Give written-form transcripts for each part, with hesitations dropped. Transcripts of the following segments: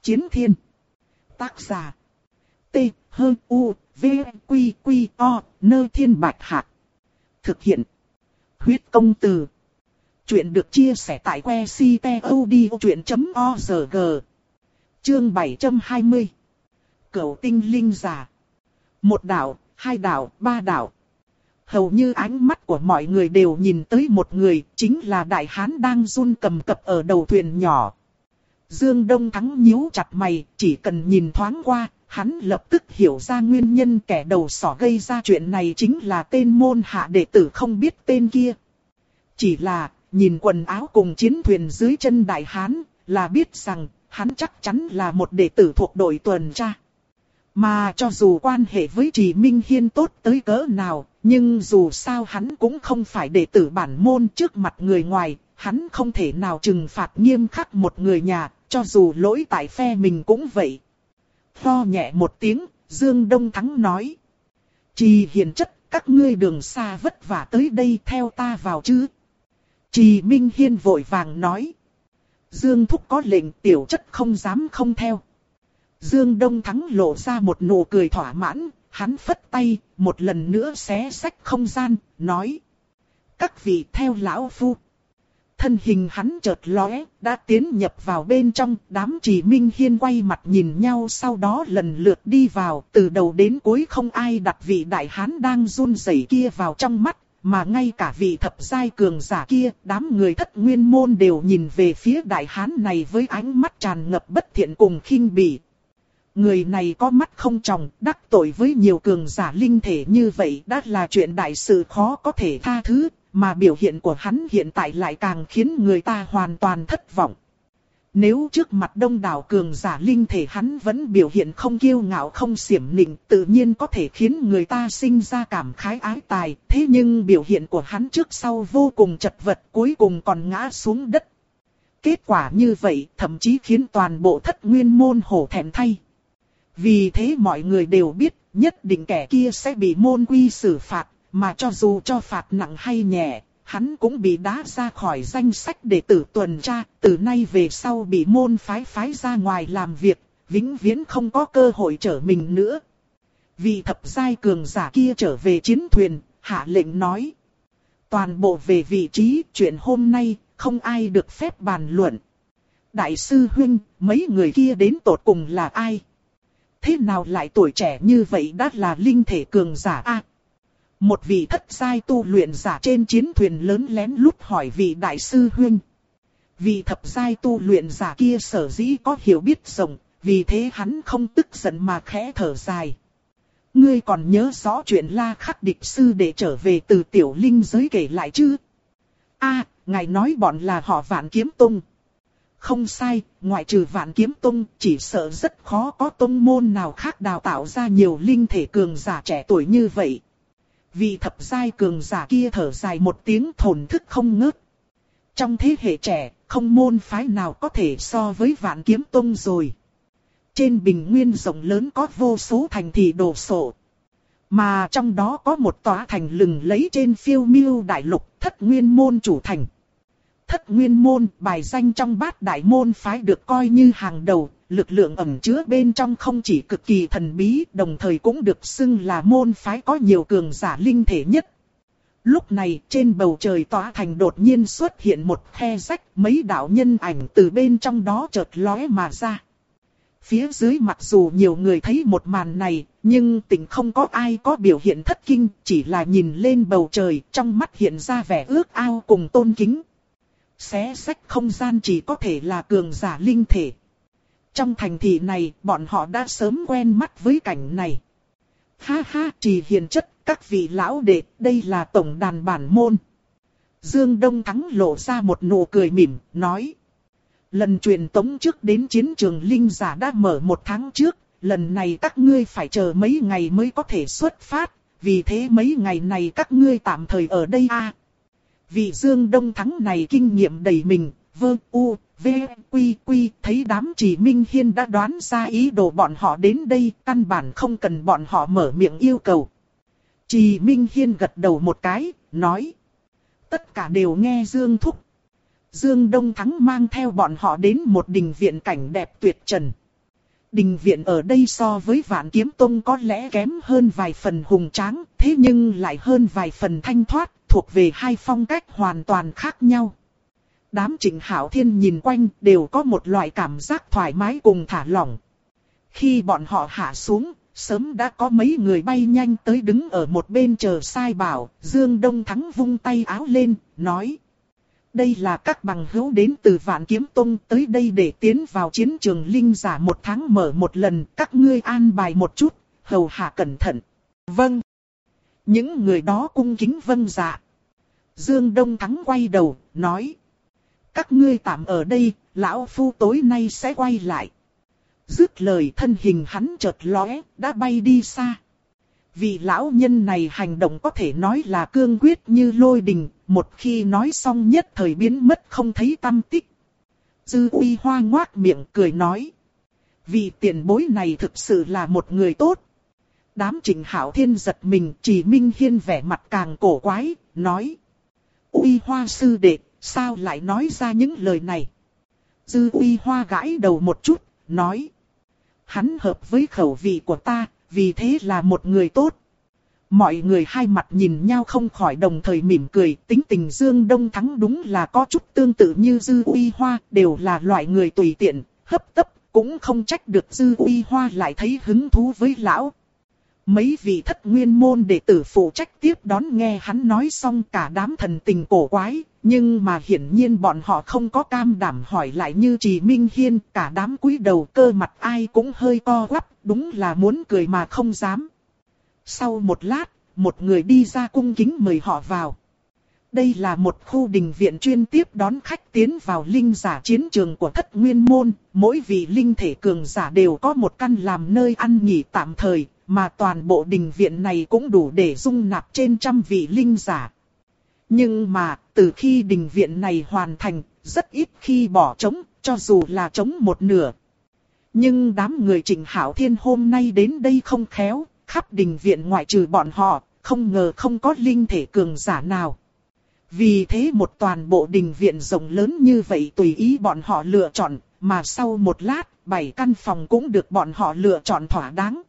Chiến thiên. Tác giả. T-H-U-V-Q-Q-O, Nơ Thiên Bạch Hạc. Thực hiện. Huyết Công Từ. Chuyện được chia sẻ tại que ctod.org. Chương 720. Cửu tinh linh giả. Một đạo, hai đạo, ba đạo. Hầu như ánh mắt của mọi người đều nhìn tới một người, chính là đại hán đang run cầm cập ở đầu thuyền nhỏ. Dương Đông Thắng nhíu chặt mày, chỉ cần nhìn thoáng qua, hắn lập tức hiểu ra nguyên nhân kẻ đầu sỏ gây ra chuyện này chính là tên môn hạ đệ tử không biết tên kia. Chỉ là, nhìn quần áo cùng chiến thuyền dưới chân đại hán, là biết rằng, hắn chắc chắn là một đệ tử thuộc đội tuần tra. Mà cho dù quan hệ với Trì Minh Hiên tốt tới cỡ nào, nhưng dù sao hắn cũng không phải đệ tử bản môn trước mặt người ngoài, hắn không thể nào trừng phạt nghiêm khắc một người nhà, cho dù lỗi tại phe mình cũng vậy. Ho nhẹ một tiếng, Dương Đông Thắng nói. Trì hiền chất, các ngươi đường xa vất vả tới đây theo ta vào chứ. Trì Minh Hiên vội vàng nói. Dương thúc có lệnh, tiểu chất không dám không theo. Dương Đông Thắng lộ ra một nụ cười thỏa mãn, hắn phất tay, một lần nữa xé xách không gian, nói. Các vị theo lão phu. Thân hình hắn chợt lóe, đã tiến nhập vào bên trong, đám Trì Minh Hiên quay mặt nhìn nhau sau đó lần lượt đi vào, từ đầu đến cuối không ai đặt vị đại hán đang run rẩy kia vào trong mắt, mà ngay cả vị thập giai cường giả kia, đám người Thất Nguyên môn đều nhìn về phía đại hán này với ánh mắt tràn ngập bất thiện cùng khinh bỉ. Người này có mắt không tròng, đắc tội với nhiều cường giả linh thể như vậy đã là chuyện đại sự khó có thể tha thứ, mà biểu hiện của hắn hiện tại lại càng khiến người ta hoàn toàn thất vọng. Nếu trước mặt đông đảo cường giả linh thể hắn vẫn biểu hiện không kiêu ngạo không xiểm nịnh, tự nhiên có thể khiến người ta sinh ra cảm khái ái tài, thế nhưng biểu hiện của hắn trước sau vô cùng chật vật, cuối cùng còn ngã xuống đất. Kết quả như vậy thậm chí khiến toàn bộ Thất Nguyên môn hổ thẹn thay. Vì thế mọi người đều biết, nhất định kẻ kia sẽ bị môn quy xử phạt, mà cho dù cho phạt nặng hay nhẹ, hắn cũng bị đá ra khỏi danh sách đệ tử tuần tra, từ nay về sau bị môn phái ra ngoài làm việc, vĩnh viễn không có cơ hội trở mình nữa. Vị thập giai cường giả kia trở về chiến thuyền, hạ lệnh nói. Toàn bộ về vị trí, chuyện hôm nay, không ai được phép bàn luận. Đại sư huynh, mấy người kia đến tột cùng là ai? Thế nào lại tuổi trẻ như vậy đã là linh thể cường giả a? Một vị thất giai tu luyện giả trên chiến thuyền lớn lén lút hỏi vị đại sư huynh. Vị thập giai tu luyện giả kia sở dĩ có hiểu biết rộng, vì thế hắn không tức giận mà khẽ thở dài. Ngươi còn nhớ rõ chuyện La Khắc địch sư để trở về từ tiểu linh giới kể lại chứ? Ngài nói bọn là họ Vạn Kiếm Tông. Không sai, ngoại trừ Vạn Kiếm Tông, chỉ sợ rất khó có tông môn nào khác đào tạo ra nhiều linh thể cường giả trẻ tuổi như vậy. Vị thập giai cường giả kia thở dài một tiếng thổn thức không ngớt. Trong thế hệ trẻ, không môn phái nào có thể so với Vạn Kiếm Tông rồi. Trên bình nguyên rộng lớn có vô số thành thị đồ sộ. Mà trong đó có một tòa thành lừng lẫy trên phiêu miêu đại lục, Thất Nguyên môn chủ thành. Thất Nguyên môn, bài danh trong bát đại môn phái được coi như hàng đầu, lực lượng ẩn chứa bên trong không chỉ cực kỳ thần bí, đồng thời cũng được xưng là môn phái có nhiều cường giả linh thể nhất. Lúc này, trên bầu trời tòa thành đột nhiên xuất hiện một khe rách, mấy đạo nhân ảnh từ bên trong đó chợt lóe mà ra. Phía dưới mặc dù nhiều người thấy một màn này, nhưng tình không có ai có biểu hiện thất kinh, chỉ là nhìn lên bầu trời, trong mắt hiện ra vẻ ước ao cùng tôn kính. Xé rách không gian chỉ có thể là cường giả linh thể. Trong thành thị này, bọn họ đã sớm quen mắt với cảnh này. Ha ha, Trì hiền chất, các vị lão đệ, đây là tổng đàn bản môn. Dương Đông Thắng lộ ra một nụ cười mỉm, nói. Lần truyền tống trước đến chiến trường linh giả đã mở 1 tháng trước, lần này các ngươi phải chờ mấy ngày mới có thể xuất phát, vì thế mấy ngày này các ngươi tạm thời ở đây a. Vị Dương Đông Thắng này kinh nghiệm đầy mình, thấy đám Trì Minh Hiên đã đoán ra ý đồ bọn họ đến đây, căn bản không cần bọn họ mở miệng yêu cầu. Trì Minh Hiên gật đầu một cái, nói. Tất cả đều nghe Dương thúc. Dương Đông Thắng mang theo bọn họ đến một đình viện cảnh đẹp tuyệt trần. Đình viện ở đây so với Vạn Kiếm Tông có lẽ kém hơn vài phần hùng tráng, thế nhưng lại hơn vài phần thanh thoát, thuộc về hai phong cách hoàn toàn khác nhau. Đám Trịnh Hạo Thiên nhìn quanh đều có một loại cảm giác thoải mái cùng thả lỏng. Khi bọn họ hạ xuống, sớm đã có mấy người bay nhanh tới đứng ở một bên chờ sai bảo. Dương Đông Thắng vung tay áo lên, nói: đây là các bằng hữu đến từ Vạn Kiếm Tông tới đây để tiến vào chiến trường linh giả 1 tháng mở một lần, các ngươi an bài một chút, hầu hạ cẩn thận. Vâng. Những người đó cung kính vâng dạ. Dương Đông Thắng quay đầu, nói: các ngươi tạm ở đây, lão phu tối nay sẽ quay lại. Dứt lời thân hình hắn chợt lóe, đã bay đi xa. Vị lão nhân này hành động có thể nói là cương quyết như lôi đình, một khi nói xong nhất thời biến mất không thấy tăm tích. Dư Uy Hoa ngoác miệng cười nói: vị tiền bối này thực sự là một người tốt. Đám Trịnh Hạo Thiên giật mình, Chỉ Minh Hiên vẻ mặt càng cổ quái, nói: Uy Hoa sư đệ, sao lại nói ra những lời này? Dư Uy Hoa gãi đầu một chút, nói: hắn hợp với khẩu vị của ta, vì thế là một người tốt. Mọi người hai mặt nhìn nhau không khỏi đồng thời mỉm cười, tính tình Dương Đông Thắng đúng là có chút tương tự như Dư Uy Hoa, đều là loại người tùy tiện, hấp tấp, cũng không trách được Dư Uy Hoa lại thấy hứng thú với lão. Mấy vị thất nguyên môn đệ tử phụ trách tiếp đón nghe hắn nói xong cả đám thần tình cổ quái, nhưng mà hiển nhiên bọn họ không có cam đảm hỏi lại như Trì Minh Hiên, cả đám cúi đầu cơ mặt ai cũng hơi co quắp, đúng là muốn cười mà không dám. Sau một lát, một người đi ra cung kính mời họ vào. Đây là một khu đình viện chuyên tiếp đón khách tiến vào linh giả chiến trường của thất nguyên môn, mỗi vị linh thể cường giả đều có một căn làm nơi ăn nghỉ tạm thời, mà toàn bộ đình viện này cũng đủ để dung nạp trên 100 vị linh giả. Nhưng mà, từ khi đình viện này hoàn thành, rất ít khi bỏ trống, cho dù là trống một nửa. Nhưng đám người Trịnh Hạo Thiên hôm nay đến đây không khéo, khắp đình viện ngoại trừ bọn họ, không ngờ không có linh thể cường giả nào. Vì thế một toàn bộ đình viện rộng lớn như vậy tùy ý bọn họ lựa chọn, mà sau một lát, 7 căn phòng cũng được bọn họ lựa chọn thỏa đáng.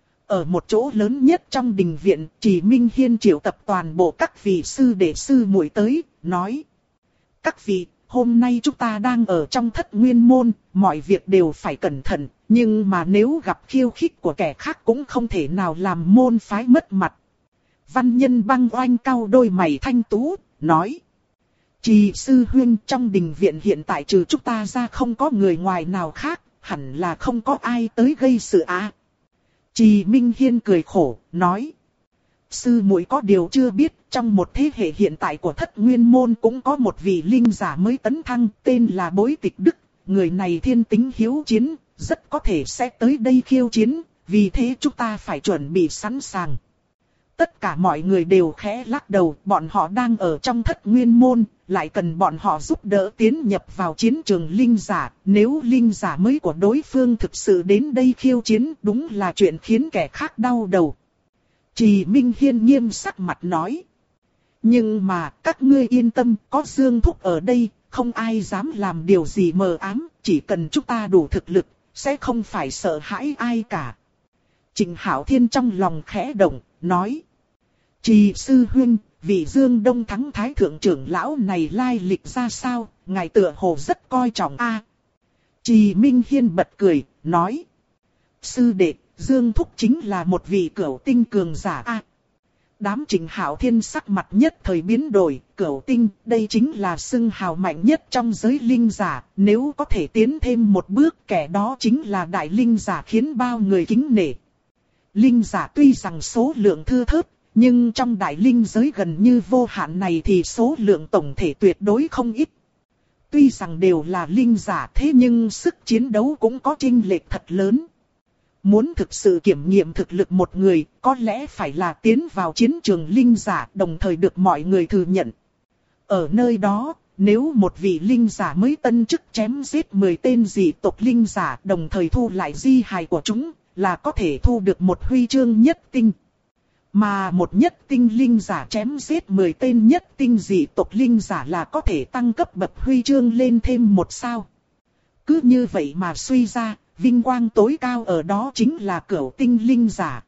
Ở một chỗ lớn nhất trong đình viện, Chỉ Minh Hiên triệu tập toàn bộ các vị sư đệ sư muội tới, nói: các vị, hôm nay chúng ta đang ở trong thất nguyên môn, mọi việc đều phải cẩn thận, nhưng mà nếu gặp khiêu khích của kẻ khác cũng không thể nào làm môn phái mất mặt. Văn Nhân Băng oanh cau đôi mày thanh tú, nói: Trì sư huynh, trong đình viện hiện tại trừ chúng ta ra không có người ngoài nào khác, hẳn là không có ai tới gây sự à. Trì Minh Hiên cười khổ, nói: sư muội có điều chưa biết, trong một thế hệ hiện tại của thất nguyên môn cũng có một vị linh giả mới tấn thăng, tên là Bối Tịch Đức. Người này thiên tính hiếu chiến, rất có thể sẽ tới đây khiêu chiến, vì thế chúng ta phải chuẩn bị sẵn sàng. Tất cả mọi người đều khẽ lắc đầu, bọn họ đang ở trong thất nguyên môn, lại cần bọn họ giúp đỡ tiến nhập vào chiến trường linh giả. Nếu linh giả mới của đối phương thực sự đến đây khiêu chiến, đúng là chuyện khiến kẻ khác đau đầu. Trì Minh Hiên nghiêm sắc mặt nói: nhưng mà các ngươi yên tâm, có Dương Thúc ở đây, không ai dám làm điều gì mờ ám, chỉ cần chúng ta đủ thực lực, sẽ không phải sợ hãi ai cả. Trịnh Hạo Thiên trong lòng khẽ động, nói: Trì sư huynh, vị Dương Đông Thắng Thái thượng trưởng lão này lai lịch ra sao, ngài tựa hồ rất coi trọng a. Trì Minh Hiên bật cười, nói: sư đệ, Dương Thúc chính là một vị cửu tinh cường giả a. Đám Trịnh Hạo Thiên sắc mặt nhất thời biến đổi, cửu tinh, đây chính là xưng hào mạnh nhất trong giới linh giả, nếu có thể tiến thêm một bước, kẻ đó chính là đại linh giả khiến bao người kính nể. Linh giả tuy rằng số lượng thưa thớt, nhưng trong đại linh giới gần như vô hạn này thì số lượng tổng thể tuyệt đối không ít. Tuy rằng đều là linh giả thế nhưng sức chiến đấu cũng có chênh lệch thật lớn. Muốn thực sự kiểm nghiệm thực lực một người, có lẽ phải là tiến vào chiến trường linh giả đồng thời được mọi người thừa nhận. Ở nơi đó, nếu một vị linh giả mới tân chức chém giết 10 tên dị tộc linh giả đồng thời thu lại di hài của chúng, là có thể thu được một huy chương nhất tinh. Mà một nhất tinh linh giả chém giết 10 tên nhất tinh dị tộc linh giả là có thể tăng cấp bậc huy chương lên thêm 1 sao. Cứ như vậy mà suy ra, vinh quang tối cao ở đó chính là Cửu tinh linh giả.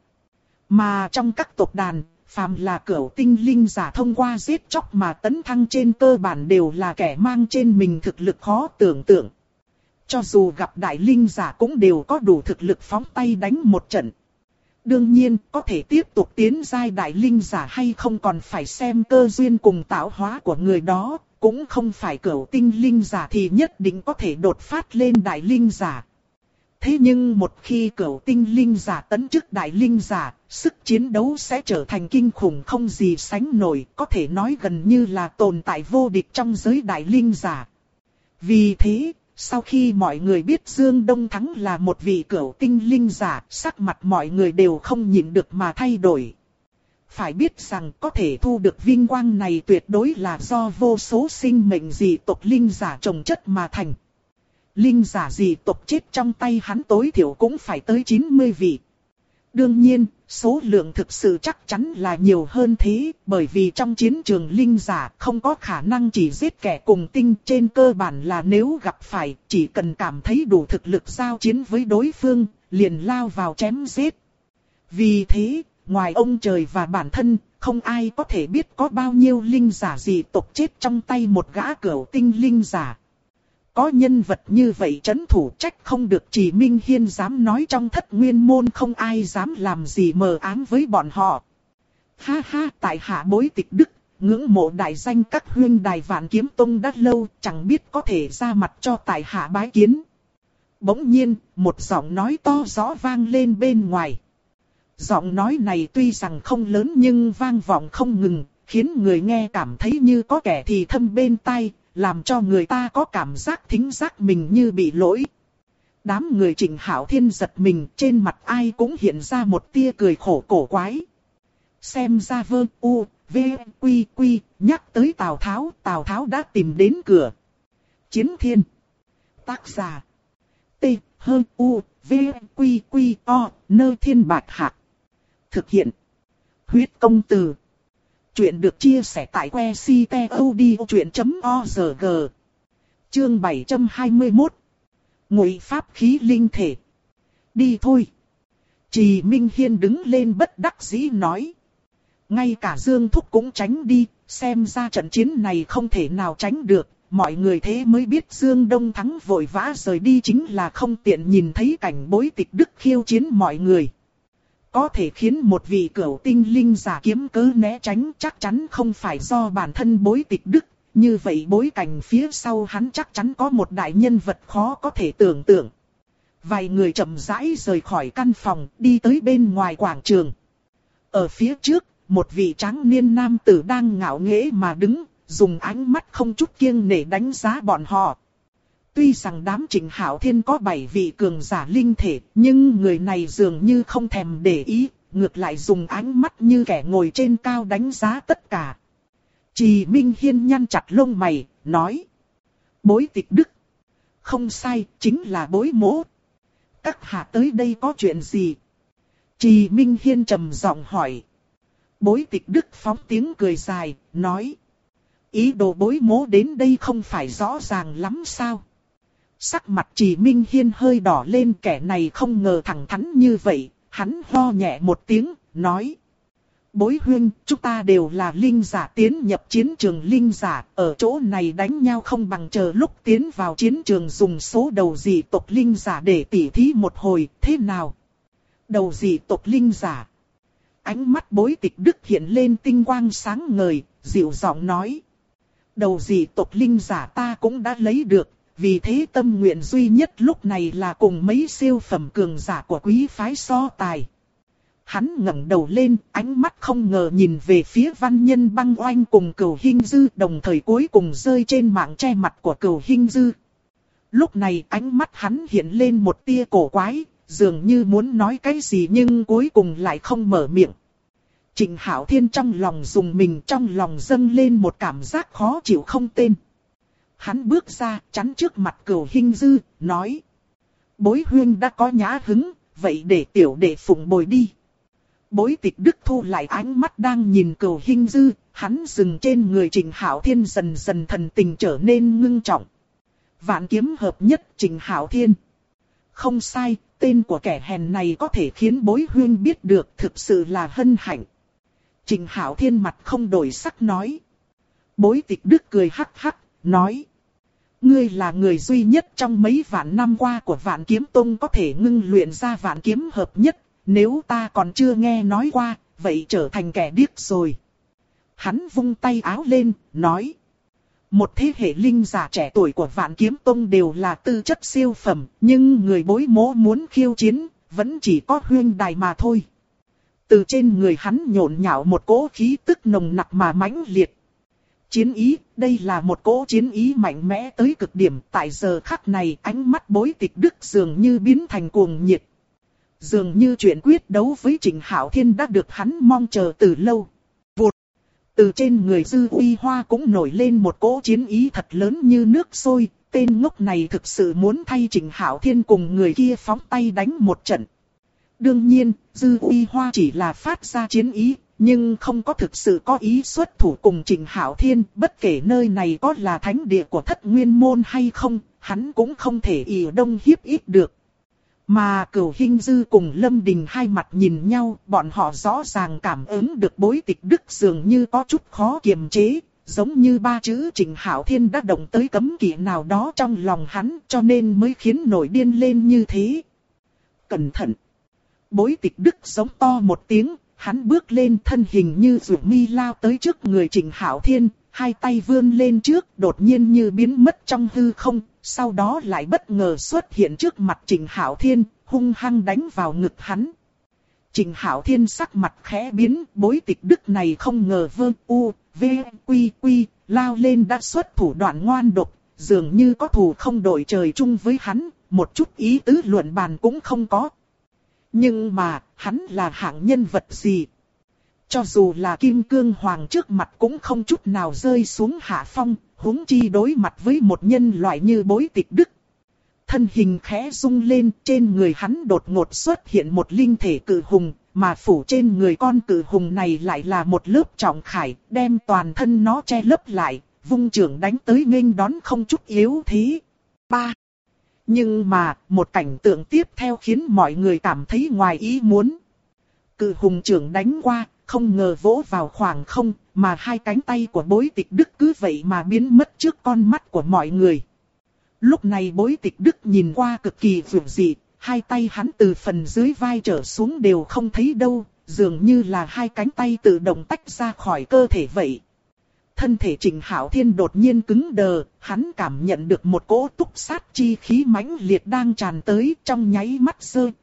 Mà trong các tộc đàn, phàm là Cửu tinh linh giả thông qua giết chóc mà tấn thăng trên cơ bản đều là kẻ mang trên mình thực lực khó tưởng tượng. Cho dù gặp đại linh giả cũng đều có đủ thực lực phóng tay đánh một trận. Đương nhiên, có thể tiếp tục tiến giai đại linh giả hay không còn phải xem cơ duyên cùng tạo hóa của người đó, cũng không phải Cửu tinh linh giả thì nhất định có thể đột phát lên đại linh giả. Thế nhưng một khi Cửu tinh linh giả tấn chức đại linh giả, sức chiến đấu sẽ trở thành kinh khủng không gì sánh nổi, có thể nói gần như là tồn tại vô địch trong giới đại linh giả. Vì thế, sau khi mọi người biết Dương Đông Thắng là một vị Cửu tinh linh giả, sắc mặt mọi người đều không nhịn được mà thay đổi. Phải biết rằng có thể thu được vinh quang này tuyệt đối là do vô số sinh mệnh dị tộc linh giả trồng chất mà thành. Linh giả dị tộc chết trong tay hắn tối thiểu cũng phải tới 90 vị. Đương nhiên, số lượng thực sự chắc chắn là nhiều hơn thế, bởi vì trong chiến trường linh giả không có khả năng chỉ giết kẻ cùng tinh, trên cơ bản là nếu gặp phải, chỉ cần cảm thấy đủ thực lực giao chiến với đối phương, liền lao vào chém giết. Vì thế, ngoài ông trời và bản thân, không ai có thể biết có bao nhiêu linh giả dị tộc chết trong tay một gã Cửu tinh linh giả. Có nhân vật như vậy trấn thủ trách không được Trì Minh Hiên dám nói trong Thất Nguyên môn không ai dám làm gì mờ ám với bọn họ. Ha ha, tại hạ Bối Tịch Đức, ngưỡng mộ đại danh các huyên đài Vạn Kiếm Tông đã lâu, chẳng biết có thể ra mặt cho tại hạ bái kiến. Bỗng nhiên, một giọng nói to rõ vang lên bên ngoài. Giọng nói này tuy rằng không lớn nhưng vang vọng không ngừng, khiến người nghe cảm thấy như có kẻ thì thầm bên tai, làm cho người ta có cảm giác thính giác mình như bị lỗi. Đám người Trịnh Hạo Thiên giật mình, trên mặt ai cũng hiện ra một tia cười khổ cổ quái. Xem ra Vơ U, V, Quy Quy, nhắc tới Tào Tháo đã tìm đến cửa. Chiến Thiên. Tác giả. T, H, U, V, Quy Quy, O, Nơ Thiên Bạch Hạc. Thực hiện. Huyết Công Từ. Chuyện được chia sẻ tại website.odchuyện.org. Chương 721. Ngụy pháp khí linh thể. Đi thôi. Trì Minh Hiên đứng lên bất đắc dĩ nói. Ngay cả Dương Thúc cũng tránh đi, xem ra trận chiến này không thể nào tránh được. Mọi người thế mới biết Dương Đông Thắng vội vã rời đi chính là không tiện nhìn thấy cảnh Bối Tịch Đức khiêu chiến mọi người. Có thể khiến một vị Cửu tinh linh giả kiếm cớ né tránh chắc chắn không phải do bản thân Bối Tịch Đức. Như vậy bối cảnh phía sau hắn chắc chắn có một đại nhân vật khó có thể tưởng tượng. Vài người chậm rãi rời khỏi căn phòng đi tới bên ngoài quảng trường. Ở phía trước, một vị tráng niên nam tử đang ngạo nghễ mà đứng, dùng ánh mắt không chút kiêng nể đánh giá bọn họ. Tuy rằng đám Trịnh Hạo Thiên có 7 vị cường giả linh thể, nhưng người này dường như không thèm để ý, ngược lại dùng ánh mắt như kẻ ngồi trên cao đánh giá tất cả. Trì Minh Hiên nhăn chặt lông mày, nói. Bối Tịch Đức. Không sai, chính là Bối Mỗ. Các hạ tới đây có chuyện gì? Trì Minh Hiên trầm giọng hỏi. Bối Tịch Đức phóng tiếng cười dài, nói. Ý đồ Bối Mỗ đến đây không phải rõ ràng lắm sao? Sắc mặt Trì Minh Hiên hơi đỏ lên, kẻ này không ngờ thẳng thắn như vậy, hắn ho nhẹ một tiếng, nói. Bối huynh, chúng ta đều là linh giả tiến nhập chiến trường linh giả, ở chỗ này đánh nhau không bằng chờ lúc tiến vào chiến trường dùng số đầu dị tộc linh giả để tỉ thí một hồi, thế nào? Đầu dị tộc linh giả. Ánh mắt Bối Tịch Đức hiện lên tinh quang sáng ngời, dịu giọng nói. Đầu dị tộc linh giả ta cũng đã lấy được, vì thế tâm nguyện duy nhất lúc này là cùng mấy siêu phẩm cường giả của quý phái so tài. Hắn ngẩng đầu lên, ánh mắt không ngờ nhìn về phía Văn Nhân Băng Oanh cùng Cửu Hinh Dư, đồng thời cuối cùng rơi trên mạng che mặt của Cửu Hinh Dư. Lúc này ánh mắt hắn hiện lên một tia cổ quái, dường như muốn nói cái gì nhưng cuối cùng lại không mở miệng. Trịnh Hạo Thiên trong lòng rùng mình, trong lòng dâng lên một cảm giác khó chịu không tên. Hắn bước ra, chắn trước mặt Cửu Hinh Dư, nói. Bối huynh đã có nhã hứng, vậy để tiểu đệ phụng bồi đi. Bối Tịch Đức thu lại ánh mắt đang nhìn Cửu Hinh Dư, hắn dừng trên người Trịnh Hạo Thiên, dần dần thần tình trở nên ngưng trọng. Vạn kiếm hợp nhất Trịnh Hạo Thiên. Không sai, tên của kẻ hèn này có thể khiến bối huyên biết được, thực sự là hân hạnh. Trình Hạo Thiên mặt không đổi sắc nói. Bối Tịch Đức cười hắc hắc, nói. Ngươi là người duy nhất trong mấy vạn năm qua của Vạn Kiếm Tông có thể ngưng luyện ra vạn kiếm hợp nhất. Nếu ta còn chưa nghe nói qua, vậy trở thành kẻ điếc rồi. Hắn vung tay áo lên, nói. Một thế hệ linh giả trẻ tuổi của Vạn Kiếm Tông đều là tư chất siêu phẩm, nhưng người bối mỗ muốn khiêu chiến, vẫn chỉ có Huyên Đài mà thôi. Từ trên người hắn nhộn nhạo một cỗ khí tức nồng nặc mà mãnh liệt. Chiến ý, đây là một cỗ chiến ý mạnh mẽ tới cực điểm. Tại giờ khắc này, ánh mắt Bối Tịch Đức dường như biến thành cuồng nhiệt. Dường như chuyện quyết đấu với Trình Hạo Thiên đã được hắn mong chờ từ lâu. Vụt! Từ trên người Dư Uy Hoa cũng nổi lên một cỗ chiến ý thật lớn như nước sôi. Tên ngốc này thực sự muốn thay Trình Hạo Thiên cùng người kia phóng tay đánh một trận. Đương nhiên, Dư Uy Hoa chỉ là phát ra chiến ý, nhưng không có thực sự có ý xuất thủ cùng Trình Hạo Thiên. Bất kể nơi này có là thánh địa của Thất Nguyên Môn hay không, hắn cũng không thể ỷ đông hiếp ít được. Mà Cửu Hinh Dư cùng Lâm Đình hai mặt nhìn nhau, bọn họ rõ ràng cảm ứng được Bối Tịch Đức dường như có chút khó kiềm chế, giống như ba chữ Trình Hạo Thiên đã động tới cấm kỵ nào đó trong lòng hắn, cho nên mới khiến nổi điên lên như thế. Cẩn thận! Bối Tịch Đức giống to một tiếng, hắn bước lên, thân hình như dụ mi lao tới trước người Trình Hạo Thiên, hai tay vươn lên trước, đột nhiên như biến mất trong hư không, sau đó lại bất ngờ xuất hiện trước mặt Trình Hạo Thiên, hung hăng đánh vào ngực hắn. Trình Hạo Thiên sắc mặt khẽ biến, Bối Tịch Đức này không ngờ lao lên đã xuất thủ đoạn ngoan độc, dường như có thù không đội trời chung với hắn, một chút ý tứ luận bàn cũng không có. Nhưng mà, hắn là hạng nhân vật gì? Cho dù là Kim Cương Hoàng trước mặt cũng không chút nào rơi xuống hạ phong, huống chi đối mặt với một nhân loại như Bối Tịch Đức. Thân hình khẽ rung lên, trên người hắn đột ngột xuất hiện một linh thể cự hùng, mà phủ trên người con cự hùng này lại là một lớp trọng khải, đem toàn thân nó che lấp lại, vung chưởng đánh tới nghênh đón không chút yếu thế. 3. Nhưng mà, một cảnh tượng tiếp theo khiến mọi người cảm thấy ngoài ý muốn. Cự hùng chưởng đánh qua, không ngờ vỗ vào khoảng không, mà hai cánh tay của Bối Tịch Đức cứ vậy mà biến mất trước con mắt của mọi người. Lúc này Bối Tịch Đức nhìn qua cực kỳ vượng dị, hai tay hắn từ phần dưới vai trở xuống đều không thấy đâu, dường như là hai cánh tay tự động tách ra khỏi cơ thể vậy. Thân thể Trình Hạo Thiên đột nhiên cứng đờ, hắn cảm nhận được một cỗ túc sát chi khí mãnh liệt đang tràn tới, trong nháy mắt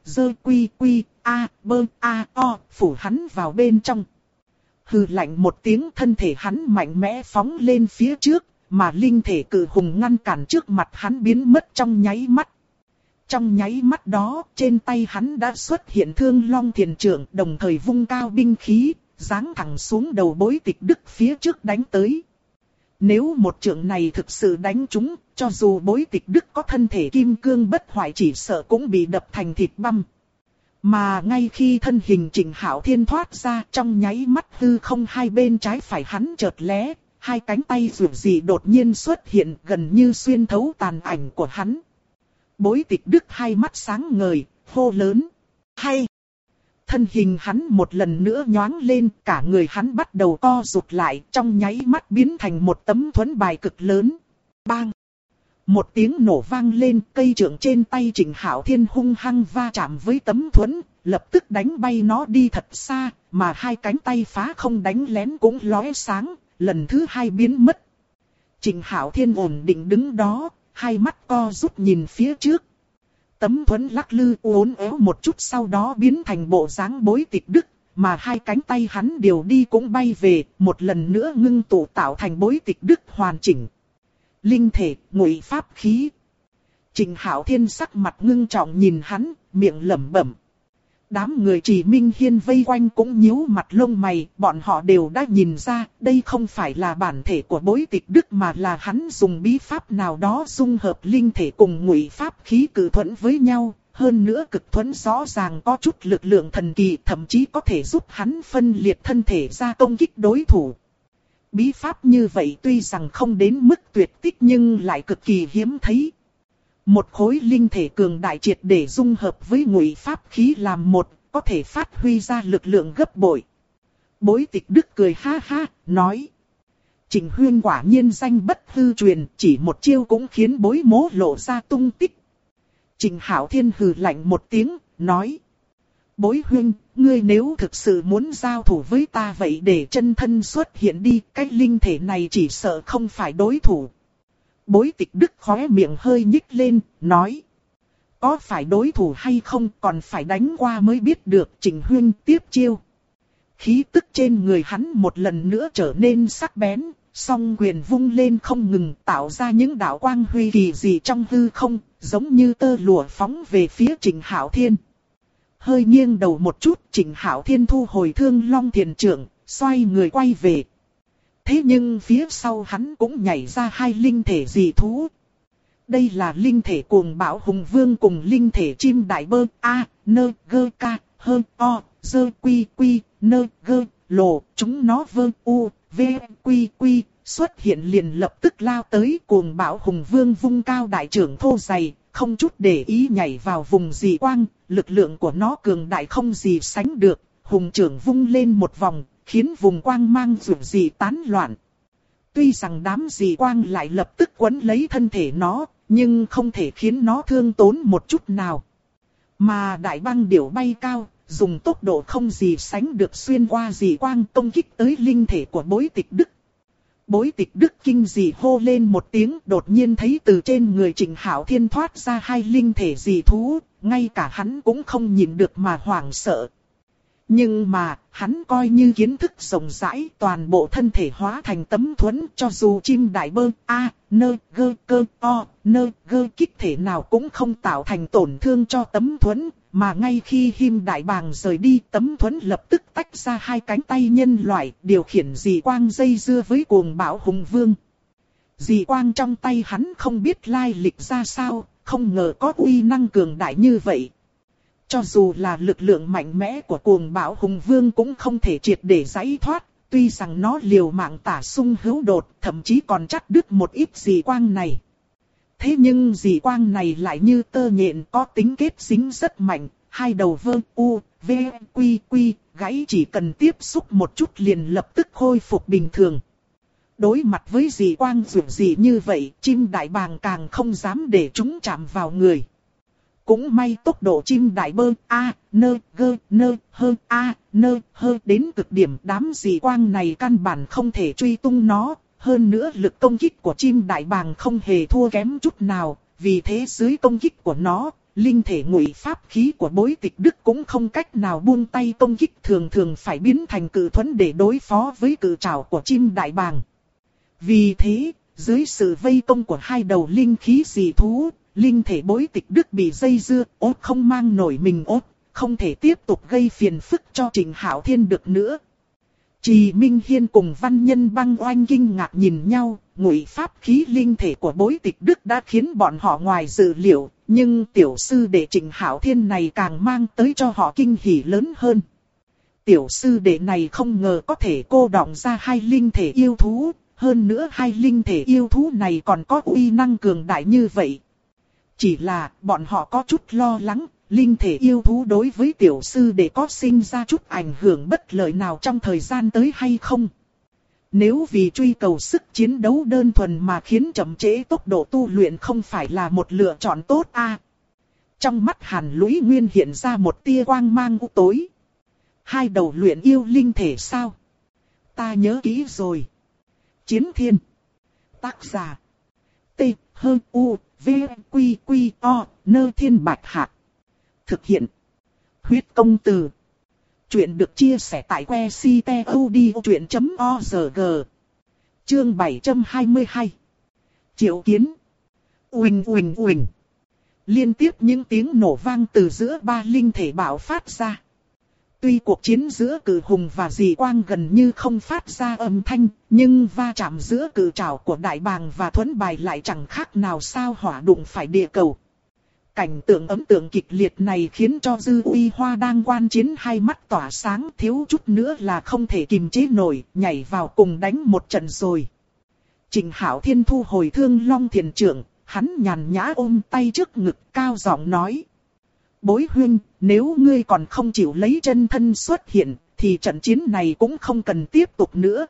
phủ hắn vào bên trong. Hừ lạnh một tiếng, thân thể hắn mạnh mẽ phóng lên phía trước, mà linh thể cự hùng ngăn cản trước mặt hắn biến mất trong nháy mắt. Trong nháy mắt đó, trên tay hắn đã xuất hiện Thương Long Thiền Trượng, đồng thời vung cao binh khí, giáng thẳng xuống đầu Bối Tịch Đức phía trước đánh tới. Nếu một trượng này thực sự đánh trúng, cho dù Bối Tịch Đức có thân thể kim cương bất hoại chỉ sợ cũng bị đập thành thịt băm. Mà ngay khi thân hình Trình Hạo Thiên thoát ra, trong nháy mắt hư không hai bên trái phải hắn chợt lé, hai cánh tay rủ rì đột nhiên xuất hiện gần như xuyên thấu tàn ảnh của hắn. Bối Tịch Đức hai mắt sáng ngời, hô lớn. Hay! Thân hình hắn một lần nữa nhoáng lên, cả người hắn bắt đầu co rụt lại, trong nháy mắt biến thành một tấm thuẫn bài cực lớn. Bang! Một tiếng nổ vang lên, cây trượng trên tay Trình Hạo Thiên hung hăng va chạm với tấm thuẫn, lập tức đánh bay nó đi thật xa, mà hai cánh tay phá không đánh lén cũng lóe sáng, lần thứ hai biến mất. Trình Hạo Thiên ổn định đứng đó, hai mắt co rút nhìn phía trước. Tấm thuẫn lắc lư uốn éo một chút sau đó biến thành bộ dáng Bối Tịch Đức, mà hai cánh tay hắn đều đi cũng bay về, một lần nữa ngưng tụ tạo thành Bối Tịch Đức hoàn chỉnh. Linh thể, ngụy pháp khí. Trình Hạo Thiên sắc mặt ngưng trọng nhìn hắn, miệng lẩm bẩm. Đám người Trì Minh Hiên vây quanh cũng nhíu mặt lông mày, bọn họ đều đã nhìn ra, đây không phải là bản thể của Bối Tịch Đức mà là hắn dùng bí pháp nào đó dung hợp linh thể cùng ngụy pháp khí cự thuẫn với nhau, hơn nữa cực thuẫn rõ ràng có chút lực lượng thần kỳ, thậm chí có thể giúp hắn phân liệt thân thể ra công kích đối thủ. Bí pháp như vậy tuy rằng không đến mức tuyệt tích nhưng lại cực kỳ hiếm thấy. Một khối linh thể cường đại triệt để dung hợp với ngụy pháp khí làm một, có thể phát huy ra lực lượng gấp bội. Bối Tịch Đức cười ha ha, nói. Trịnh Huyên quả nhiên danh bất hư truyền, chỉ một chiêu cũng khiến bối mố lộ ra tung tích. Trịnh Hạo Thiên hừ lạnh một tiếng, nói. Bối Huyên, ngươi nếu thực sự muốn giao thủ với ta vậy để chân thân xuất hiện đi, cái linh thể này chỉ sợ không phải đối thủ. Bối Tịch Đức khóe miệng hơi nhích lên, nói. Có phải đối thủ hay không còn phải đánh qua mới biết được. Trịnh Huyên tiếp chiêu. Khí tức trên người hắn một lần nữa trở nên sắc bén, song quyền vung lên không ngừng tạo ra những đạo quang huy kỳ dị trong hư không, giống như tơ lụa phóng về phía Trịnh Hạo Thiên. Hơi nghiêng đầu một chút, Trịnh Hạo Thiên thu hồi Thương Long Thiền Trượng, xoay người quay về. Thế nhưng phía sau hắn cũng nhảy ra hai linh thể dị thú. Đây là linh thể Cuồng Bạo Hùng Vương cùng linh thể Chim Đại Bơ A, Nơ, Gơ, Ca, Hơ, O, Dơ, Quy, Quy, Nơ, Gơ, Lồ. Chúng nó Vơ, U, V, Quy, Quy, xuất hiện liền lập tức lao tới. Cuồng Bạo Hùng Vương vung cao đại trưởng thô dày, không chút để ý nhảy vào vùng dị quang. Lực lượng của nó cường đại không gì sánh được. Hùng trưởng vung lên một vòng, khiến vùng quang mang rủ dị tán loạn. Tuy rằng đám dị quang lại lập tức quấn lấy thân thể nó, nhưng không thể khiến nó thương tốn một chút nào. Mà đại băng điểu bay cao, dùng tốc độ không gì sánh được xuyên qua dị quang công kích tới linh thể của Bối Tịch Đức. Bối Tịch Đức kinh dị hô lên một tiếng, đột nhiên thấy từ trên người Trịnh Hạo Thiên thoát ra hai linh thể dị thú, ngay cả hắn cũng không nhìn được mà hoảng sợ. Nhưng mà, hắn coi như kiến thức rộng rãi, toàn bộ thân thể hóa thành tấm thuẫn, cho dù Chim Đại Bơ A, Nơ, Gơ, Cơ, O, Nơ, Gơ kích thể nào cũng không tạo thành tổn thương cho tấm thuẫn, mà ngay khi Him Đại Bàng rời đi, tấm thuẫn lập tức tách ra hai cánh tay nhân loại, điều khiển dị quang dây dưa với Cuồng Bạo Hùng Vương. Dị quang trong tay hắn không biết lai lịch ra sao, không ngờ có uy năng cường đại như vậy. Cho dù là lực lượng mạnh mẽ của Cuồng Bạo Hùng Vương cũng không thể triệt để giải thoát, tuy rằng nó liều mạng tả xung hữu đột, thậm chí còn chắt đứt một ít dị quang này. Thế nhưng dị quang này lại như tơ nhện có tính kết dính rất mạnh, hai đầu Vơ, U, V, Quy, Quy, gãy chỉ cần tiếp xúc một chút liền lập tức khôi phục bình thường. Đối mặt với dị quang rực dị như vậy, Chim Đại Bàng càng không dám để chúng chạm vào người. Cũng may tốc độ Chim Đại Bơ A, Nơ, Gơ, Nơ, Hơ, A, Nơ, Hơ đến cực điểm, đám dị quang này căn bản không thể truy tung nó. Hơn nữa lực công kích của Chim Đại Bàng không hề thua kém chút nào, vì thế dưới công kích của nó, linh thể ngụy pháp khí của Bối Tịch Đức cũng không cách nào buông tay công kích, thường thường phải biến thành cự thuẫn để đối phó với cự trảo của Chim Đại Bàng. Vì thế, dưới sự vây công của hai đầu linh khí dị thú, linh thể Bối Tịch Đức bị dây dưa, ốt không mang nổi mình ốt, không thể tiếp tục gây phiền phức cho Trịnh Hạo Thiên được nữa. Trì Minh Hiên cùng Văn Nhân Băng Oanh kinh ngạc nhìn nhau, ngụy pháp khí linh thể của Bối Tịch Đức đã khiến bọn họ ngoài dự liệu, nhưng tiểu sư đệ Trịnh Hạo Thiên này càng mang tới cho họ kinh hỉ lớn hơn. Tiểu sư đệ này không ngờ có thể cô đọng ra hai linh thể yêu thú, hơn nữa hai linh thể yêu thú này còn có uy năng cường đại như vậy. Chỉ là bọn họ có chút lo lắng, linh thể yêu thú đối với tiểu sư đệ có sinh ra chút ảnh hưởng bất lợi nào trong thời gian tới hay không. Nếu vì truy cầu sức chiến đấu đơn thuần mà khiến chậm trễ tốc độ tu luyện không phải là một lựa chọn tốt a. Trong mắt Hàn Lũy Nguyên hiện ra một tia quang mang u tối. Hai đầu luyện yêu linh thể sao? Ta nhớ kỹ rồi. Chiến Thiên. Tác giả. T, H, U, V, Quy, Quy, O, Nơ Thiên Bạch Hạc. Thực hiện. Huyết Công Từ. Chuyện được chia sẻ tại que ctod.org. Chương 722. Triệu Kiến. Uỳnh uỳnh uỳnh. Liên tiếp những tiếng nổ vang từ giữa ba linh thể bạo phát ra. Tuy cuộc chiến giữa cự hùng và dị quang gần như không phát ra âm thanh, nhưng va chạm giữa cự trảo của đại bàng và thuẫn bài lại chẳng khác nào sao hỏa đụng phải địa cầu. Cảnh tượng ấn tượng kịch liệt này khiến cho Dư Uy Hoa đang quan chiến hai mắt tỏa sáng, thiếu chút nữa là không thể kìm chế nổi, nhảy vào cùng đánh một trận rồi. Trịnh Hạo Thiên thu hồi Thương Long Thiền Trượng, hắn nhàn nhã ôm tay trước ngực cao giọng nói. Bối huynh, nếu ngươi còn không chịu lấy chân thân xuất hiện, thì trận chiến này cũng không cần tiếp tục nữa.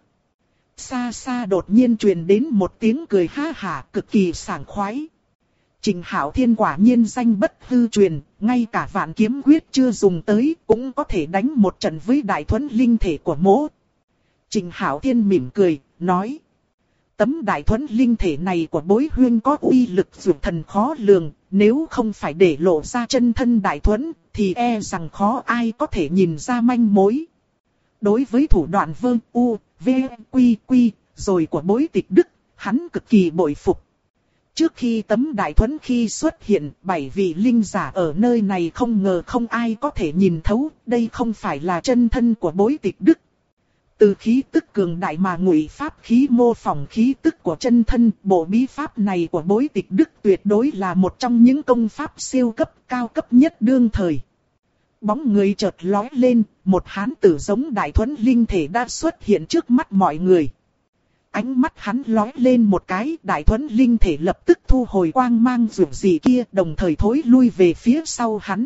Xa xa đột nhiên truyền đến một tiếng cười ha hả cực kỳ sảng khoái. Trình Hạo Thiên quả nhiên danh bất hư truyền, ngay cả vạn kiếm quyết chưa dùng tới cũng có thể đánh một trận với đại thuẫn linh thể của mỗ. Trình Hạo Thiên mỉm cười, nói. Tấm đại thuẫn linh thể này của bối huyên có uy lực dược thần khó lường, nếu không phải để lộ ra chân thân đại thuẫn, thì e rằng khó ai có thể nhìn ra manh mối. Đối với thủ đoạn vương u, v, quy quy, rồi của bối tịch đức, hắn cực kỳ bội phục. Trước khi tấm đại thuẫn khi xuất hiện, 7 vị linh giả ở nơi này không ngờ không ai có thể nhìn thấu, đây không phải là chân thân của bối tịch đức. Từ khí tức cường đại mà ngụy pháp khí mô phỏng khí tức của chân thân, bộ bí pháp này của bối tịch đức tuyệt đối là một trong những công pháp siêu cấp cao cấp nhất đương thời. Bóng người chợt lóe lên, một hán tử giống đại thuẫn linh thể đã xuất hiện trước mắt mọi người. Ánh mắt hắn lóe lên một cái, đại thuẫn linh thể lập tức thu hồi quang mang rực rỡ kia, đồng thời thối lui về phía sau hắn.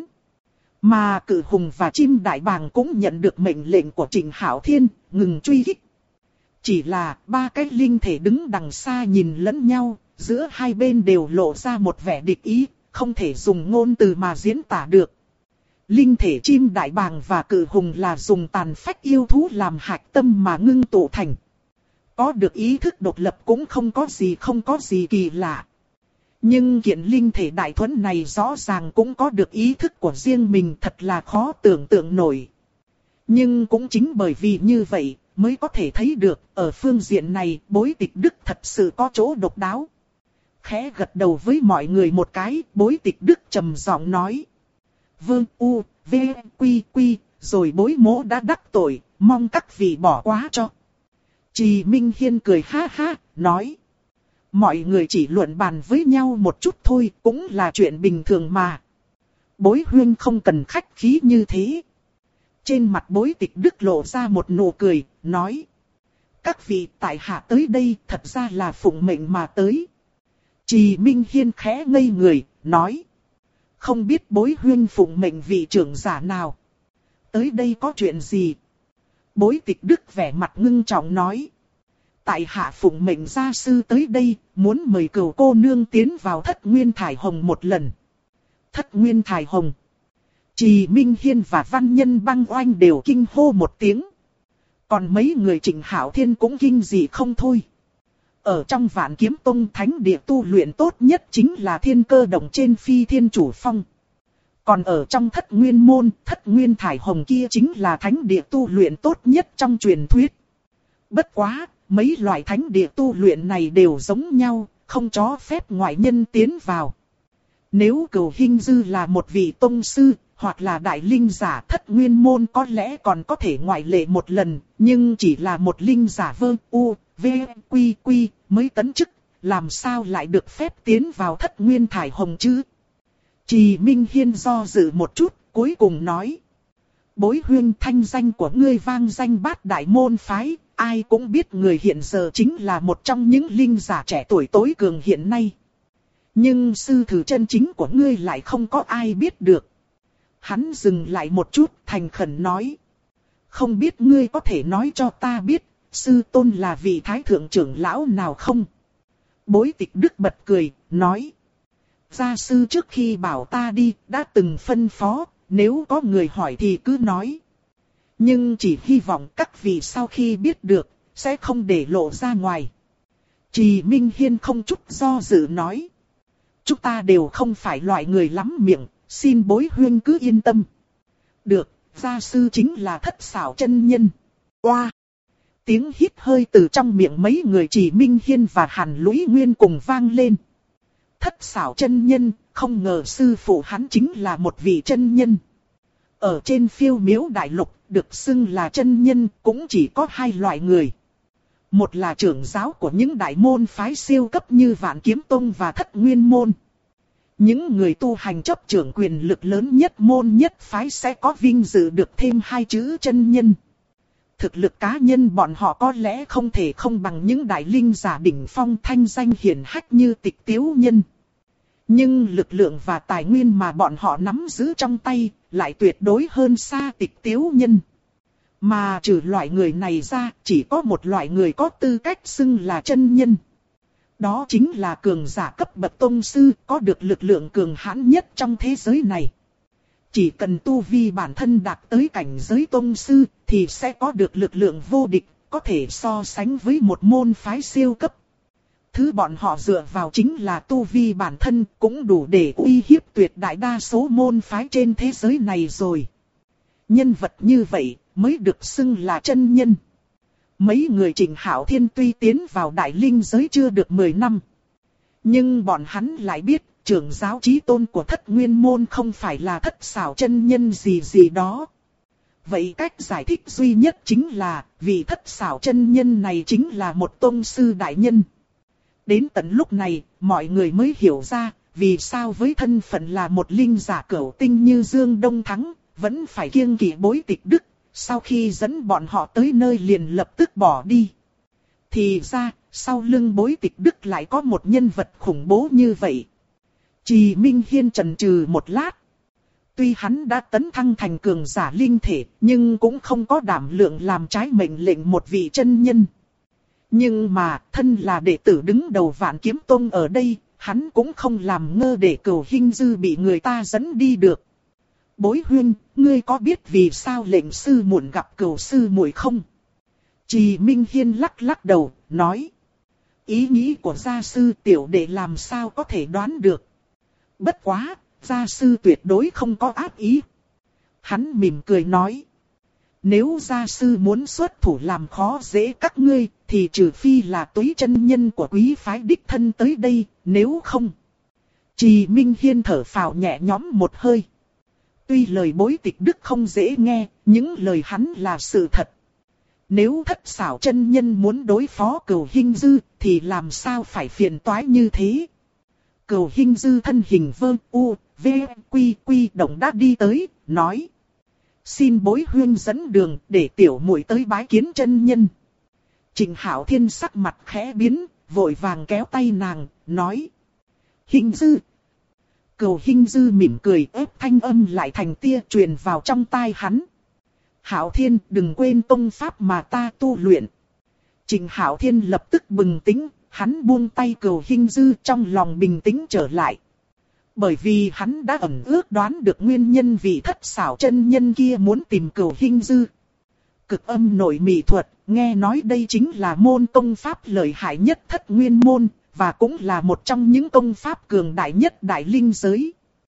Mà Cự Hùng và Chim Đại Bàng cũng nhận được mệnh lệnh của Trình Hạo Thiên, ngừng truy kích. Chỉ là ba cái linh thể đứng đằng xa nhìn lẫn nhau, giữa hai bên đều lộ ra một vẻ địch ý, không thể dùng ngôn từ mà diễn tả được. Linh thể Chim Đại Bàng và Cự Hùng là dùng tàn phách yêu thú làm hạch tâm mà ngưng tụ thành. Có được ý thức độc lập cũng không có gì kỳ lạ. Nhưng kiện linh thể đại thuẫn này rõ ràng cũng có được ý thức của riêng mình, thật là khó tưởng tượng nổi. Nhưng cũng chính bởi vì như vậy mới có thể thấy được ở phương diện này bối tịch đức thật sự có chỗ độc đáo. Khẽ gật đầu với mọi người một cái, bối tịch đức trầm giọng nói. Vương u, v, quy quy, rồi bối mỗ đã đắc tội, mong các vị bỏ qua cho. Trì Minh Hiên cười ha ha, nói. Mọi người chỉ luận bàn với nhau một chút thôi, cũng là chuyện bình thường mà. Bối huyên không cần khách khí như thế. Trên mặt bối tịch đức lộ ra một nụ cười, nói. Các vị tại hạ tới đây thật ra là phụng mệnh mà tới. Trì Minh Hiên khẽ ngây người, nói. Không biết bối huyên phụng mệnh vị trưởng giả nào. Tới đây có chuyện gì? Bối tịch đức vẻ mặt ngưng trọng nói. Tại hạ phụng mệnh gia sư tới đây, muốn mời cửu cô nương tiến vào Thất Nguyên Thải Hồng một lần. Thất Nguyên Thải Hồng. Trì Minh Hiên và Văn Nhân Băng Oanh đều kinh hô một tiếng. Còn mấy người Trình Hạo Thiên cũng kinh dị không thôi. Ở trong Vạn Kiếm Tông thánh địa tu luyện tốt nhất chính là Thiên Cơ Động trên Phi Thiên Chủ Phong. Còn ở trong Thất Nguyên Môn, Thất Nguyên Thải Hồng kia chính là thánh địa tu luyện tốt nhất trong truyền thuyết. Bất quá, mấy loại thánh địa tu luyện này đều giống nhau, không cho phép ngoại nhân tiến vào. Nếu Cửu Hinh Dư là một vị tông sư, hoặc là đại linh giả, Thất Nguyên Môn có lẽ còn có thể ngoại lệ một lần, nhưng chỉ là một linh giả vương u, v, quy quy, mới tấn chức, làm sao lại được phép tiến vào Thất Nguyên Thải Hồng chứ? Trì Minh Hiên do dự một chút, cuối cùng nói. Bối huyên, thanh danh của ngươi vang danh bát đại môn phái, ai cũng biết người hiện giờ chính là một trong những linh giả trẻ tuổi tối cường hiện nay. Nhưng sư thử chân chính của ngươi lại không có ai biết được. Hắn dừng lại một chút, thành khẩn nói. Không biết ngươi có thể nói cho ta biết, sư tôn là vị thái thượng trưởng lão nào không? Bối tịch đức bật cười, nói. Gia sư trước khi bảo ta đi, đã từng phân phó, nếu có người hỏi thì cứ nói. Nhưng chỉ hy vọng các vị sau khi biết được, sẽ không để lộ ra ngoài. Trì Minh Hiên không chút do dự nói. Chúng ta đều không phải loại người lắm miệng, xin bối huyên cứ yên tâm. Được, gia sư chính là Thất Xảo chân nhân. Oa! Tiếng hít hơi từ trong miệng mấy người Trì Minh Hiên và Hàn Lũy Nguyên cùng vang lên. Thất Xảo chân nhân, không ngờ sư phụ hắn chính là một vị chân nhân. Ở trên Phiêu Miếu Đại Lục, được xưng là chân nhân cũng chỉ có hai loại người. Một là trưởng giáo của những đại môn phái siêu cấp như Vạn Kiếm Tông và Thất Nguyên Môn. Những người tu hành chấp trưởng quyền lực lớn nhất môn nhất phái sẽ có vinh dự được thêm hai chữ chân nhân. Thực lực cá nhân bọn họ có lẽ không thể không bằng những đại linh giả đỉnh phong thanh danh hiển hách như Tịch Tiếu Nhân. Nhưng lực lượng và tài nguyên mà bọn họ nắm giữ trong tay lại tuyệt đối hơn xa Tịch Tiếu Nhân. Mà trừ loại người này ra, chỉ có một loại người có tư cách xưng là chân nhân. Đó chính là cường giả cấp bậc tông sư, có được lực lượng cường hãn nhất trong thế giới này. Chỉ cần tu vi bản thân đạt tới cảnh giới tông sư, thì sẽ có được lực lượng vô địch, có thể so sánh với một môn phái siêu cấp. Thứ bọn họ dựa vào chính là tu vi bản thân, cũng đủ để uy hiếp tuyệt đại đa số môn phái trên thế giới này rồi. Nhân vật như vậy mới được xưng là chân nhân. Mấy người Trịnh Hạo Thiên tuy tiến vào đại linh giới chưa được 10 năm. Nhưng bọn hắn lại biết, trưởng giáo chí tôn của Thất Nguyên Môn không phải là Thất Xảo chân nhân gì gì đó. Vậy cách giải thích duy nhất chính là, vì Thất Xảo chân nhân này chính là một tông sư đại nhân. Đến tận lúc này, mọi người mới hiểu ra, vì sao với thân phận là một linh giả cửu tinh như Dương Đông Thắng, vẫn phải kiêng kỵ Bối Tịch Đức. Sau khi dẫn bọn họ tới nơi liền lập tức bỏ đi. Thì ra, sau lưng Bối Tịch Đức lại có một nhân vật khủng bố như vậy. Trì Minh Hiên chần chừ một lát. Tuy hắn đã tấn thăng thành cường giả linh thể, nhưng cũng không có đảm lượng làm trái mệnh lệnh một vị chân nhân. Nhưng mà, thân là đệ tử đứng đầu Vạn Kiếm Tông ở đây, hắn cũng không làm ngơ để Cửu Hinh Dư bị người ta dẫn đi được. Bối huynh, ngươi có biết vì sao lệnh sư muộn gặp Cửu sư muội không? Trì Minh Hiên lắc lắc đầu, nói. Ý nghĩ của gia sư tiểu đệ làm sao có thể đoán được. Bất quá, gia sư tuyệt đối không có ác ý. Hắn mỉm cười nói. Nếu gia sư muốn xuất thủ làm khó dễ các ngươi, thì trừ phi là Túy chân nhân của quý phái đích thân tới đây, nếu không. Trì Minh Hiên thở phào nhẹ nhõm một hơi. Tuy lời Bối Tịch Đức không dễ nghe, những lời hắn là sự thật. Nếu Thất Xảo chân nhân muốn đối phó Cửu Hinh Dư, thì làm sao phải phiền toái như thế? Cửu Hinh Dư thân hình vơ u, v, quy quy động đã đi tới, nói. Xin Bối huynh dẫn đường để tiểu muội tới bái kiến chân nhân. Trịnh Hạo Thiên sắc mặt khẽ biến, vội vàng kéo tay nàng, nói. Hinh Dư. Cửu Hinh Dư mỉm cười ép thanh âm lại thành tia truyền vào trong tai hắn. Hạo Thiên, đừng quên tông pháp mà ta tu luyện. Trịnh Hạo Thiên lập tức bừng tỉnh, hắn buông tay Cửu Hinh Dư trong lòng bình tĩnh trở lại. Bởi vì hắn đã ẩn ước đoán được nguyên nhân vì Thất Xảo chân nhân kia muốn tìm Cửu Hinh Dư. Cực âm nội mị thuật, nghe nói đây chính là môn công pháp lợi hại nhất Thất Nguyên Môn, và cũng là một trong những công pháp cường đại nhất đại linh giới.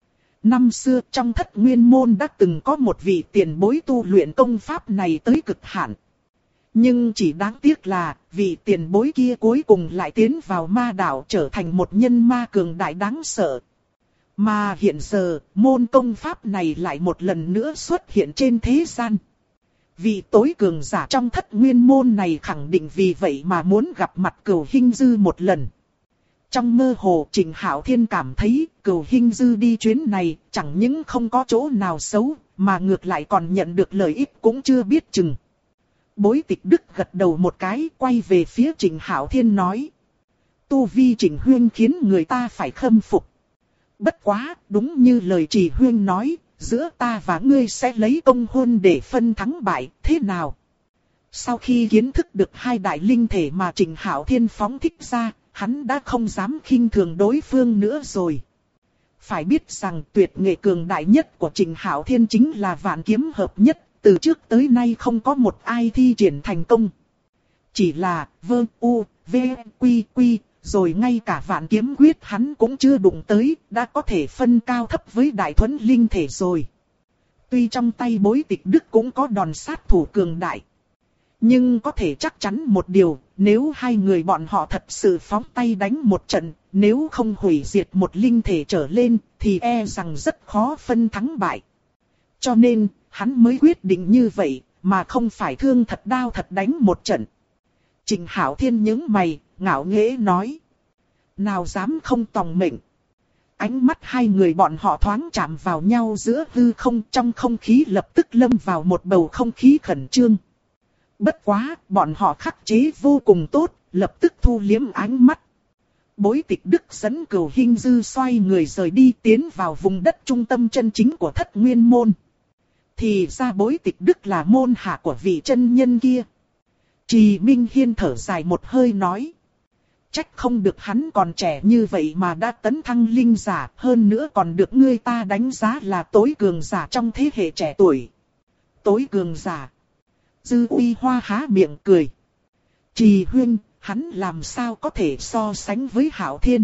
Năm xưa trong Thất Nguyên Môn đã từng có một vị tiền bối tu luyện công pháp này tới cực hạn. Nhưng chỉ đáng tiếc là vị tiền bối kia cuối cùng lại tiến vào ma đạo trở thành một nhân ma cường đại đáng sợ. Mà hiện giờ môn công pháp này lại một lần nữa xuất hiện trên thế gian. Vị tối cường giả trong Thất Nguyên Môn này khẳng định vì vậy mà muốn gặp mặt Cửu Hinh Dư một lần. Trong mơ hồ Trịnh Hạo Thiên cảm thấy Cửu Hinh Dư đi chuyến này chẳng những không có chỗ nào xấu, mà ngược lại còn nhận được lợi ích cũng chưa biết chừng. Bối Tịch Đức gật đầu một cái, quay về phía Trịnh Hạo Thiên nói. Tu vi Trịnh huynh khiến người ta phải khâm phục. Bất quá, đúng như lời Trì huynh nói, giữa ta và ngươi sẽ lấy công hôn để phân thắng bại, thế nào? Sau khi kiến thức được hai đại linh thể mà Trịnh Hạo Thiên phóng thích ra, hắn đã không dám khinh thường đối phương nữa rồi. Phải biết rằng tuyệt nghệ cường đại nhất của Trịnh Hạo Thiên chính là Vạn Kiếm hợp nhất, từ trước tới nay không có một ai thi triển thành công. Chỉ là u, v, quy quy, rồi ngay cả Vạn Kiếm quyết hắn cũng chưa đụng tới, đã có thể phân cao thấp với đại thuẫn linh thể rồi. Tuy trong tay Bối Tịch Đức cũng có đòn sát thủ cường đại, nhưng có thể chắc chắn một điều, nếu hai người bọn họ thật sự phóng tay đánh một trận, nếu không hủy diệt một linh thể trở lên, thì e rằng rất khó phân thắng bại. Cho nên, hắn mới quyết định như vậy, mà không phải thương thật đao thật đánh một trận. Trịnh Hạo Thiên nhướng mày, ngạo nghễ nói. Nào dám không tòng mệnh. Ánh mắt hai người bọn họ thoáng chạm vào nhau giữa hư không, trong không khí lập tức lâm vào một bầu không khí khẩn trương. Bất quá, bọn họ khắc chế vô cùng tốt, lập tức thu liếm ánh mắt. Bối Tịch Đức dẫn Cửu Hinh Dư xoay người rời đi, tiến vào vùng đất trung tâm chân chính của Thất Nguyên môn. Thì ra Bối Tịch Đức là môn hạ của vị chân nhân kia. Trì Minh Hiên thở dài một hơi nói. Trách không được hắn còn trẻ như vậy mà đã tấn thăng linh giả, hơn nữa còn được người ta đánh giá là tối cường giả trong thế hệ trẻ tuổi. Tối cường giả. Dư Uy Hoa há miệng cười. Trì huynh, hắn làm sao có thể so sánh với Hạo Thiên?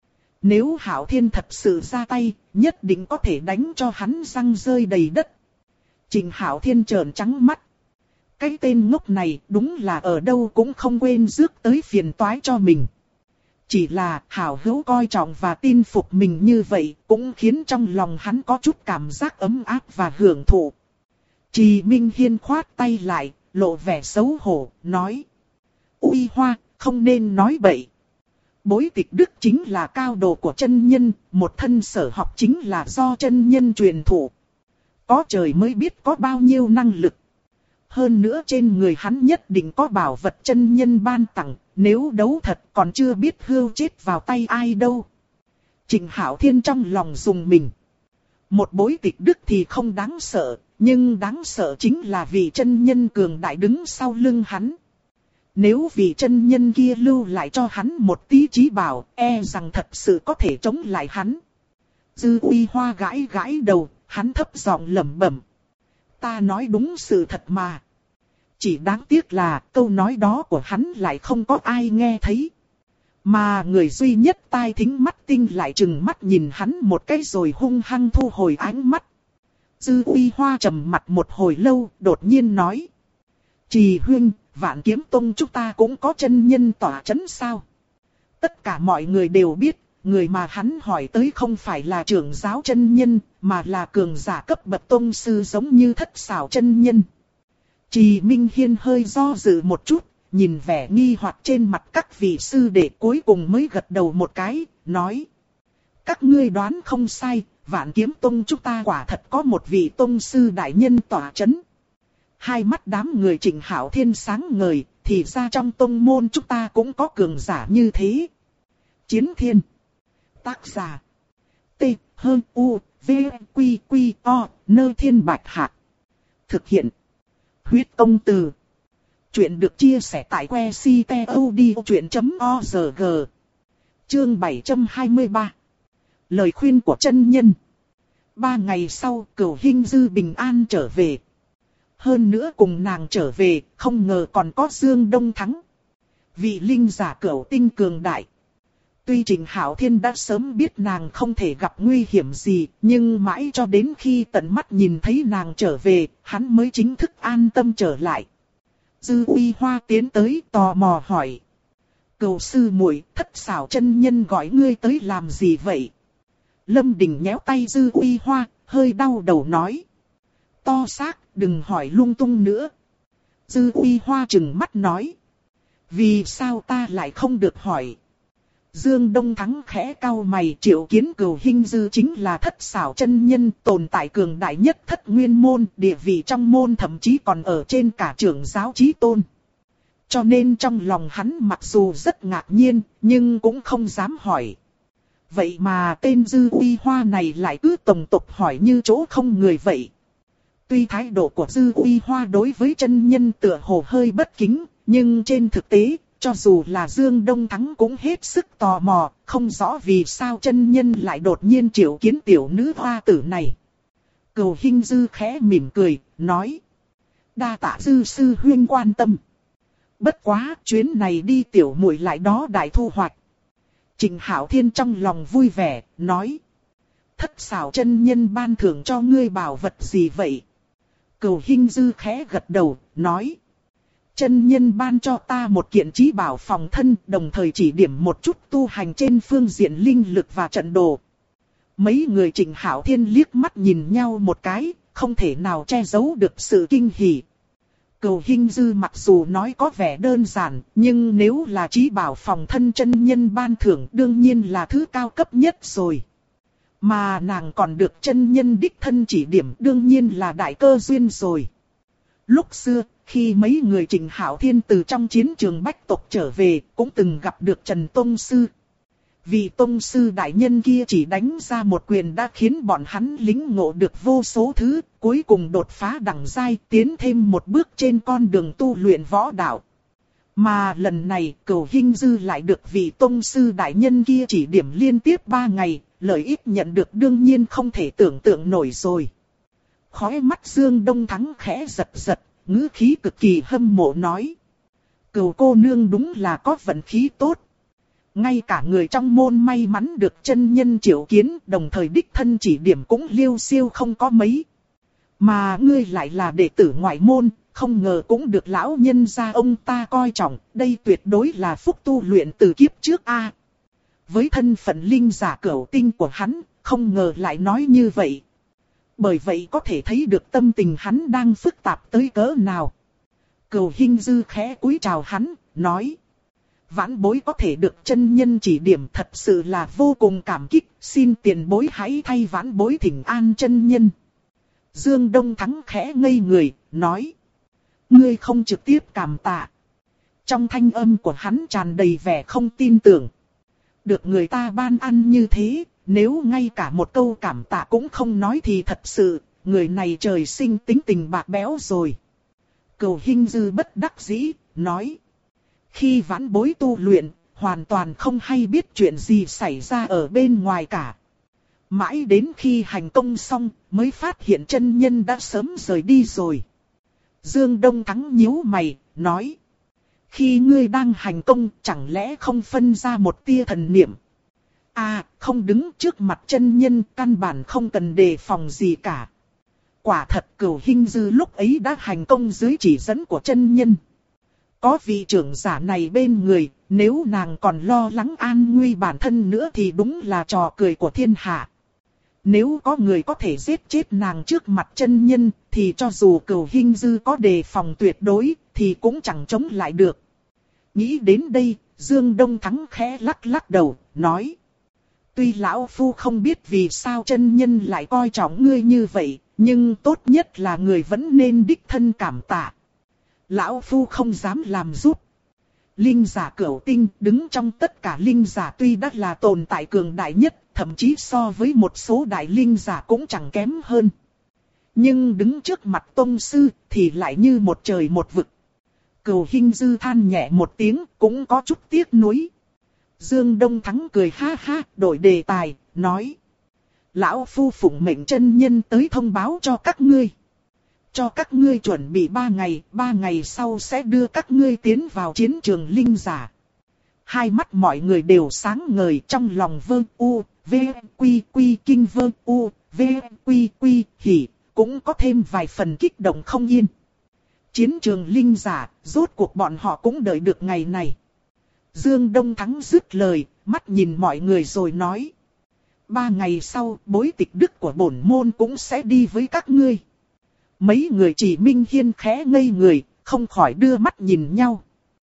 Nếu Hạo Thiên thật sự ra tay, nhất định có thể đánh cho hắn răng rơi đầy đất. Trình Hạo Thiên trợn trắng mắt. Cái tên ngốc này đúng là ở đâu cũng không quên rước tới phiền toái cho mình. Chỉ là hảo hữu coi trọng và tin phục mình như vậy cũng khiến trong lòng hắn có chút cảm giác ấm áp và hưởng thụ. Trì Minh Hiên khoát tay lại, lộ vẻ xấu hổ, nói. Uy Hoa, không nên nói bậy. Bối Tịch Đức chính là cao độ của chân nhân, một thân sở học chính là do chân nhân truyền thụ. Có trời mới biết có bao nhiêu năng lực. Hơn nữa trên người hắn nhất định có bảo vật chân nhân ban tặng, nếu đấu thật còn chưa biết hươu chết vào tay ai đâu. Trịnh Hạo Thiên trong lòng dùng mình. Một Bối Tịch Đức thì không đáng sợ, nhưng đáng sợ chính là vị chân nhân cường đại đứng sau lưng hắn. Nếu vị chân nhân kia lưu lại cho hắn một tí trí bảo, e rằng thật sự có thể chống lại hắn. Dư Uy Hoa gãi gãi đầu, hắn thấp giọng lẩm bẩm. Ta nói đúng sự thật mà. Chỉ đáng tiếc là câu nói đó của hắn lại không có ai nghe thấy. Mà người duy nhất tai thính mắt tinh lại trừng mắt nhìn hắn một cái rồi hung hăng thu hồi ánh mắt. Dư Uy Hoa trầm mặt một hồi lâu, đột nhiên nói. Trì huynh, Vạn Kiếm Tông chúng ta cũng có chân nhân tỏa chấn sao? Tất cả mọi người đều biết, người mà hắn hỏi tới không phải là trưởng giáo chân nhân, mà là cường giả cấp bậc tông sư giống như Thất Xảo chân nhân. Trì Minh Hiên hơi do dự một chút, nhìn vẻ nghi hoặc trên mặt các vị sư đệ cuối cùng mới gật đầu một cái, nói. Các ngươi đoán không sai, Vạn Kiếm Tông chúng ta quả thật có một vị tông sư đại nhân tỏa chấn. Hai mắt đám người Trịnh Hạo Thiên sáng ngời, thì ra trong tông môn chúng ta cũng có cường giả như thế. Chiến Thiên. Tác giả. T. Hơn U. V. Quy. Quy. O. Nơi Thiên Bạch Hạc. Thực hiện. Huyết Công Từ. Chuyện được chia sẻ tại que ctod.org. Chương 723. Lời khuyên của chân nhân. 3 ngày sau, Cửu Hinh Dư bình an trở về. Hơn nữa cùng nàng trở về, không ngờ còn có Dương Đông Thắng. Vị linh giả Cửu Tinh cường đại. Tuy Trịnh Hạo Thiên đã sớm biết nàng không thể gặp nguy hiểm gì, nhưng mãi cho đến khi tận mắt nhìn thấy nàng trở về, hắn mới chính thức an tâm trở lại. Dư Uy Hoa tiến tới tò mò hỏi. Cửu sư muội, Thất Xảo chân nhân gọi ngươi tới làm gì vậy? Lâm Đình nhéo tay Dư Uy Hoa, hơi đau đầu nói. To xác, đừng hỏi lung tung nữa. Dư Uy Hoa trừng mắt nói. Vì sao ta lại không được hỏi? Dương Đông Thắng khẽ cau mày, Triệu Kiến Cửu Hinh Dư chính là Thất Xảo chân nhân tồn tại cường đại nhất Thất Nguyên môn, địa vị trong môn thậm chí còn ở trên cả trưởng giáo chí tôn. Cho nên trong lòng hắn mặc dù rất ngạc nhiên, nhưng cũng không dám hỏi. Vậy mà tên Dư Uy Hoa này lại cứ tổng tục hỏi như chỗ không người vậy. Tuy thái độ của Dư Uy Hoa đối với chân nhân tựa hồ hơi bất kính, nhưng trên thực tế, cho dù là Dương Đông Thắng cũng hết sức tò mò, không rõ vì sao chân nhân lại đột nhiên triệu kiến tiểu nữ hoa tử này. Cửu Hinh Dư khẽ mỉm cười, nói. Đa tạ Dư sư huynh quan tâm. Bất quá, chuyến này đi tiểu muội lại đó đại thu hoạch. Trịnh Hạo Thiên trong lòng vui vẻ, nói. Thất Xảo chân nhân ban thưởng cho ngươi bảo vật gì vậy? Cửu Hinh Dư khẽ gật đầu, nói. Chân nhân ban cho ta một kiện chí bảo phòng thân, đồng thời chỉ điểm một chút tu hành trên phương diện linh lực và trận đồ. Mấy người Trịnh Hạo Thiên liếc mắt nhìn nhau một cái, không thể nào che giấu được sự kinh hỉ. Cửu Hinh Dư mặc dù nói có vẻ đơn giản, nhưng nếu là chí bảo phòng thân chân nhân ban thưởng đương nhiên là thứ cao cấp nhất rồi. Mà nàng còn được chân nhân đích thân chỉ điểm đương nhiên là đại cơ duyên rồi. Lúc xưa, khi mấy người Trịnh Hạo Thiên từ trong chiến trường bách tộc trở về, cũng từng gặp được Trần Tông Sư. Vị tông sư đại nhân kia chỉ đánh ra một quyền đã khiến bọn hắn lĩnh ngộ được vô số thứ, cuối cùng đột phá đẳng giai, tiến thêm một bước trên con đường tu luyện võ đạo. Mà lần này Cửu Hinh Dư lại được vị tông sư đại nhân kia chỉ điểm liên tiếp 3 ngày, lợi ích nhận được đương nhiên không thể tưởng tượng nổi rồi. Khóe mắt Dương Đông Thắng khẽ giật giật, ngữ khí cực kỳ hâm mộ nói. Cửu cô nương đúng là có vận khí tốt. Ngay cả người trong môn may mắn được chân nhân triệu kiến, đồng thời đích thân chỉ điểm cũng liêu siêu không có mấy. Mà ngươi lại là đệ tử ngoại môn, không ngờ cũng được lão nhân gia ông ta coi trọng, đây tuyệt đối là phúc tu luyện từ kiếp trước a. Với thân phận linh giả cửu tinh của hắn, không ngờ lại nói như vậy. Bởi vậy có thể thấy được tâm tình hắn đang phức tạp tới cỡ nào. Cửu Hinh Dư khẽ cúi chào hắn, nói. Vãn bối có thể được chân nhân chỉ điểm thật sự là vô cùng cảm kích, xin tiền bối hãy thay vãn bối thỉnh an chân nhân. Dương Đông Thắng khẽ ngây người, nói. Ngươi không trực tiếp cảm tạ. Trong thanh âm của hắn tràn đầy vẻ không tin tưởng. Được người ta ban ăn như thế, nếu ngay cả một câu cảm tạ cũng không nói thì thật sự, người này trời sinh tính tình bạc bẽo rồi. Cửu Hinh Dư bất đắc dĩ, nói. Khi vãn bối tu luyện, hoàn toàn không hay biết chuyện gì xảy ra ở bên ngoài cả. Mãi đến khi hành công xong, mới phát hiện chân nhân đã sớm rời đi rồi. Dương Đông Thắng nhíu mày, nói. Khi ngươi đang hành công, chẳng lẽ không phân ra một tia thần niệm? À, không đứng trước mặt chân nhân, căn bản không cần đề phòng gì cả. Quả thật Cửu Hinh Dư lúc ấy đã hành công dưới chỉ dẫn của chân nhân. Có vị trưởng giả này bên người, nếu nàng còn lo lắng an nguy bản thân nữa thì đúng là trò cười của thiên hạ. Nếu có người có thể giết chết nàng trước mặt chân nhân, thì cho dù Cửu Hinh Dư có đề phòng tuyệt đối, thì cũng chẳng chống lại được. Nghĩ đến đây, Dương Đông Thắng khẽ lắc lắc đầu, nói. Tuy lão phu không biết vì sao chân nhân lại coi trọng ngươi như vậy, nhưng tốt nhất là người vẫn nên đích thân cảm tạ. Lão phu không dám làm giúp. Linh giả Cửu tinh đứng trong tất cả linh giả tuy đã là tồn tại cường đại nhất, thậm chí so với một số đại linh giả cũng chẳng kém hơn. Nhưng đứng trước mặt tông sư thì lại như một trời một vực. Cửu Hinh Dư than nhẹ một tiếng, cũng có chút tiếc nuối. Dương Đông Thắng cười ha ha, đổi đề tài, nói. Lão phu phụng mệnh chân nhân tới thông báo cho các ngươi. Cho các ngươi chuẩn bị 3 ngày, 3 ngày sau sẽ đưa các ngươi tiến vào chiến trường linh giả. Hai mắt mọi người đều sáng ngời, trong lòng vơ u, v, quy quy kinh vơ u, v, quy quy hỉ, cũng có thêm vài phần kích động không yên. Chiến trường linh giả, rốt cuộc bọn họ cũng đợi được ngày này. Dương Đông Thắng dứt lời, mắt nhìn mọi người rồi nói. 3 ngày sau, bối tịch đức của bổn môn cũng sẽ đi với các ngươi. Mấy người Chỉ Minh Hiên khẽ ngây người, không khỏi đưa mắt nhìn nhau.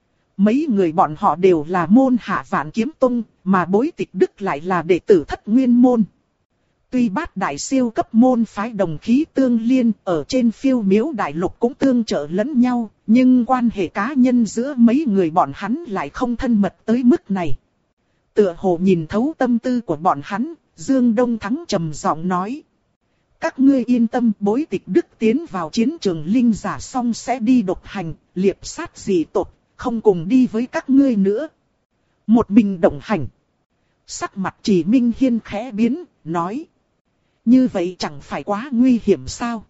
Mấy người bọn họ đều là môn hạ Vạn Kiếm Tông, mà bối tịch đức lại là đệ tử Thất Nguyên môn. Tuy bát đại siêu cấp môn phái đồng khí tương liên, ở trên phiêu miếu đại lục cũng tương trợ lẫn nhau, nhưng quan hệ cá nhân giữa mấy người bọn hắn lại không thân mật tới mức này. Tựa hồ nhìn thấu tâm tư của bọn hắn, Dương Đông Thắng trầm giọng nói. Các ngươi yên tâm, bối tịch đức tiến vào chiến trường linh giả xong sẽ đi độc hành, liệp sát dị tộc, không cùng đi với các ngươi nữa. Một mình đồng hành. Sắc mặt Chỉ Minh Hiên khẽ biến, nói. Như vậy chẳng phải quá nguy hiểm sao?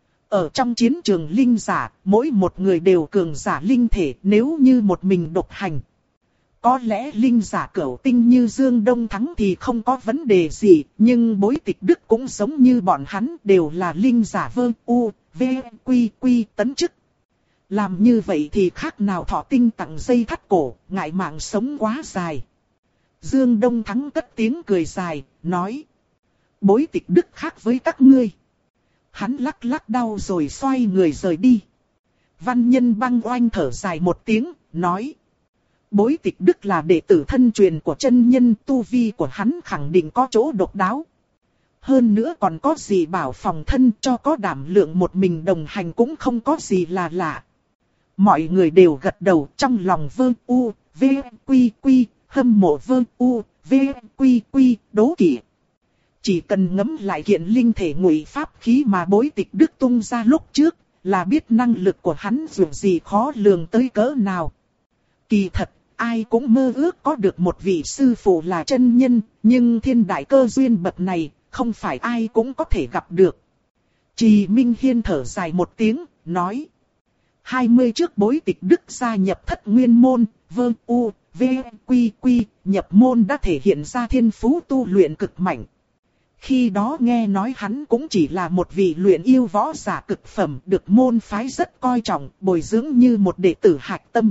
Ở trong chiến trường linh giả, mỗi một người đều cường giả linh thể, nếu như một mình độc hành. Có lẽ linh giả Cửu tinh như Dương Đông Thắng thì không có vấn đề gì, nhưng bối tịch đức cũng giống như bọn hắn đều là linh giả vơ u, v, quy quy tấn chức. Làm như vậy thì khác nào thọ tinh tặng dây thắt cổ, ngại mạng sống quá dài. Dương Đông Thắng cất tiếng cười dài, nói. Bối tịch đức khác với các ngươi. Hắn lắc lắc đau rồi xoay người rời đi. Văn Nhân Băng oanh thở dài một tiếng, nói. Bối tịch đức là đệ tử thân truyền của chân nhân, tu vi của hắn khẳng định có chỗ độc đáo. Hơn nữa còn có gì bảo phòng thân, cho có đảm lượng một mình đồng hành cũng không có gì là lạ. Mọi người đều gật đầu, trong lòng vơ u, v, quy quy, hâm mộ vơ u, V, Quy, Quy, đố kỵ. Chỉ cần ngẫm lại kiện linh thể ngụy pháp khí mà Bối Tịch Đức tung ra lúc trước, là biết năng lực của hắn dù gì khó lường tới cỡ nào. Kỳ thật, ai cũng mơ ước có được một vị sư phụ là chân nhân, nhưng thiên đại cơ duyên bậc này, không phải ai cũng có thể gặp được. Trì Minh Hiên thở dài một tiếng, nói. 20 trước Bối Tịch Đức gia nhập Thất Nguyên môn, Vương U, V, Quy, Quy, nhập môn đã thể hiện ra thiên phú tu luyện cực mạnh. Khi đó nghe nói hắn cũng chỉ là một vị luyện yêu võ giả cực phẩm, được môn phái rất coi trọng, bồi dưỡng như một đệ tử hạch tâm.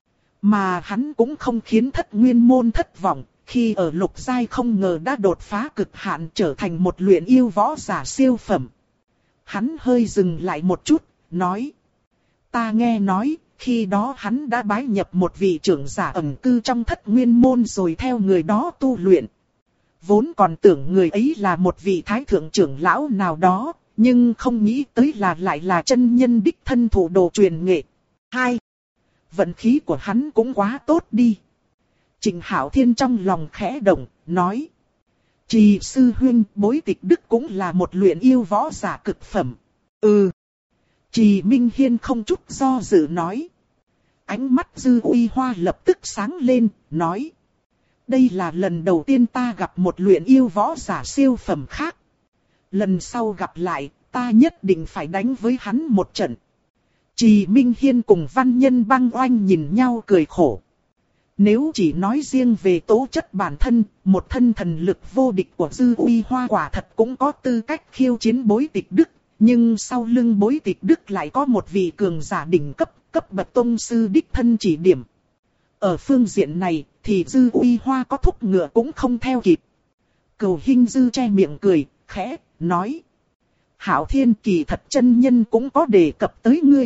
Mà hắn cũng không khiến Thất Nguyên môn thất vọng, khi ở lục giai không ngờ đã đột phá cực hạn trở thành một luyện yêu võ giả siêu phẩm. Hắn hơi dừng lại một chút, nói. Ta nghe nói, khi đó hắn đã bái nhập một vị trưởng giả ẩn cư trong Thất Nguyên môn rồi theo người đó tu luyện. Vốn còn tưởng người ấy là một vị thái thượng trưởng lão nào đó, nhưng không nghĩ tới là lại là chân nhân đích thân thủ đồ truyền nghệ. 2. Vận khí của hắn cũng quá tốt đi. Trịnh Hạo Thiên trong lòng khẽ động, nói. Trì sư huynh, Bối Tịch Đức cũng là một luyện yêu võ giả cực phẩm. Ừ. Trì Minh Hiên không chút do dự nói. Ánh mắt Dư Uy Hoa lập tức sáng lên, nói. Đây là lần đầu tiên ta gặp một luyện yêu võ giả siêu phẩm khác. Lần sau gặp lại, ta nhất định phải đánh với hắn một trận. Trì Minh Hiên cùng Văn Nhân Băng Oanh nhìn nhau cười khổ. Nếu chỉ nói riêng về tố chất bản thân, một thân thần lực vô địch của Dư Uy Hoa quả thật cũng có tư cách khiêu chiến Bối Tịch Đức. Nhưng sau lưng Bối Tịch Đức lại có một vị cường giả đỉnh cấp bậc tông sư đích thân chỉ điểm. Ở phương diện này thì Dư Uy Hoa có thúc ngựa cũng không theo kịp. Cửu Hinh Dư che miệng cười, khẽ, nói. Hạo Thiên, kỳ thật chân nhân cũng có đề cập tới ngươi.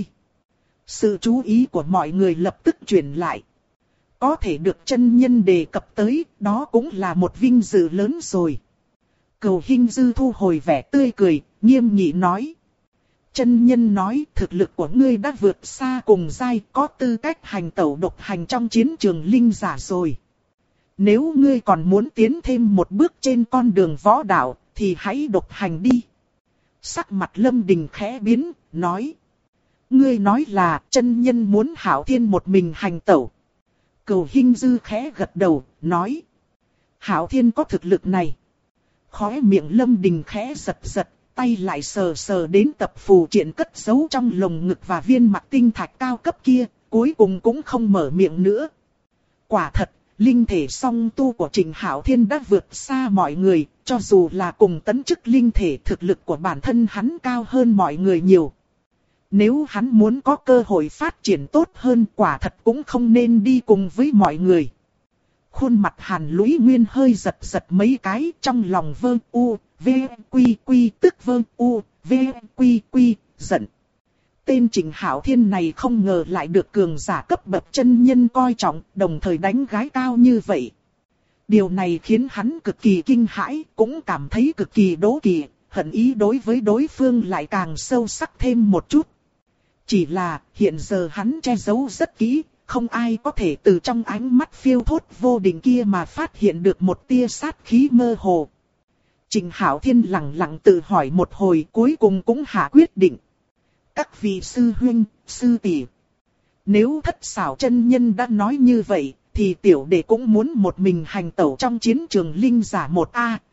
Sự chú ý của mọi người lập tức chuyển lại. Có thể được chân nhân đề cập tới, đó cũng là một vinh dự lớn rồi. Cửu Hinh Dư thu hồi vẻ tươi cười, nghiêm nghị nói. Chân nhân nói thực lực của ngươi đã vượt xa cùng giai, có tư cách hành tẩu độc hành trong chiến trường linh giả rồi. Nếu ngươi còn muốn tiến thêm một bước trên con đường võ đạo, thì hãy độc hành đi. Sắc mặt Lâm Đình khẽ biến, nói. Ngươi nói là chân nhân muốn Hạo Thiên một mình hành tẩu. Cửu Hinh Dư khẽ gật đầu, nói. Hạo Thiên có thực lực này. Khóe miệng Lâm Đình khẽ giật giật. Tay lại sờ sờ đến tập phù triện cất giấu trong lồng ngực và viên mặc tinh thạch cao cấp kia, cuối cùng cũng không mở miệng nữa. Quả thật, linh thể song tu của Trịnh Hạo Thiên đã vượt xa mọi người, cho dù là cùng tấn chức linh thể thực lực của bản thân hắn cao hơn mọi người nhiều. Nếu hắn muốn có cơ hội phát triển tốt hơn, quả thật cũng không nên đi cùng với mọi người. Khuôn mặt Hàn Lũy Nguyên hơi giật giật mấy cái, trong lòng Vương U, V, Quy, Quy, tức Vương U, V, Quy, Quy, giận. Tên Trịnh Hạo Thiên này không ngờ lại được cường giả cấp bậc chân nhân coi trọng, đồng thời đánh gái cao như vậy. Điều này khiến hắn cực kỳ kinh hãi, cũng cảm thấy cực kỳ đố kỵ, hận ý đối với đối phương lại càng sâu sắc thêm một chút. Chỉ là, hiện giờ hắn che giấu rất kỹ. Không ai có thể từ trong ánh mắt phiêu thốt vô định kia mà phát hiện được một tia sát khí mơ hồ. Trịnh Hạo Thiên lặng lặng tự hỏi một hồi, cuối cùng cũng hạ quyết định. Các vị sư huynh, sư tỷ, nếu Thất Xảo chân nhân đã nói như vậy, thì tiểu đệ cũng muốn một mình hành tẩu trong chiến trường linh giả một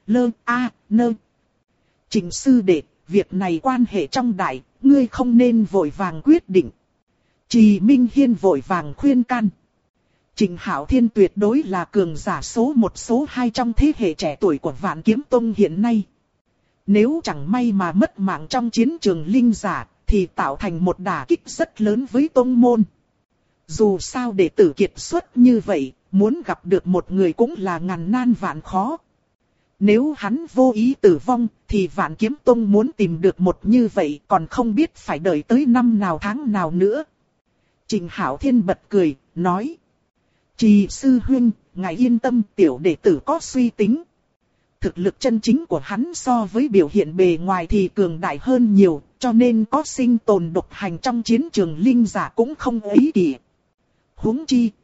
nơ. Trịnh sư đệ, việc này quan hệ trong đại, ngươi không nên vội vàng quyết định. Trì Minh Hiên vội vàng khuyên can. Trịnh Hạo Thiên tuyệt đối là cường giả số 1 số 2 trong thế hệ trẻ tuổi của Vạn Kiếm Tông hiện nay. Nếu chẳng may mà mất mạng trong chiến trường linh giả, thì tạo thành một đả kích rất lớn với tông môn. Dù sao đệ tử kiệt xuất như vậy, muốn gặp được một người cũng là ngàn nan vạn khó. Nếu hắn vô ý tử vong, thì Vạn Kiếm Tông muốn tìm được một như vậy còn không biết phải đợi tới năm nào tháng nào nữa. Trịnh Hạo Thiên bật cười, nói. Trì sư huynh, ngài yên tâm, tiểu đệ tử có suy tính. Thực lực chân chính của hắn so với biểu hiện bề ngoài thì cường đại hơn nhiều, cho nên có sinh tồn độc hành trong chiến trường linh giả cũng không ấy kỳ. Huống chi,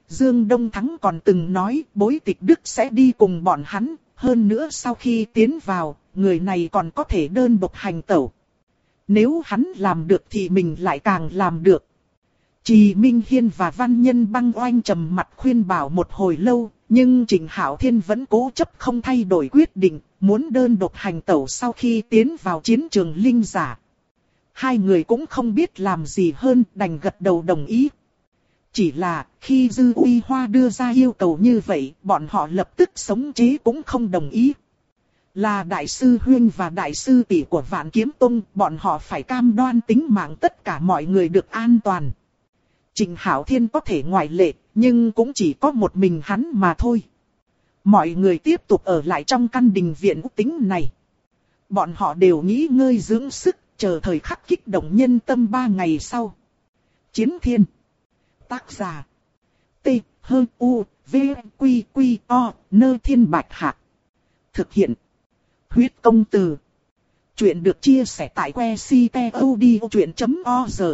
Dương Đông Thắng còn từng nói Bối Tịch Đức sẽ đi cùng bọn hắn, hơn nữa sau khi tiến vào, người này còn có thể đơn độc hành tẩu. Nếu hắn làm được thì mình lại càng làm được. Trì Minh Hiên và Văn Nhân Băng oanh trầm mặt khuyên bảo một hồi lâu, nhưng Trịnh Hạo Thiên vẫn cố chấp không thay đổi quyết định, muốn đơn độc hành tẩu sau khi tiến vào chiến trường linh giả. Hai người cũng không biết làm gì hơn, đành gật đầu đồng ý. Chỉ là, khi Dư Uy Hoa đưa ra yêu cầu như vậy, bọn họ lập tức sống chế cũng không đồng ý. Là đại sư Huyên và đại sư tỷ của Vạn Kiếm Tông, bọn họ phải cam đoan tính mạng tất cả mọi người được an toàn. Trịnh Hạo Thiên có thể ngoại lệ, nhưng cũng chỉ có một mình hắn mà thôi. Mọi người tiếp tục ở lại trong căn đình viện tính này. Bọn họ đều nghỉ ngơi dưỡng sức, chờ thời khắc kích động nhân tâm 3 ngày sau. Chiến Thiên. Tác giả. T. H. U. V. Quy. Quy. O. Nơ Thiên Bạch Hạc. Thực hiện. Huyết Công Từ. Chuyện được chia sẻ tại que ctod.org.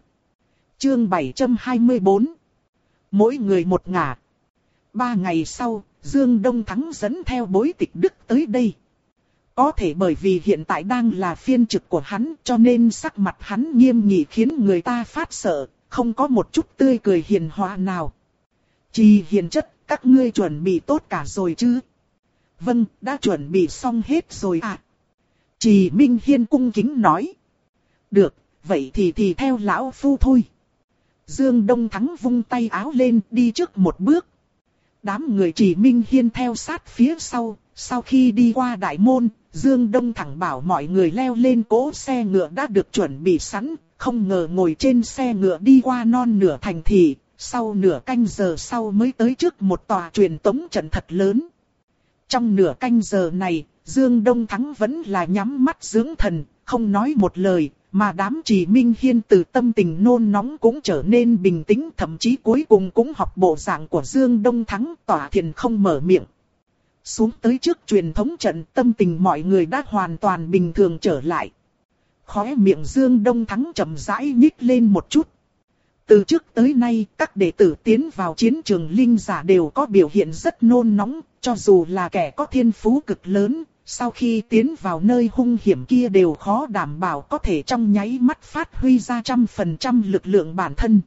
Chương 724. Mỗi người một ngả. 3 ngày sau, Dương Đông Thắng dẫn theo Bối Tịch Đức tới đây. Có thể bởi vì hiện tại đang là phiên trực của hắn, cho nên sắc mặt hắn nghiêm nghị khiến người ta phát sợ, không có một chút tươi cười hiền hòa nào. Trì Hiền chất, các ngươi chuẩn bị tốt cả rồi chứ? Vâng, đã chuẩn bị xong hết rồi ạ. Trì Minh Hiên cung kính nói. Được, vậy thì theo lão phu thôi. Dương Đông Thắng vung tay áo lên đi trước một bước. Đám người Trì Minh Hiên theo sát phía sau khi đi qua đại môn, Dương Đông thẳng bảo mọi người leo lên cỗ xe ngựa đã được chuẩn bị sẵn, không ngờ ngồi trên xe ngựa đi qua non nửa thành thị, sau nửa canh giờ sau mới tới trước một tòa truyền tống trận thật lớn. Trong nửa canh giờ này, Dương Đông Thắng vẫn là nhắm mắt dưỡng thần, không nói một lời, mà đám Trì Minh Hiên từ tâm tình nôn nóng cũng trở nên bình tĩnh, thậm chí cuối cùng cũng học bộ dạng của Dương Đông Thắng, tỏa thiền không mở miệng. Xuống tới trước truyền thống trận, tâm tình mọi người đã hoàn toàn bình thường trở lại. Khóe miệng Dương Đông Thắng chậm rãi nhích lên một chút. Từ trước tới nay, các đệ tử tiến vào chiến trường linh giả đều có biểu hiện rất nôn nóng, cho dù là kẻ có thiên phú cực lớn, sau khi tiến vào nơi hung hiểm kia đều khó đảm bảo có thể trong nháy mắt phát huy ra 100% lực lượng bản thân.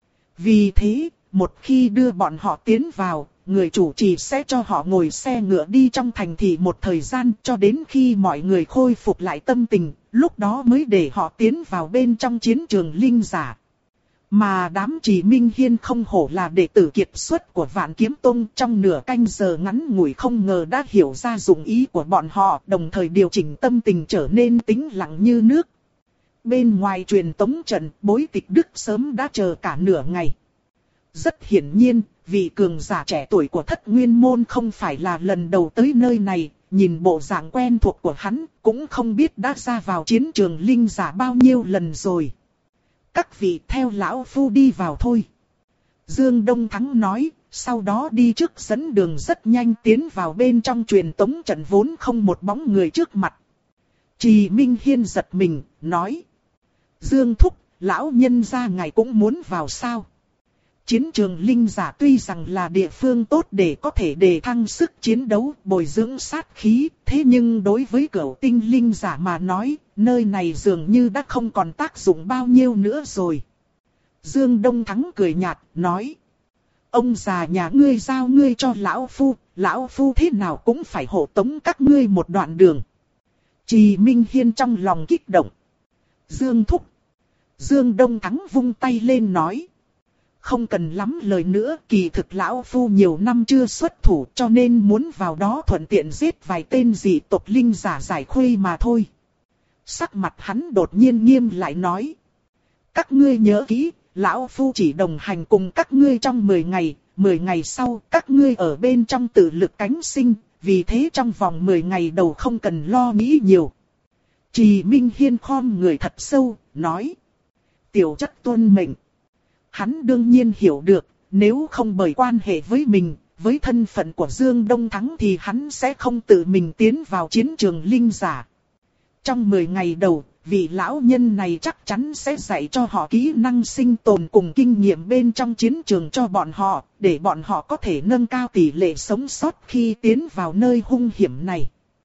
Vì thế, một khi đưa bọn họ tiến vào, người chủ trì sẽ cho họ ngồi xe ngựa đi trong thành thị một thời gian cho đến khi mọi người khôi phục lại tâm tình, lúc đó mới để họ tiến vào bên trong chiến trường linh giả. Mà đám Trì Minh Hiên không hổ là đệ tử kiệt xuất của Vạn Kiếm Tông, trong nửa canh giờ ngắn ngủi không ngờ đã hiểu ra dụng ý của bọn họ, đồng thời điều chỉnh tâm tình trở nên tĩnh lặng như nước. Bên ngoài truyền tống trận, Bối Tịch Đức sớm đã chờ cả nửa ngày. Rất hiển nhiên, vị cường giả trẻ tuổi của Thất Nguyên Môn không phải là lần đầu tới nơi này, nhìn bộ dạng quen thuộc của hắn, cũng không biết đã ra vào chiến trường linh giả bao nhiêu lần rồi. Các vị theo lão phu đi vào thôi. Dương Đông Thắng nói, sau đó đi trước dẫn đường rất nhanh tiến vào bên trong truyền tống trận vốn không một bóng người trước mặt. Trì Minh Hiên giật mình, nói. Dương Thúc, lão nhân gia ngài cũng muốn vào sao? Chiến trường linh giả tuy rằng là địa phương tốt để có thể đề thăng sức chiến đấu, bồi dưỡng sát khí, thế nhưng đối với cửu tinh linh giả mà nói, nơi này dường như đã không còn tác dụng bao nhiêu nữa rồi. Dương Đông Thắng cười nhạt, nói. Ông già nhà ngươi giao ngươi cho lão phu thế nào cũng phải hộ tống các ngươi một đoạn đường. Trì Minh Hiên trong lòng kích động. Dương Thúc. Dương Đông Thắng vung tay lên nói. Không cần lắm lời nữa, kỳ thực lão phu nhiều năm chưa xuất thủ cho nên muốn vào đó thuận tiện giết vài tên dị tộc linh giả giải khuây mà thôi. Sắc mặt hắn đột nhiên nghiêm lại nói. Các ngươi nhớ kỹ, lão phu chỉ đồng hành cùng các ngươi trong 10 ngày, 10 ngày sau các ngươi ở bên trong tự lực cánh sinh, vì thế trong vòng 10 ngày đầu không cần lo nghĩ nhiều. Trì Minh Hiên khom người thật sâu, nói. Tiểu chất tuân mệnh. Hắn đương nhiên hiểu được, nếu không bởi quan hệ với mình, với thân phận của Dương Đông Thắng thì hắn sẽ không tự mình tiến vào chiến trường linh giả. Trong 10 ngày đầu, vị lão nhân này chắc chắn sẽ dạy cho họ kỹ năng sinh tồn cùng kinh nghiệm bên trong chiến trường cho bọn họ, để bọn họ có thể nâng cao tỷ lệ sống sót khi tiến vào nơi hung hiểm này.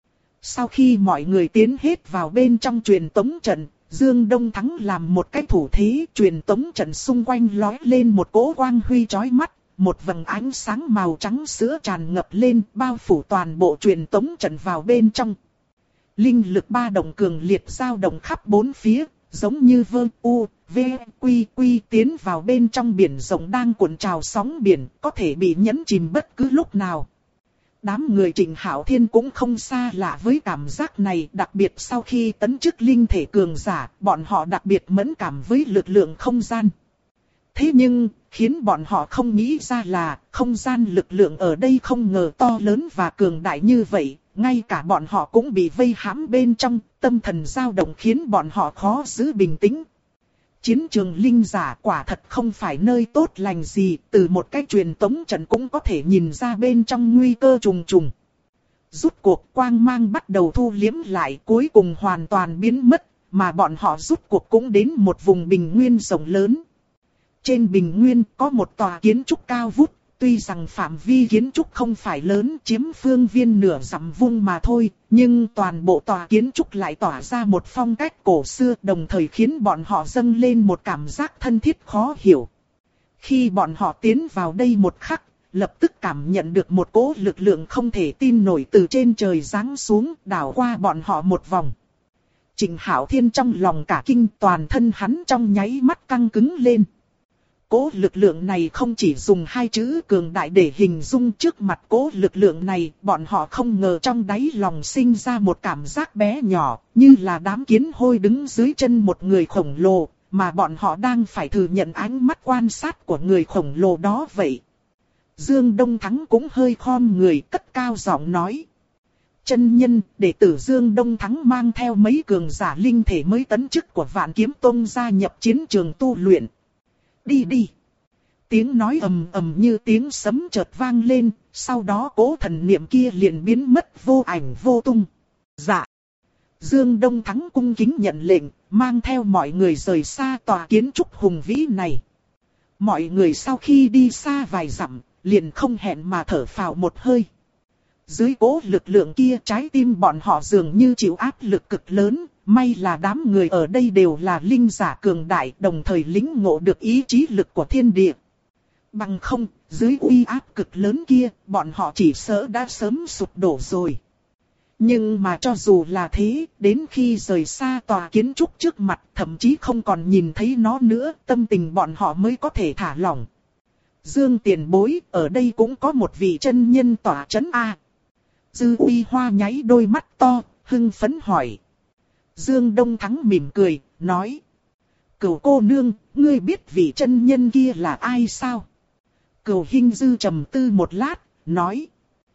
Sau khi mọi người tiến hết vào bên trong truyền tống trận, Dương Đông Thắng làm một cái thủ thế, truyền tống trận xung quanh lóe lên một cỗ quang huy chói mắt, một vầng ánh sáng màu trắng sữa tràn ngập lên, bao phủ toàn bộ truyền tống trận vào bên trong. Linh lực ba động cường liệt dao động khắp bốn phía, giống như vơ u, v, quy quy tiến vào bên trong biển rộng đang cuộn trào sóng biển, có thể bị nhấn chìm bất cứ lúc nào. Đám người Trịnh Hạo Thiên cũng không xa lạ với cảm giác này, đặc biệt sau khi tấn chức linh thể cường giả, bọn họ đặc biệt mẫn cảm với lực lượng không gian. Thế nhưng, khiến bọn họ không nghĩ ra là, không gian lực lượng ở đây không ngờ to lớn và cường đại như vậy, ngay cả bọn họ cũng bị vây hãm bên trong, tâm thần dao động khiến bọn họ khó giữ bình tĩnh. Chiến trường linh giả quả thật không phải nơi tốt lành gì, từ một cái truyền tống trận cũng có thể nhìn ra bên trong nguy cơ trùng trùng. Rút cuộc quang mang bắt đầu thu liếm lại, cuối cùng hoàn toàn biến mất, mà bọn họ rút cuộc cũng đến một vùng bình nguyên rộng lớn. Trên bình nguyên có một tòa kiến trúc cao vút, tuy rằng phạm vi kiến trúc không phải lớn, chiếm phương viên nửa dặm vuông mà thôi, nhưng toàn bộ tòa kiến trúc lại tỏa ra một phong cách cổ xưa, đồng thời khiến bọn họ dâng lên một cảm giác thân thiết khó hiểu. Khi bọn họ tiến vào đây một khắc, lập tức cảm nhận được một cỗ lực lượng không thể tin nổi từ trên trời giáng xuống, đảo qua bọn họ một vòng. Trịnh Hạo Thiên trong lòng cả kinh, toàn thân hắn trong nháy mắt căng cứng lên. Cỗ lực lượng này không chỉ dùng hai chữ cường đại để hình dung, trước mặt cỗ lực lượng này, bọn họ không ngờ trong đáy lòng sinh ra một cảm giác bé nhỏ, như là đám kiến hôi đứng dưới chân một người khổng lồ, mà bọn họ đang phải thừa nhận ánh mắt quan sát của người khổng lồ đó vậy. Dương Đông Thắng cũng hơi khom người, cất cao giọng nói. Chân nhân, đệ tử Dương Đông Thắng mang theo mấy cường giả linh thể mới tấn chức của Vạn Kiếm Tông gia nhập chiến trường tu luyện. Đi đi. Tiếng nói ầm ầm như tiếng sấm chợt vang lên, sau đó cỗ thần niệm kia liền biến mất vô ảnh vô tung. Dạ. Dương Đông Thắng cung kính nhận lệnh, mang theo mọi người rời xa tòa kiến trúc hùng vĩ này. Mọi người sau khi đi xa vài dặm, liền không hẹn mà thở phào một hơi. Dưới cỗ lực lượng kia, trái tim bọn họ dường như chịu áp lực cực lớn. May là đám người ở đây đều là linh giả cường đại, đồng thời lĩnh ngộ được ý chí lực của thiên địa. Bằng không, dưới uy áp cực lớn kia, bọn họ chỉ sợ đã sớm sụp đổ rồi. Nhưng mà cho dù là thế, đến khi rời xa tòa kiến trúc trước mặt, thậm chí không còn nhìn thấy nó nữa, tâm tình bọn họ mới có thể thả lỏng. Dương tiền bối, ở đây cũng có một vị chân nhân tỏa chấn A. Dư Uy Hoa nháy đôi mắt to, hưng phấn hỏi. Dương Đông Thắng mỉm cười, nói. Cửu cô nương, ngươi biết vị chân nhân kia là ai sao? Cửu Hinh Dư trầm tư một lát, nói.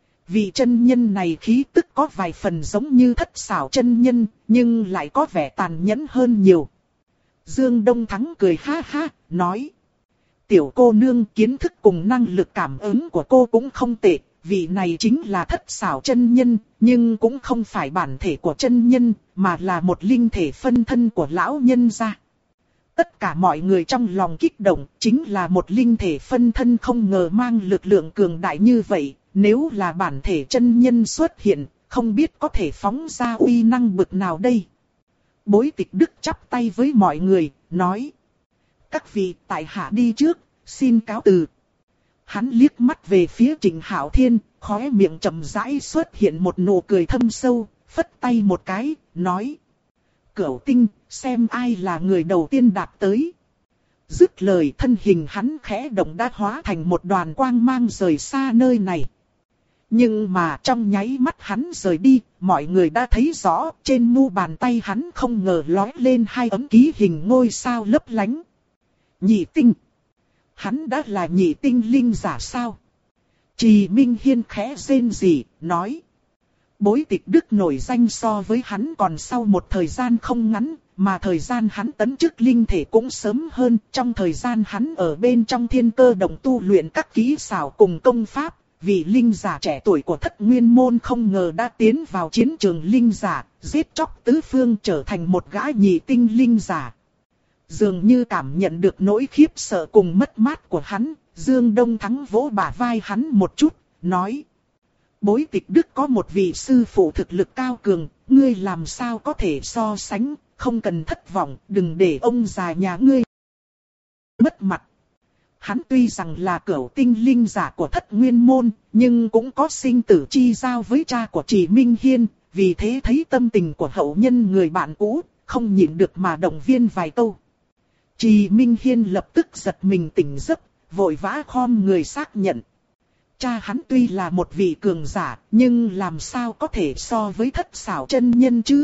Vị chân nhân này khí tức có vài phần giống như Thất Xảo chân nhân, nhưng lại có vẻ tàn nhẫn hơn nhiều. Dương Đông Thắng cười ha ha, nói. Tiểu cô nương, kiến thức cùng năng lực cảm ứng của cô cũng không tệ. Vị này chính là Thất Xảo chân nhân, nhưng cũng không phải bản thể của chân nhân, mà là một linh thể phân thân của lão nhân gia. Tất cả mọi người trong lòng kích động, chính là một linh thể phân thân không ngờ mang lực lượng cường đại như vậy. Nếu là bản thể chân nhân xuất hiện, không biết có thể phóng ra uy năng bực nào đây. Bối Tịch Đức chắp tay với mọi người, nói. Các vị tại hạ đi trước, xin cáo từ. Hắn liếc mắt về phía Trịnh Hạo Thiên, khóe miệng chậm rãi xuất hiện một nụ cười thâm sâu, phất tay một cái, nói. Cửu Tinh, xem ai là người đầu tiên đạt tới. Dứt lời, thân hình hắn khẽ động đã hóa thành một đoàn quang mang rời xa nơi này. Nhưng mà trong nháy mắt hắn rời đi, mọi người đã thấy rõ, trên mu bàn tay hắn không ngờ lóe lên hai ấm ký hình ngôi sao lấp lánh. Nhị tinh. Hắn đã là nhị tinh linh giả sao? Trì Minh Hiên khẽ rên rỉ, nói. Bối Tịch Đức nổi danh so với hắn còn sau một thời gian không ngắn, mà thời gian hắn tấn chức linh thể cũng sớm hơn. Trong thời gian hắn ở bên trong thiên cơ động tu luyện các kỹ xảo cùng công pháp, vị linh giả trẻ tuổi của Thất Nguyên môn không ngờ đã tiến vào chiến trường linh giả, giết chóc tứ phương trở thành một gã nhị tinh linh giả. Dường như cảm nhận được nỗi khiếp sợ cùng mất mát của hắn, Dương Đông Thắng vỗ bả vai hắn một chút, nói. Bối Tịch Đức có một vị sư phụ thực lực cao cường, ngươi làm sao có thể so sánh, không cần thất vọng, đừng để ông già nhà ngươi mất mặt. Hắn tuy rằng là cửu tinh linh giả của Thất Nguyên môn, nhưng cũng có sinh tử chi giao với cha của Trì Minh Hiên, vì thế thấy tâm tình của hậu nhân người bạn cũ, không nhịn được mà động viên vài câu. Trì Minh Hiên lập tức giật mình tỉnh giấc, vội vã khom người xác nhận. Cha hắn tuy là một vị cường giả, nhưng làm sao có thể so với Thất Xảo chân nhân chứ?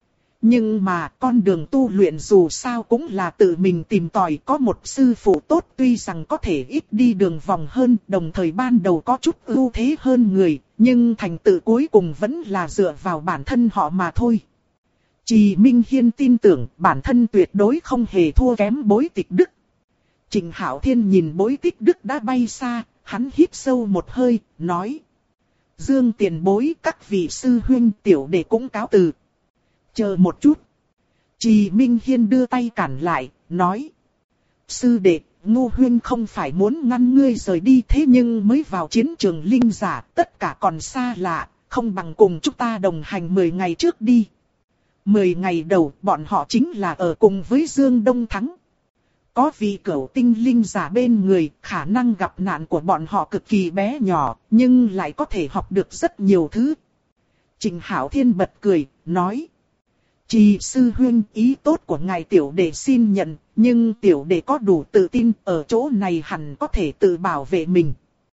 Nhưng mà con đường tu luyện dù sao cũng là tự mình tìm tòi, có một sư phụ tốt tuy rằng có thể ít đi đường vòng hơn, đồng thời ban đầu có chút ưu thế hơn người, nhưng thành tựu cuối cùng vẫn là dựa vào bản thân họ mà thôi. Trì Minh Hiên tin tưởng bản thân tuyệt đối không hề thua kém Bối Tịch Đức. Trịnh Hạo Thiên nhìn Bối Tịch Đức đã bay xa, hắn hít sâu một hơi, nói. Dương tiền bối, các vị sư huynh tiểu đệ cũng cáo từ. Chờ một chút. Trì Minh Hiên đưa tay cản lại, nói. Sư đệ, Ngô huynh không phải muốn ngăn ngươi rời đi, thế nhưng mới vào chiến trường linh giả, tất cả còn xa lạ, không bằng cùng chúng ta đồng hành 10 ngày trước đi. 10 ngày đầu, bọn họ chính là ở cùng với Dương Đông Thắng. Có vị cửu tinh linh giả bên người, khả năng gặp nạn của bọn họ cực kỳ bé nhỏ, nhưng lại có thể học được rất nhiều thứ. Trịnh Hạo Thiên bật cười, nói. Trì sư huynh, ý tốt của ngài tiểu đệ xin nhận, nhưng tiểu đệ có đủ tự tin, ở chỗ này hẳn có thể tự bảo vệ mình.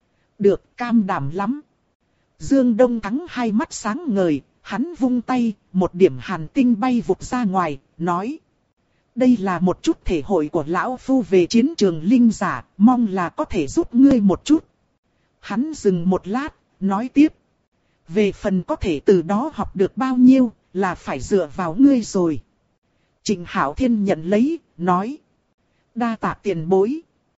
Được, cam đảm lắm. Dương Đông Thắng hai mắt sáng ngời, hắn vung tay, một điểm hàn tinh bay vụt ra ngoài, nói. Đây là một chút thể hội của lão phu về chiến trường linh giả, mong là có thể giúp ngươi một chút. Hắn dừng một lát, nói tiếp. Về phần có thể từ đó học được bao nhiêu, là phải dựa vào ngươi rồi. Trịnh Hạo Thiên nhận lấy, nói. Đa tạ tiền bối.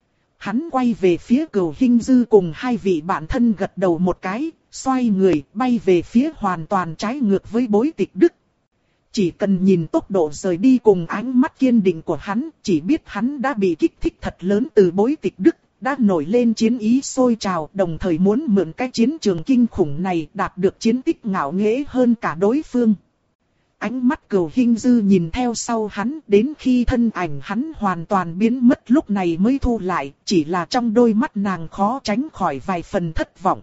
Hắn quay về phía Cửu Hinh Dư cùng hai vị bạn thân gật đầu một cái, xoay người bay về phía hoàn toàn trái ngược với Bối Tịch Đức. Chỉ cần nhìn tốc độ rời đi cùng ánh mắt kiên định của hắn, chỉ biết hắn đã bị kích thích thật lớn từ Bối Tịch Đức, đã nổi lên chiến ý sôi trào, đồng thời muốn mượn cái chiến trường kinh khủng này đạt được chiến tích ngạo nghễ hơn cả đối phương. Ánh mắt Cửu Hinh Dư nhìn theo sau hắn, đến khi thân ảnh hắn hoàn toàn biến mất lúc này mới thu lại, chỉ là trong đôi mắt nàng khó tránh khỏi vài phần thất vọng.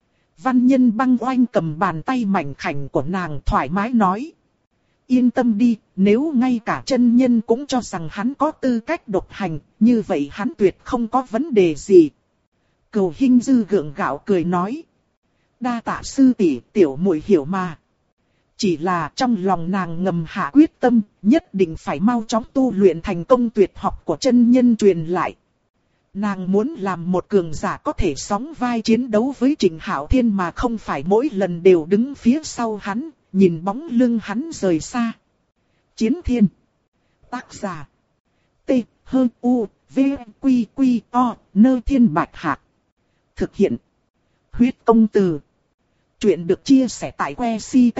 Văn Nhân Băng Oanh cầm bàn tay mảnh khảnh của nàng thoải mái nói. Yên tâm đi, nếu ngay cả chân nhân cũng cho rằng hắn có tư cách độc hành, như vậy hắn tuyệt không có vấn đề gì. Cửu Hinh Dư gượng gạo cười nói. Đa tạ sư tỷ, tiểu muội hiểu mà. Chỉ là trong lòng nàng ngầm hạ quyết tâm, nhất định phải mau chóng tu luyện thành công tuyệt học của chân nhân truyền lại. Nàng muốn làm một cường giả có thể sóng vai chiến đấu với Trịnh Hạo Thiên mà không phải mỗi lần đều đứng phía sau hắn, nhìn bóng lưng hắn rời xa. Chiến Thiên. Tác giả. T. H. U. V. Q. Q. O. Nơ Thiên Bạch Hạc. Thực hiện. Huyết Công Từ. Chuyện được chia sẻ tại que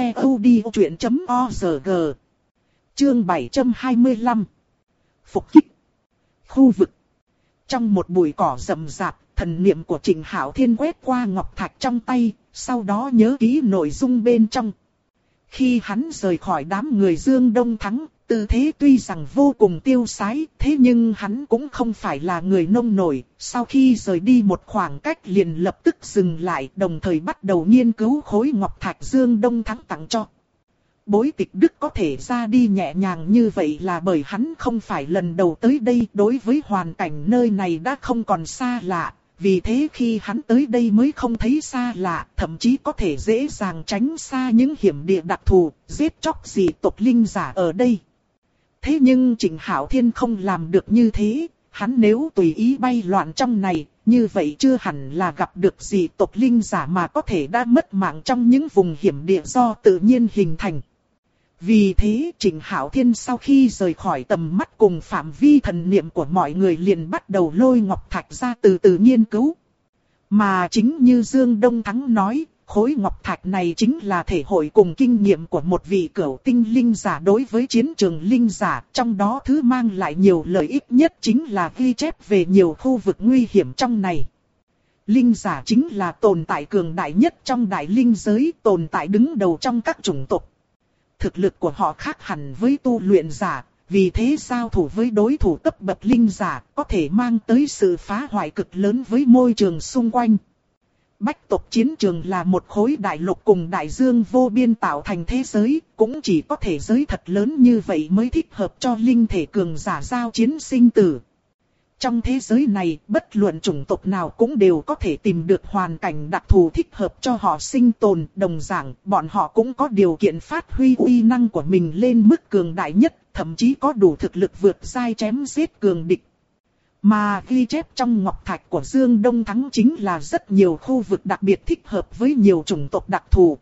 ctod.org. Chương 725. Phục kích. Khu vực. Trong một bụi cỏ rậm rạp, thần niệm của Trịnh Hạo Thiên quét qua ngọc thạch trong tay, sau đó nhớ kỹ nội dung bên trong. Khi hắn rời khỏi đám người Dương Đông Thắng, tư thế tuy rằng vô cùng tiêu sái, thế nhưng hắn cũng không phải là người nông nổi. Sau khi rời đi một khoảng cách liền lập tức dừng lại, đồng thời bắt đầu nghiên cứu khối ngọc thạch Dương Đông Thắng tặng cho. Bối Tịch Đức có thể ra đi nhẹ nhàng như vậy là bởi hắn không phải lần đầu tới đây, đối với hoàn cảnh nơi này đã không còn xa lạ. Vì thế khi hắn tới đây mới không thấy xa lạ, thậm chí có thể dễ dàng tránh xa những hiểm địa đặc thù, giết chóc dị tộc linh giả ở đây. Thế nhưng Trịnh Hạo Thiên không làm được như thế, hắn nếu tùy ý bay loạn trong này, như vậy chưa hẳn là gặp được dị tộc linh giả mà có thể đã mất mạng trong những vùng hiểm địa do tự nhiên hình thành. Vì thế Trịnh Hạo Thiên sau khi rời khỏi tầm mắt cùng phạm vi thần niệm của mọi người liền bắt đầu lôi ngọc thạch ra từ từ nghiên cứu. Mà chính như Dương Đông Thắng nói, khối ngọc thạch này chính là thể hội cùng kinh nghiệm của một vị cửu tinh linh giả đối với chiến trường linh giả, trong đó thứ mang lại nhiều lợi ích nhất chính là ghi chép về nhiều khu vực nguy hiểm trong này. Linh giả chính là tồn tại cường đại nhất trong đại linh giới, tồn tại đứng đầu trong các chủng tộc. Thực lực của họ khác hẳn với tu luyện giả, vì thế giao thủ với đối thủ cấp bậc linh giả có thể mang tới sự phá hoại cực lớn với môi trường xung quanh. Bách tộc chiến trường là một khối đại lục cùng đại dương vô biên tạo thành thế giới, cũng chỉ có thể giới thật lớn như vậy mới thích hợp cho linh thể cường giả giao chiến sinh tử. Trong thế giới này, bất luận chủng tộc nào cũng đều có thể tìm được hoàn cảnh đặc thù thích hợp cho họ sinh tồn, đồng dạng, bọn họ cũng có điều kiện phát huy uy năng của mình lên mức cường đại nhất, thậm chí có đủ thực lực vượt giai chém giết cường địch. Mà ghi chép trong ngọc thạch của Dương Đông Thắng chính là rất nhiều khu vực đặc biệt thích hợp với nhiều chủng tộc đặc thù.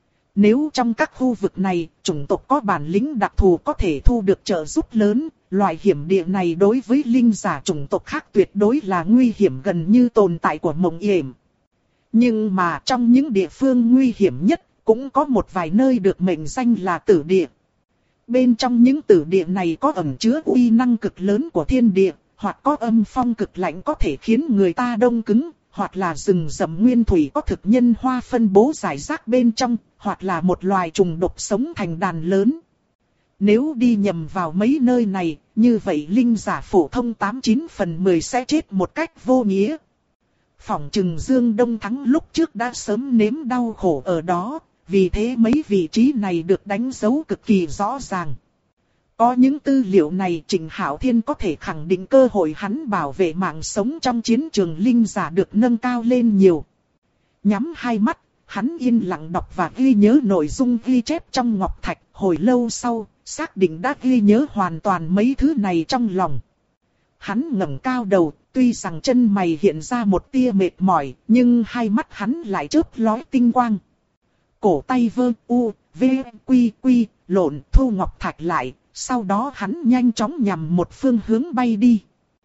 Nếu trong các khu vực này, chủng tộc có bản lĩnh đặc thù có thể thu được trợ giúp lớn, loại hiểm địa này đối với linh giả chủng tộc khác tuyệt đối là nguy hiểm gần như tồn tại của mộng yểm. Nhưng mà trong những địa phương nguy hiểm nhất, cũng có một vài nơi được mệnh danh là tử địa. Bên trong những tử địa này có ẩn chứa uy năng cực lớn của thiên địa, hoặc có âm phong cực lạnh có thể khiến người ta đông cứng, hoặc là rừng rậm nguyên thủy có thực nhân hoa phân bố rải rác bên trong, hoặc là một loài trùng độc sống thành đàn lớn. Nếu đi nhầm vào mấy nơi này, như vậy linh giả phổ thông 89 phần 10 sẽ chết một cách vô nghĩa. Phỏng chừng Dương Đông Thắng lúc trước đã sớm nếm đau khổ ở đó, vì thế mấy vị trí này được đánh dấu cực kỳ rõ ràng. Có những tư liệu này Trịnh Hạo Thiên có thể khẳng định cơ hội hắn bảo vệ mạng sống trong chiến trường linh giả được nâng cao lên nhiều. Nhắm hai mắt, hắn yên lặng đọc và ghi nhớ nội dung ghi chép trong ngọc thạch, hồi lâu sau, xác định đã ghi nhớ hoàn toàn mấy thứ này trong lòng. Hắn ngẩng cao đầu, tuy rằng chân mày hiện ra một tia mệt mỏi, nhưng hai mắt hắn lại chớp lóe tinh quang. Cổ tay vơ u, v, quy quy, lộn thu ngọc thạch lại, sau đó hắn nhanh chóng nhằm một phương hướng bay đi.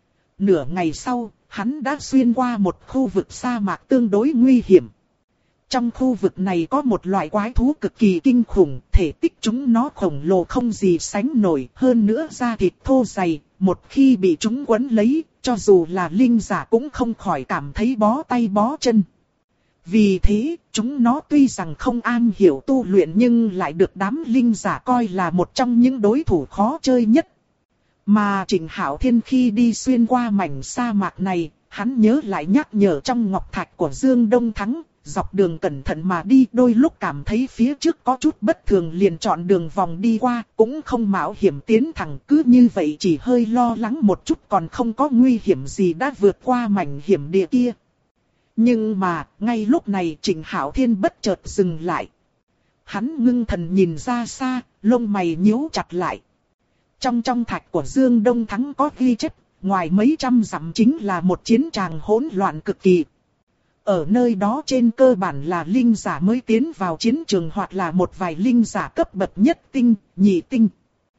Nửa ngày sau, hắn đã xuyên qua một khu vực sa mạc tương đối nguy hiểm. Trong khu vực này có một loại quái thú cực kỳ kinh khủng, thể tích chúng nó khổng lồ không gì sánh nổi, hơn nữa da thịt thô dày, một khi bị chúng quấn lấy, cho dù là linh giả cũng không khỏi cảm thấy bó tay bó chân. Vì thế, chúng nó tuy rằng không am hiểu tu luyện nhưng lại được đám linh giả coi là một trong những đối thủ khó chơi nhất. Mà Trịnh Hạo Thiên khi đi xuyên qua mảnh sa mạc này, hắn nhớ lại nhắc nhở trong ngọc thạch của Dương Đông Thắng, dọc đường cẩn thận mà đi, đôi lúc cảm thấy phía trước có chút bất thường liền chọn đường vòng đi qua, cũng không mạo hiểm tiến thẳng, cứ như vậy chỉ hơi lo lắng một chút còn không có nguy hiểm gì đã vượt qua mảnh hiểm địa kia. Nhưng mà, ngay lúc này Trịnh Hạo Thiên bất chợt dừng lại. Hắn ngưng thần nhìn ra xa, lông mày nhíu chặt lại. Trong thạch của Dương Đông Thắng có ghi chép, ngoài mấy trăm dặm chính là một chiến tràng hỗn loạn cực kỳ. Ở nơi đó trên cơ bản là linh giả mới tiến vào chiến trường hoặc là một vài linh giả cấp bậc nhất tinh, nhị tinh.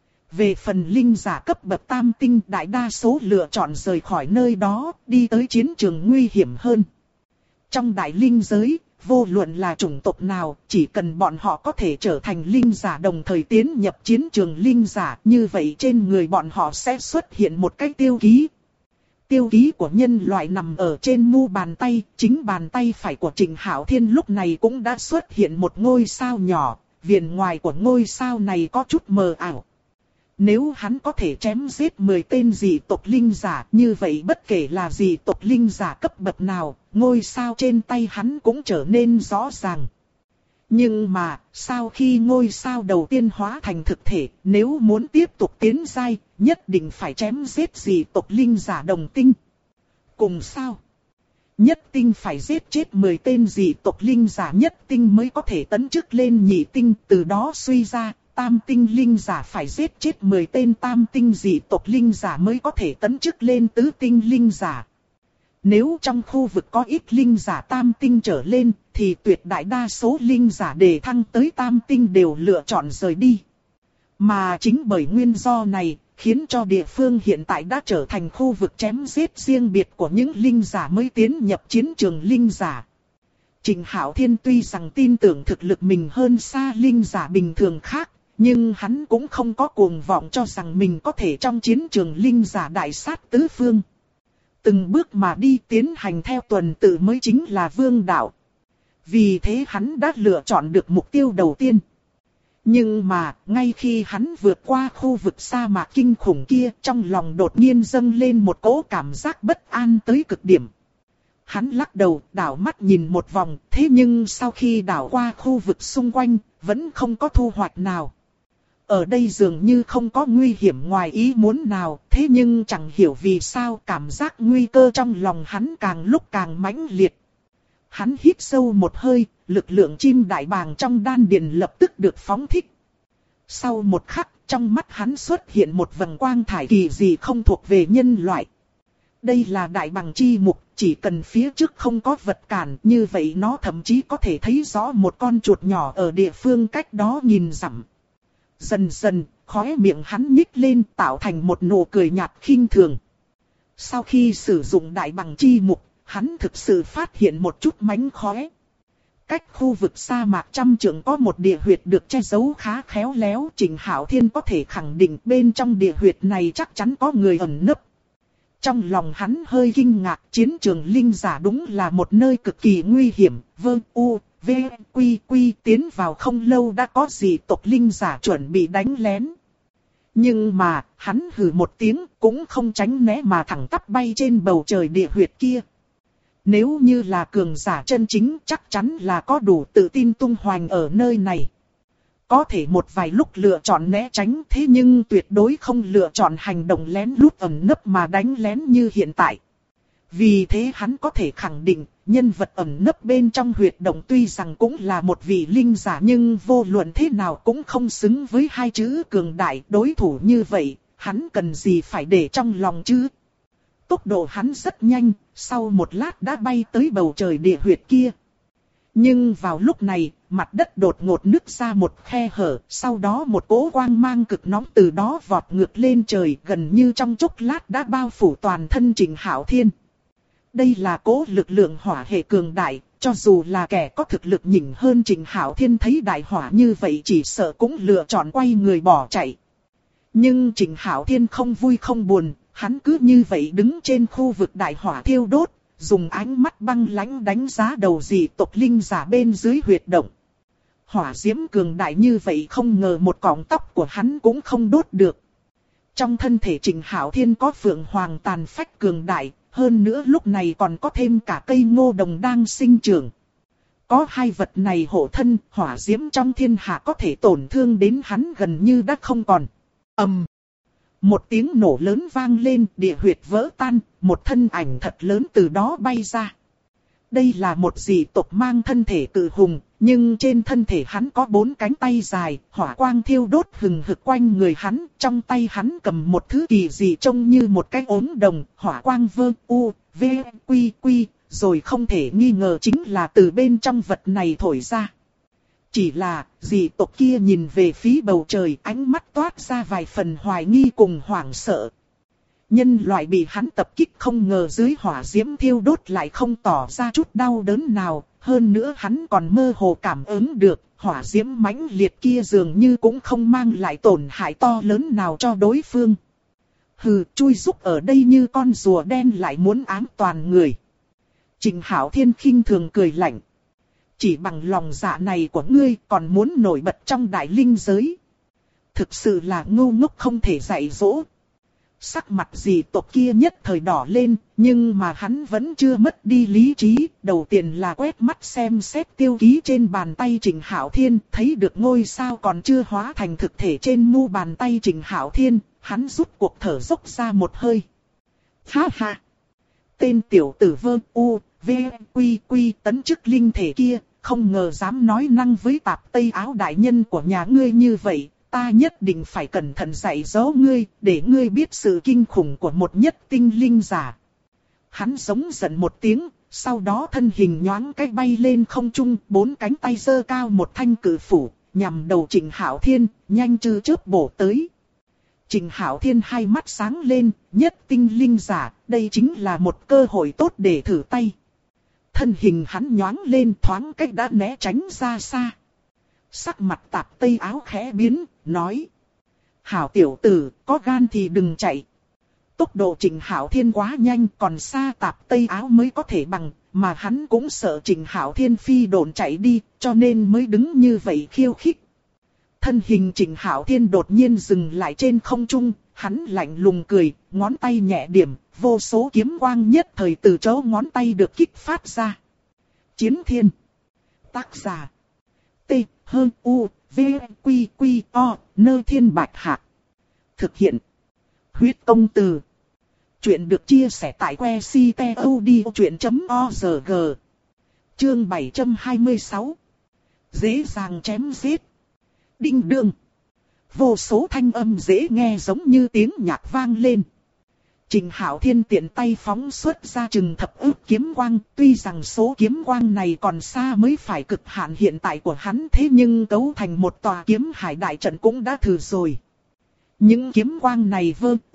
Về phần linh giả cấp bậc tam tinh, đại đa số lựa chọn rời khỏi nơi đó, đi tới chiến trường nguy hiểm hơn. Trong đại linh giới, vô luận là chủng tộc nào, chỉ cần bọn họ có thể trở thành linh giả đồng thời tiến nhập chiến trường linh giả, như vậy trên người bọn họ sẽ xuất hiện một cái tiêu ký. Tiêu ký của nhân loại nằm ở trên mu bàn tay, chính bàn tay phải của Trịnh Hạo Thiên lúc này cũng đã xuất hiện một ngôi sao nhỏ, viền ngoài của ngôi sao này có chút mờ ảo. Nếu hắn có thể chém giết 10 tên dị tộc linh giả, như vậy bất kể là dị tộc linh giả cấp bậc nào, ngôi sao trên tay hắn cũng trở nên rõ ràng. Nhưng mà, sau khi ngôi sao đầu tiên hóa thành thực thể, nếu muốn tiếp tục tiến giai, nhất định phải chém giết dị tộc linh giả đồng tinh. Cùng sao? Nhất tinh phải giết chết 10 tên dị tộc linh giả nhất tinh mới có thể tấn chức lên nhị tinh, từ đó suy ra, tam tinh linh giả phải giết chết 10 tên tam tinh dị tộc linh giả mới có thể tấn chức lên tứ tinh linh giả. Nếu trong khu vực có ít linh giả tam tinh trở lên, thì tuyệt đại đa số linh giả đề thăng tới tam tinh đều lựa chọn rời đi. Mà chính bởi nguyên do này, khiến cho địa phương hiện tại đã trở thành khu vực chém giết riêng biệt của những linh giả mới tiến nhập chiến trường linh giả. Trịnh Hạo Thiên tuy rằng tin tưởng thực lực mình hơn xa linh giả bình thường khác, nhưng hắn cũng không có cuồng vọng cho rằng mình có thể trong chiến trường linh giả đại sát tứ phương. Từng bước mà đi tiến hành theo tuần tự mới chính là vương đạo. Vì thế hắn đã lựa chọn được mục tiêu đầu tiên. Nhưng mà, ngay khi hắn vượt qua khu vực sa mạc kinh khủng kia, trong lòng đột nhiên dâng lên một cỗ cảm giác bất an tới cực điểm. Hắn lắc đầu, đảo mắt nhìn một vòng, thế nhưng sau khi đảo qua khu vực xung quanh, vẫn không có thu hoạch nào. Ở đây dường như không có nguy hiểm ngoài ý muốn nào, thế nhưng chẳng hiểu vì sao cảm giác nguy cơ trong lòng hắn càng lúc càng mãnh liệt. Hắn hít sâu một hơi, lực lượng chim đại bàng trong đan điền lập tức được phóng thích. Sau một khắc, trong mắt hắn xuất hiện một vầng quang thải kỳ dị không thuộc về nhân loại. Đây là đại bàng chi mục, chỉ cần phía trước không có vật cản, như vậy nó thậm chí có thể thấy rõ một con chuột nhỏ ở địa phương cách đó nghìn dặm. Dần dần, khóe miệng hắn nhích lên tạo thành một nụ cười nhạt khinh thường. Sau khi sử dụng đại bàng chi mục, hắn thực sự phát hiện một chút mánh khóe. Cách khu vực sa mạc trăm trượng có một địa huyệt được che giấu khá khéo léo. Trịnh Hạo Thiên có thể khẳng định bên trong địa huyệt này chắc chắn có người ẩn nấp. Trong lòng hắn hơi kinh ngạc, chiến trường linh giả đúng là một nơi cực kỳ nguy hiểm. Tiến vào không lâu đã có dị tộc linh giả chuẩn bị đánh lén. Nhưng mà, hắn hừ một tiếng cũng không tránh né mà thẳng tắp bay trên bầu trời địa huyệt kia. Nếu như là cường giả chân chính chắc chắn là có đủ tự tin tung hoành ở nơi này. Có thể một vài lúc lựa chọn né tránh thế nhưng tuyệt đối không lựa chọn hành động lén lút ẩn nấp mà đánh lén như hiện tại. Vì thế hắn có thể khẳng định nhân vật ẩn nấp bên trong huyệt động tuy rằng cũng là một vị linh giả nhưng vô luận thế nào cũng không xứng với hai chữ cường đại. Đối thủ như vậy, hắn cần gì phải để trong lòng chứ? Tốc độ hắn rất nhanh, sau một lát đã bay tới bầu trời địa huyệt kia. Nhưng vào lúc này, mặt đất đột ngột nứt ra một khe hở, sau đó một cỗ quang mang cực nóng từ đó vọt ngược lên trời, gần như trong chốc lát đã bao phủ toàn thân Trịnh Hạo Thiên. Đây là cỗ lực lượng hỏa hệ cường đại, cho dù là kẻ có thực lực nhỉnh hơn Trịnh Hạo Thiên thấy đại hỏa như vậy chỉ sợ cũng lựa chọn quay người bỏ chạy. Nhưng Trịnh Hạo Thiên không vui không buồn, hắn cứ như vậy đứng trên khu vực đại hỏa thiêu đốt, dùng ánh mắt băng lãnh đánh giá đầu dị tộc linh giả bên dưới huyệt động. Hỏa diễm cường đại như vậy không ngờ một cọng tóc của hắn cũng không đốt được. Trong thân thể Trịnh Hạo Thiên có phượng hoàng tàn phách cường đại, hơn nữa lúc này còn có thêm cả cây ngô đồng đang sinh trưởng. Có hai vật này hộ thân, hỏa diễm trong thiên hạ có thể tổn thương đến hắn gần như đã không còn. Một tiếng nổ lớn vang lên, địa huyệt vỡ tan, một thân ảnh thật lớn từ đó bay ra. Đây là một dị tộc mang thân thể cự hùng, nhưng trên thân thể hắn có 4 cánh tay dài, hỏa quang thiêu đốt hừng hực quanh người hắn, trong tay hắn cầm một thứ kỳ dị trông như một cái ốm đồng, hỏa quang rồi không thể nghi ngờ chính là từ bên trong vật này thổi ra. Chỉ là, dị tộc kia nhìn về phía bầu trời, ánh mắt toát ra vài phần hoài nghi cùng hoảng sợ. Nhân loại bị hắn tập kích không ngờ dưới hỏa diễm thiêu đốt lại không tỏ ra chút đau đớn nào, hơn nữa hắn còn mơ hồ cảm ứng được, hỏa diễm mãnh liệt kia dường như cũng không mang lại tổn hại to lớn nào cho đối phương. Hừ, chui rúc ở đây như con rùa đen lại muốn ám toàn người. Trịnh Hạo Thiên khinh thường cười lạnh. Chỉ bằng lòng dạ này của ngươi còn muốn nổi bật trong đại linh giới. Thực sự là ngu ngốc không thể dạy dỗ. Sắc mặt dị tộc kia nhất thời đỏ lên, nhưng mà hắn vẫn chưa mất đi lý trí. Đầu tiên là quét mắt xem xét tiêu ký trên bàn tay Trịnh Hạo Thiên, thấy được ngôi sao còn chưa hóa thành thực thể trên mu bàn tay Trịnh Hạo Thiên, hắn rút cuộc thở dốc ra một hơi. Ha ha! Tên tiểu tử tấn chức linh thể kia, không ngờ dám nói năng với tạp Tây Áo đại nhân của nhà ngươi như vậy. Ta nhất định phải cẩn thận dạy dỗ ngươi, để ngươi biết sự kinh khủng của một nhất tinh linh giả. Hắn giống giận một tiếng, sau đó thân hình nhoáng cái bay lên không trung, 4 cánh tay giơ cao một thanh cự phủ, nhằm đầu Trịnh Hạo Thiên, nhanh như chớp bổ tới. Trình Hạo Thiên hai mắt sáng lên, nhất tinh linh giả, đây chính là một cơ hội tốt để thử tay. Thân hình hắn nhoáng lên thoáng cách đã né tránh ra xa. Sắc mặt Tạp Tây Áo khẽ biến, nói. Hảo tiểu tử, có gan thì đừng chạy. Tốc độ Trình Hạo Thiên quá nhanh, còn xa Tạp Tây Áo mới có thể bằng, mà hắn cũng sợ Trình Hạo Thiên phi độn chạy đi, cho nên mới đứng như vậy khiêu khích. Thân hình Trình Hạo Thiên đột nhiên dừng lại trên không trung, hắn lạnh lùng cười, ngón tay nhẹ điểm, vô số kiếm quang nhất thời từ chỗ ngón tay được kích phát ra. Chiến Thiên. Tác giả. T. U. V. Quy. Quy. O. Nơ Thiên Bạch Hạc. Thực hiện. Huyết Công Từ. Chuyện được chia sẻ tại website.odchuyện.org. Chương 726. Dễ dàng chém giết. Đinh đương. Vô số thanh âm dễ nghe giống như tiếng nhạc vang lên. Trình Hạo Thiên tiện tay phóng xuất ra chừng thập ức kiếm quang, tuy rằng số kiếm quang này còn xa mới phải cực hạn hiện tại của hắn, thế nhưng cấu thành một tòa kiếm hải đại trận cũng đã thử rồi. Những kiếm quang này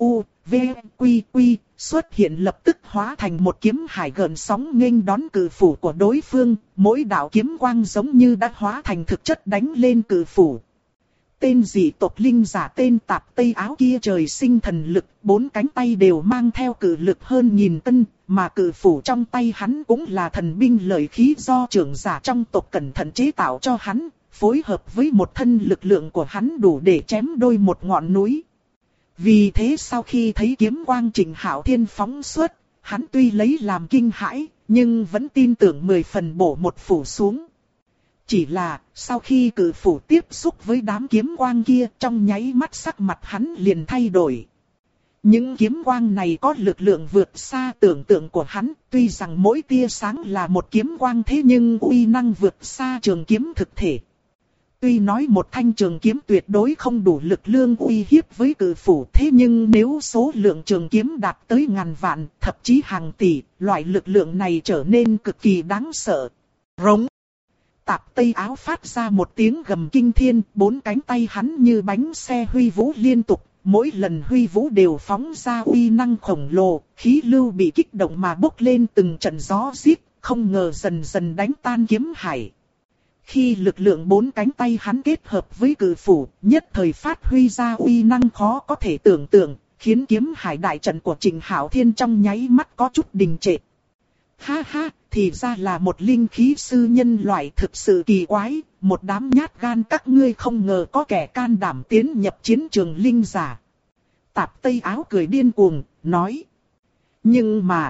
xuất hiện lập tức hóa thành một kiếm hải gợn sóng nghênh đón cự phủ của đối phương, mỗi đạo kiếm quang giống như đã hóa thành thực chất đánh lên cự phủ. Tên dị tộc linh giả tên Tạp Tây Áo kia trời sinh thần lực, 4 cánh tay đều mang theo cự lực hơn 1000 cân, mà cự phủ trong tay hắn cũng là thần binh lợi khí do trưởng giả trong tộc cẩn thận chế tạo cho hắn, phối hợp với một thân lực lượng của hắn đủ để chém đôi một ngọn núi. Vì thế sau khi thấy kiếm quang Trình Hạo Thiên phóng xuất, hắn tuy lấy làm kinh hãi, nhưng vẫn tin tưởng 10 phần bổ một phủ xuống. Chỉ là, sau khi cự phủ tiếp xúc với đám kiếm quang kia, trong nháy mắt sắc mặt hắn liền thay đổi. Những kiếm quang này có lực lượng vượt xa tưởng tượng của hắn, tuy rằng mỗi tia sáng là một kiếm quang thế nhưng uy năng vượt xa trường kiếm thực thể. Tuy nói một thanh trường kiếm tuyệt đối không đủ lực lượng uy hiếp với cự phủ, thế nhưng nếu số lượng trường kiếm đạt tới ngàn vạn, thậm chí hàng tỷ, loại lực lượng này trở nên cực kỳ đáng sợ. Rống. Tạp Tây Áo phát ra một tiếng gầm kinh thiên, 4 cánh tay hắn như bánh xe huy vũ liên tục, mỗi lần huy vũ đều phóng ra uy năng khổng lồ, khí lưu bị kích động mà bốc lên từng trận gió rít, không ngờ dần dần đánh tan kiếm hải. Khi lực lượng 4 cánh tay hắn kết hợp với cự phủ, nhất thời phát huy ra uy năng khó có thể tưởng tượng, khiến kiếm hải đại trận của Trình Hạo Thiên trong nháy mắt có chút đình trệ. Ha ha, thì ra là một linh khí sư nhân loại, thực sự kỳ quái, một đám nhát gan các ngươi không ngờ có kẻ can đảm tiến nhập chiến trường linh giả. Tạp Tây Áo cười điên cuồng, nói. Nhưng mà,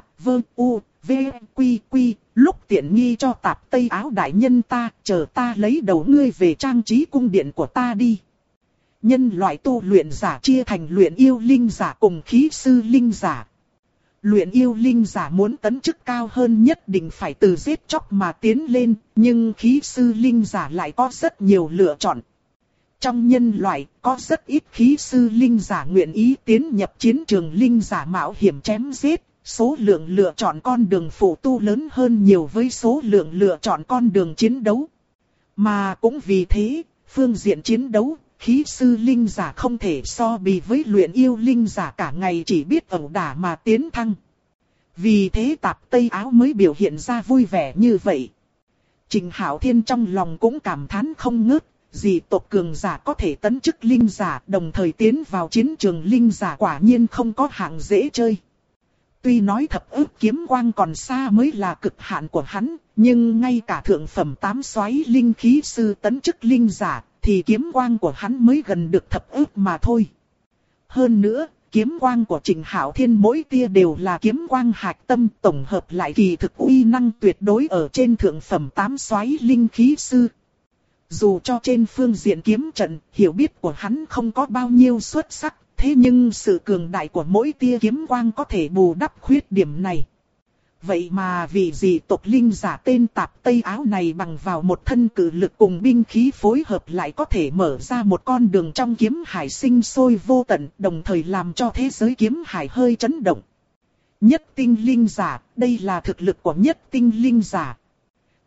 lúc tiện nghi cho Tạp Tây Áo đại nhân ta, chờ ta lấy đầu ngươi về trang trí cung điện của ta đi. Nhân loại tu luyện giả chia thành luyện yêu linh giả cùng khí sư linh giả. Luyện yêu linh giả muốn tấn chức cao hơn nhất định phải từ giết chóc mà tiến lên, nhưng khí sư linh giả lại có rất nhiều lựa chọn. Trong nhân loại, có rất ít khí sư linh giả nguyện ý tiến nhập chiến trường linh giả mạo hiểm chém giết, số lượng lựa chọn con đường phụ tu lớn hơn nhiều với số lượng lựa chọn con đường chiến đấu. Mà cũng vì thế, phương diện chiến đấu, khí sư linh giả không thể so bì với luyện yêu linh giả cả ngày chỉ biết ẩu đả mà tiến thăng. Vì thế Tạp Tây Áo mới biểu hiện ra vui vẻ như vậy. Trình Hạo Thiên trong lòng cũng cảm thán không ngớt, dị tộc cường giả có thể tấn chức linh giả đồng thời tiến vào chiến trường linh giả quả nhiên không có hạng dễ chơi. Tuy nói thập ức kiếm quang còn xa mới là cực hạn của hắn, nhưng ngay cả thượng phẩm 8 soái linh khí sư tấn chức linh giả, thì kiếm quang của hắn mới gần được thập ức mà thôi. Hơn nữa, kiếm quang của Trình Hạo Thiên mỗi tia đều là kiếm quang hạch tâm, tổng hợp lại kỳ thực uy năng tuyệt đối ở trên thượng phẩm 8 soái linh khí sư. Dù cho trên phương diện kiếm trận, hiểu biết của hắn không có bao nhiêu xuất sắc, thế nhưng sự cường đại của mỗi tia kiếm quang có thể bù đắp khuyết điểm này. Vậy mà vì dị tộc linh giả tên Tạp Tây Áo này bằng vào một thân cự lực cùng binh khí phối hợp lại có thể mở ra một con đường trong kiếm hải sinh sôi vô tận, đồng thời làm cho thế giới kiếm hải hơi chấn động. Nhất tinh linh giả, đây là thực lực của nhất tinh linh giả.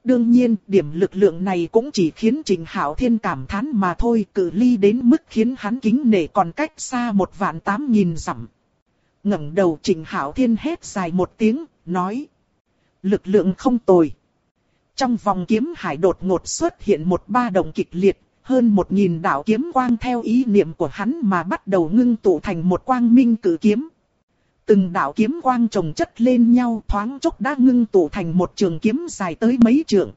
Đương nhiên, điểm lực lượng này cũng chỉ khiến Trình Hạo Thiên cảm thán mà thôi, cự ly đến mức khiến hắn kính nể còn cách xa 1.800.000 dặm. Ngẩng đầu Trình Hạo Thiên hét dài một tiếng, nói: lực lượng không tồi. Trong vòng kiếm hải đột ngột xuất hiện một ba động kịch liệt, hơn 1.000 đạo kiếm quang theo ý niệm của hắn mà bắt đầu ngưng tụ thành một quang minh cử kiếm. Từng đạo kiếm quang chồng chất lên nhau thoáng chốc đã ngưng tụ thành một trường kiếm dài tới mấy trượng.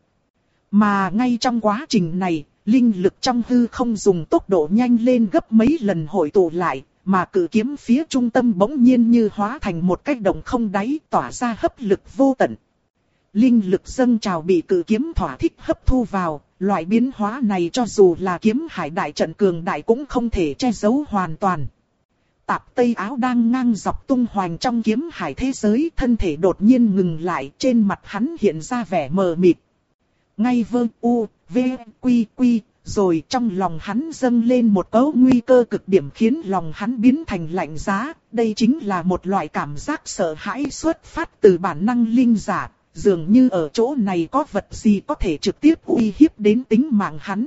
Mà ngay trong quá trình này, linh lực trong hư không dùng tốc độ nhanh lên gấp mấy lần hội tụ lại, mà cử kiếm phía trung tâm bỗng nhiên như hóa thành một cái động không đáy tỏa ra hấp lực vô tận. Linh lực dâng trào bị cử kiếm thỏa thích hấp thu vào, loại biến hóa này cho dù là kiếm hải đại trận cường đại cũng không thể che giấu hoàn toàn. Tạp Tây Áo đang ngang dọc tung hoành trong kiếm hải thế giới, thân thể đột nhiên ngừng lại, trên mặt hắn hiện ra vẻ mờ mịt. Ngay vơ u, v, quy quy, rồi trong lòng hắn dâng lên một cấu nguy cơ cực điểm khiến lòng hắn biến thành lạnh giá. Đây chính là một loại cảm giác sợ hãi xuất phát từ bản năng linh giả, dường như ở chỗ này có vật gì có thể trực tiếp uy hiếp đến tính mạng hắn.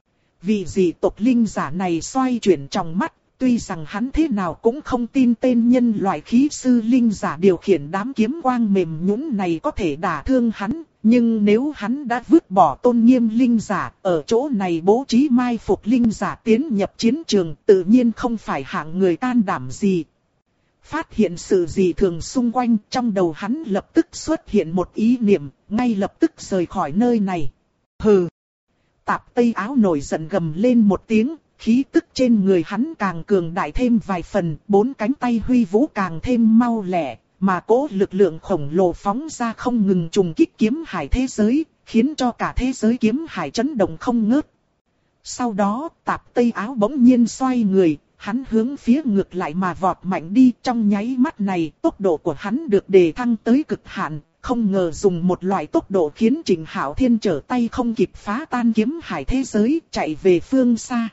Vì dị tộc linh giả này xoay chuyển trong mắt. Tuy rằng hắn thế nào cũng không tin tên nhân loại khí sư linh giả điều khiển đám kiếm quang mềm nhũn này có thể đả thương hắn, nhưng nếu hắn đã vứt bỏ tôn nghiêm linh giả, ở chỗ này bố trí mai phục linh giả tiến nhập chiến trường, tự nhiên không phải hạng người can đảm gì. Phát hiện sự gì thường xung quanh, trong đầu hắn lập tức xuất hiện một ý niệm, ngay lập tức rời khỏi nơi này. Hừ! Tạp Tây Áo nổi giận gầm lên một tiếng. Khí tức trên người hắn càng cường đại thêm vài phần, bốn cánh tay huy vũ càng thêm mau lẹ, mà cỗ lực lượng khổng lồ phóng ra không ngừng trùng kích kiếm hải thế giới, khiến cho cả thế giới kiếm hải chấn động không ngớt. Sau đó, Tạp Tây Áo bỗng nhiên xoay người, hắn hướng phía ngược lại mà vọt mạnh đi. Trong nháy mắt này, tốc độ của hắn được đề thăng tới cực hạn, không ngờ dùng một loại tốc độ khiến Trình Hạo Thiên trở tay không kịp phá tan kiếm hải thế giới, chạy về phương xa.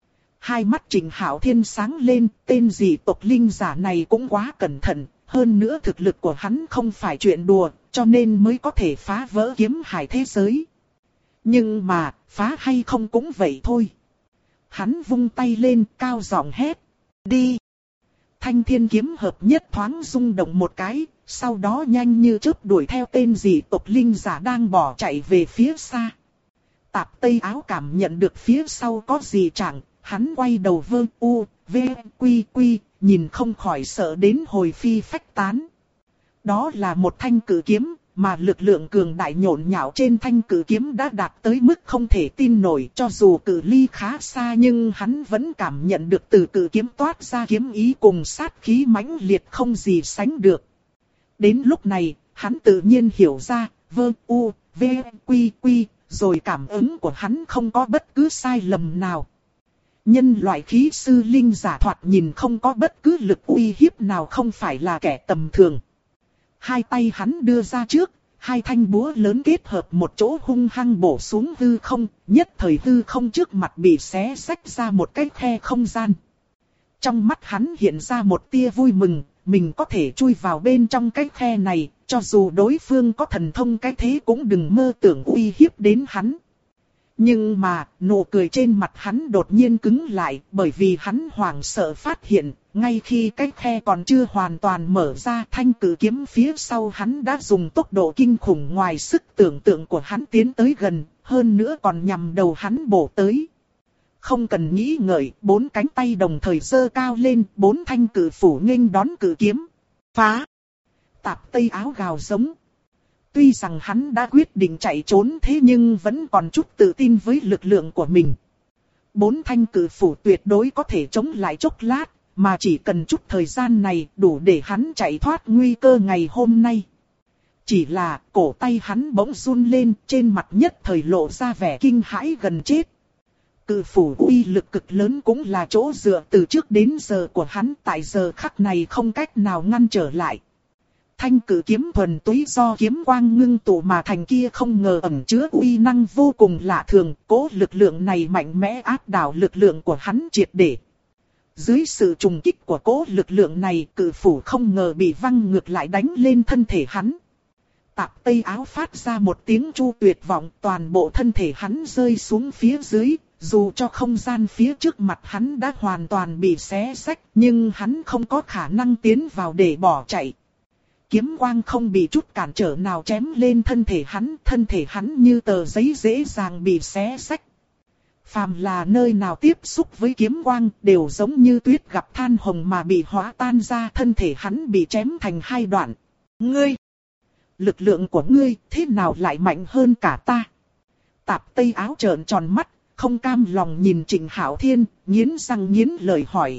Hai mắt Trình Hạo Thiên sáng lên, tên dị tộc linh giả này cũng quá cẩn thận, hơn nữa thực lực của hắn không phải chuyện đùa, cho nên mới có thể phá vỡ kiếm hải thế giới. Nhưng mà, phá hay không cũng vậy thôi. Hắn vung tay lên, cao giọng hét, đi! Thanh thiên kiếm hợp nhất thoáng rung động một cái, sau đó nhanh như chớp đuổi theo tên dị tộc linh giả đang bỏ chạy về phía xa. Tạp Tây Áo cảm nhận được phía sau có gì chẳng. Hắn quay đầu vơ u, v, quy quy, nhìn không khỏi sợ đến hồi phi phách tán. Đó là một thanh cử kiếm, mà lực lượng cường đại nhộn nhạo trên thanh cử kiếm đã đạt tới mức không thể tin nổi. Cho dù cự ly khá xa nhưng hắn vẫn cảm nhận được từ cử kiếm toát ra kiếm ý cùng sát khí mãnh liệt không gì sánh được. Đến lúc này, hắn tự nhiên hiểu ra, vơ u, v, quy quy, rồi cảm ứng của hắn không có bất cứ sai lầm nào. Nhân loại khí sư linh giả thoạt nhìn không có bất cứ lực uy hiếp nào, không phải là kẻ tầm thường. Hai tay hắn đưa ra trước, hai thanh búa lớn kết hợp một chỗ hung hăng bổ xuống hư không, nhất thời hư không trước mặt bị xé rách ra một cái khe không gian. Trong mắt hắn hiện ra một tia vui mừng, mình có thể chui vào bên trong cái khe này, cho dù đối phương có thần thông cái thế cũng đừng mơ tưởng uy hiếp đến hắn. Nhưng mà, nụ cười trên mặt hắn đột nhiên cứng lại, bởi vì hắn hoảng sợ phát hiện, ngay khi cái khe còn chưa hoàn toàn mở ra, thanh cử kiếm phía sau hắn đã dùng tốc độ kinh khủng ngoài sức tưởng tượng của hắn tiến tới gần, hơn nữa còn nhằm đầu hắn bổ tới. Không cần nghĩ ngợi, bốn cánh tay đồng thời giơ cao lên, bốn thanh cử phủ nghênh đón cử kiếm. Phá! Tạp Tây Áo gào giống. Tuy rằng hắn đã quyết định chạy trốn thế nhưng vẫn còn chút tự tin với lực lượng của mình. Bốn thanh cử phủ tuyệt đối có thể chống lại chốc lát, mà chỉ cần chút thời gian này đủ để hắn chạy thoát nguy cơ ngày hôm nay. Chỉ là cổ tay hắn bỗng run lên, trên mặt nhất thời lộ ra vẻ kinh hãi gần chết. Cử phủ uy lực cực lớn cũng là chỗ dựa từ trước đến giờ của hắn, tại giờ khắc này không cách nào ngăn trở lại. Thanh cử kiếm thuần túy do kiếm quang ngưng tụ mà thành kia không ngờ ẩn chứa uy năng vô cùng lạ thường, cố lực lượng này mạnh mẽ áp đảo lực lượng của hắn triệt để. Dưới sự trùng kích của cố lực lượng này, cử phủ không ngờ bị văng ngược lại đánh lên thân thể hắn. Tạp Tây Áo phát ra một tiếng chu tuyệt vọng, toàn bộ thân thể hắn rơi xuống phía dưới, dù cho không gian phía trước mặt hắn đã hoàn toàn bị xé rách, nhưng hắn không có khả năng tiến vào để bỏ chạy. Kiếm quang không bị chút cản trở nào chém lên thân thể hắn như tờ giấy dễ dàng bị xé rách. Phàm là nơi nào tiếp xúc với kiếm quang đều giống như tuyết gặp than hồng mà bị hóa tan ra, thân thể hắn bị chém thành hai đoạn. Ngươi! Lực lượng của ngươi thế nào lại mạnh hơn cả ta? Tạp Tây Áo trợn tròn mắt, không cam lòng nhìn Trịnh Hạo Thiên, nghiến răng nghiến lợi hỏi.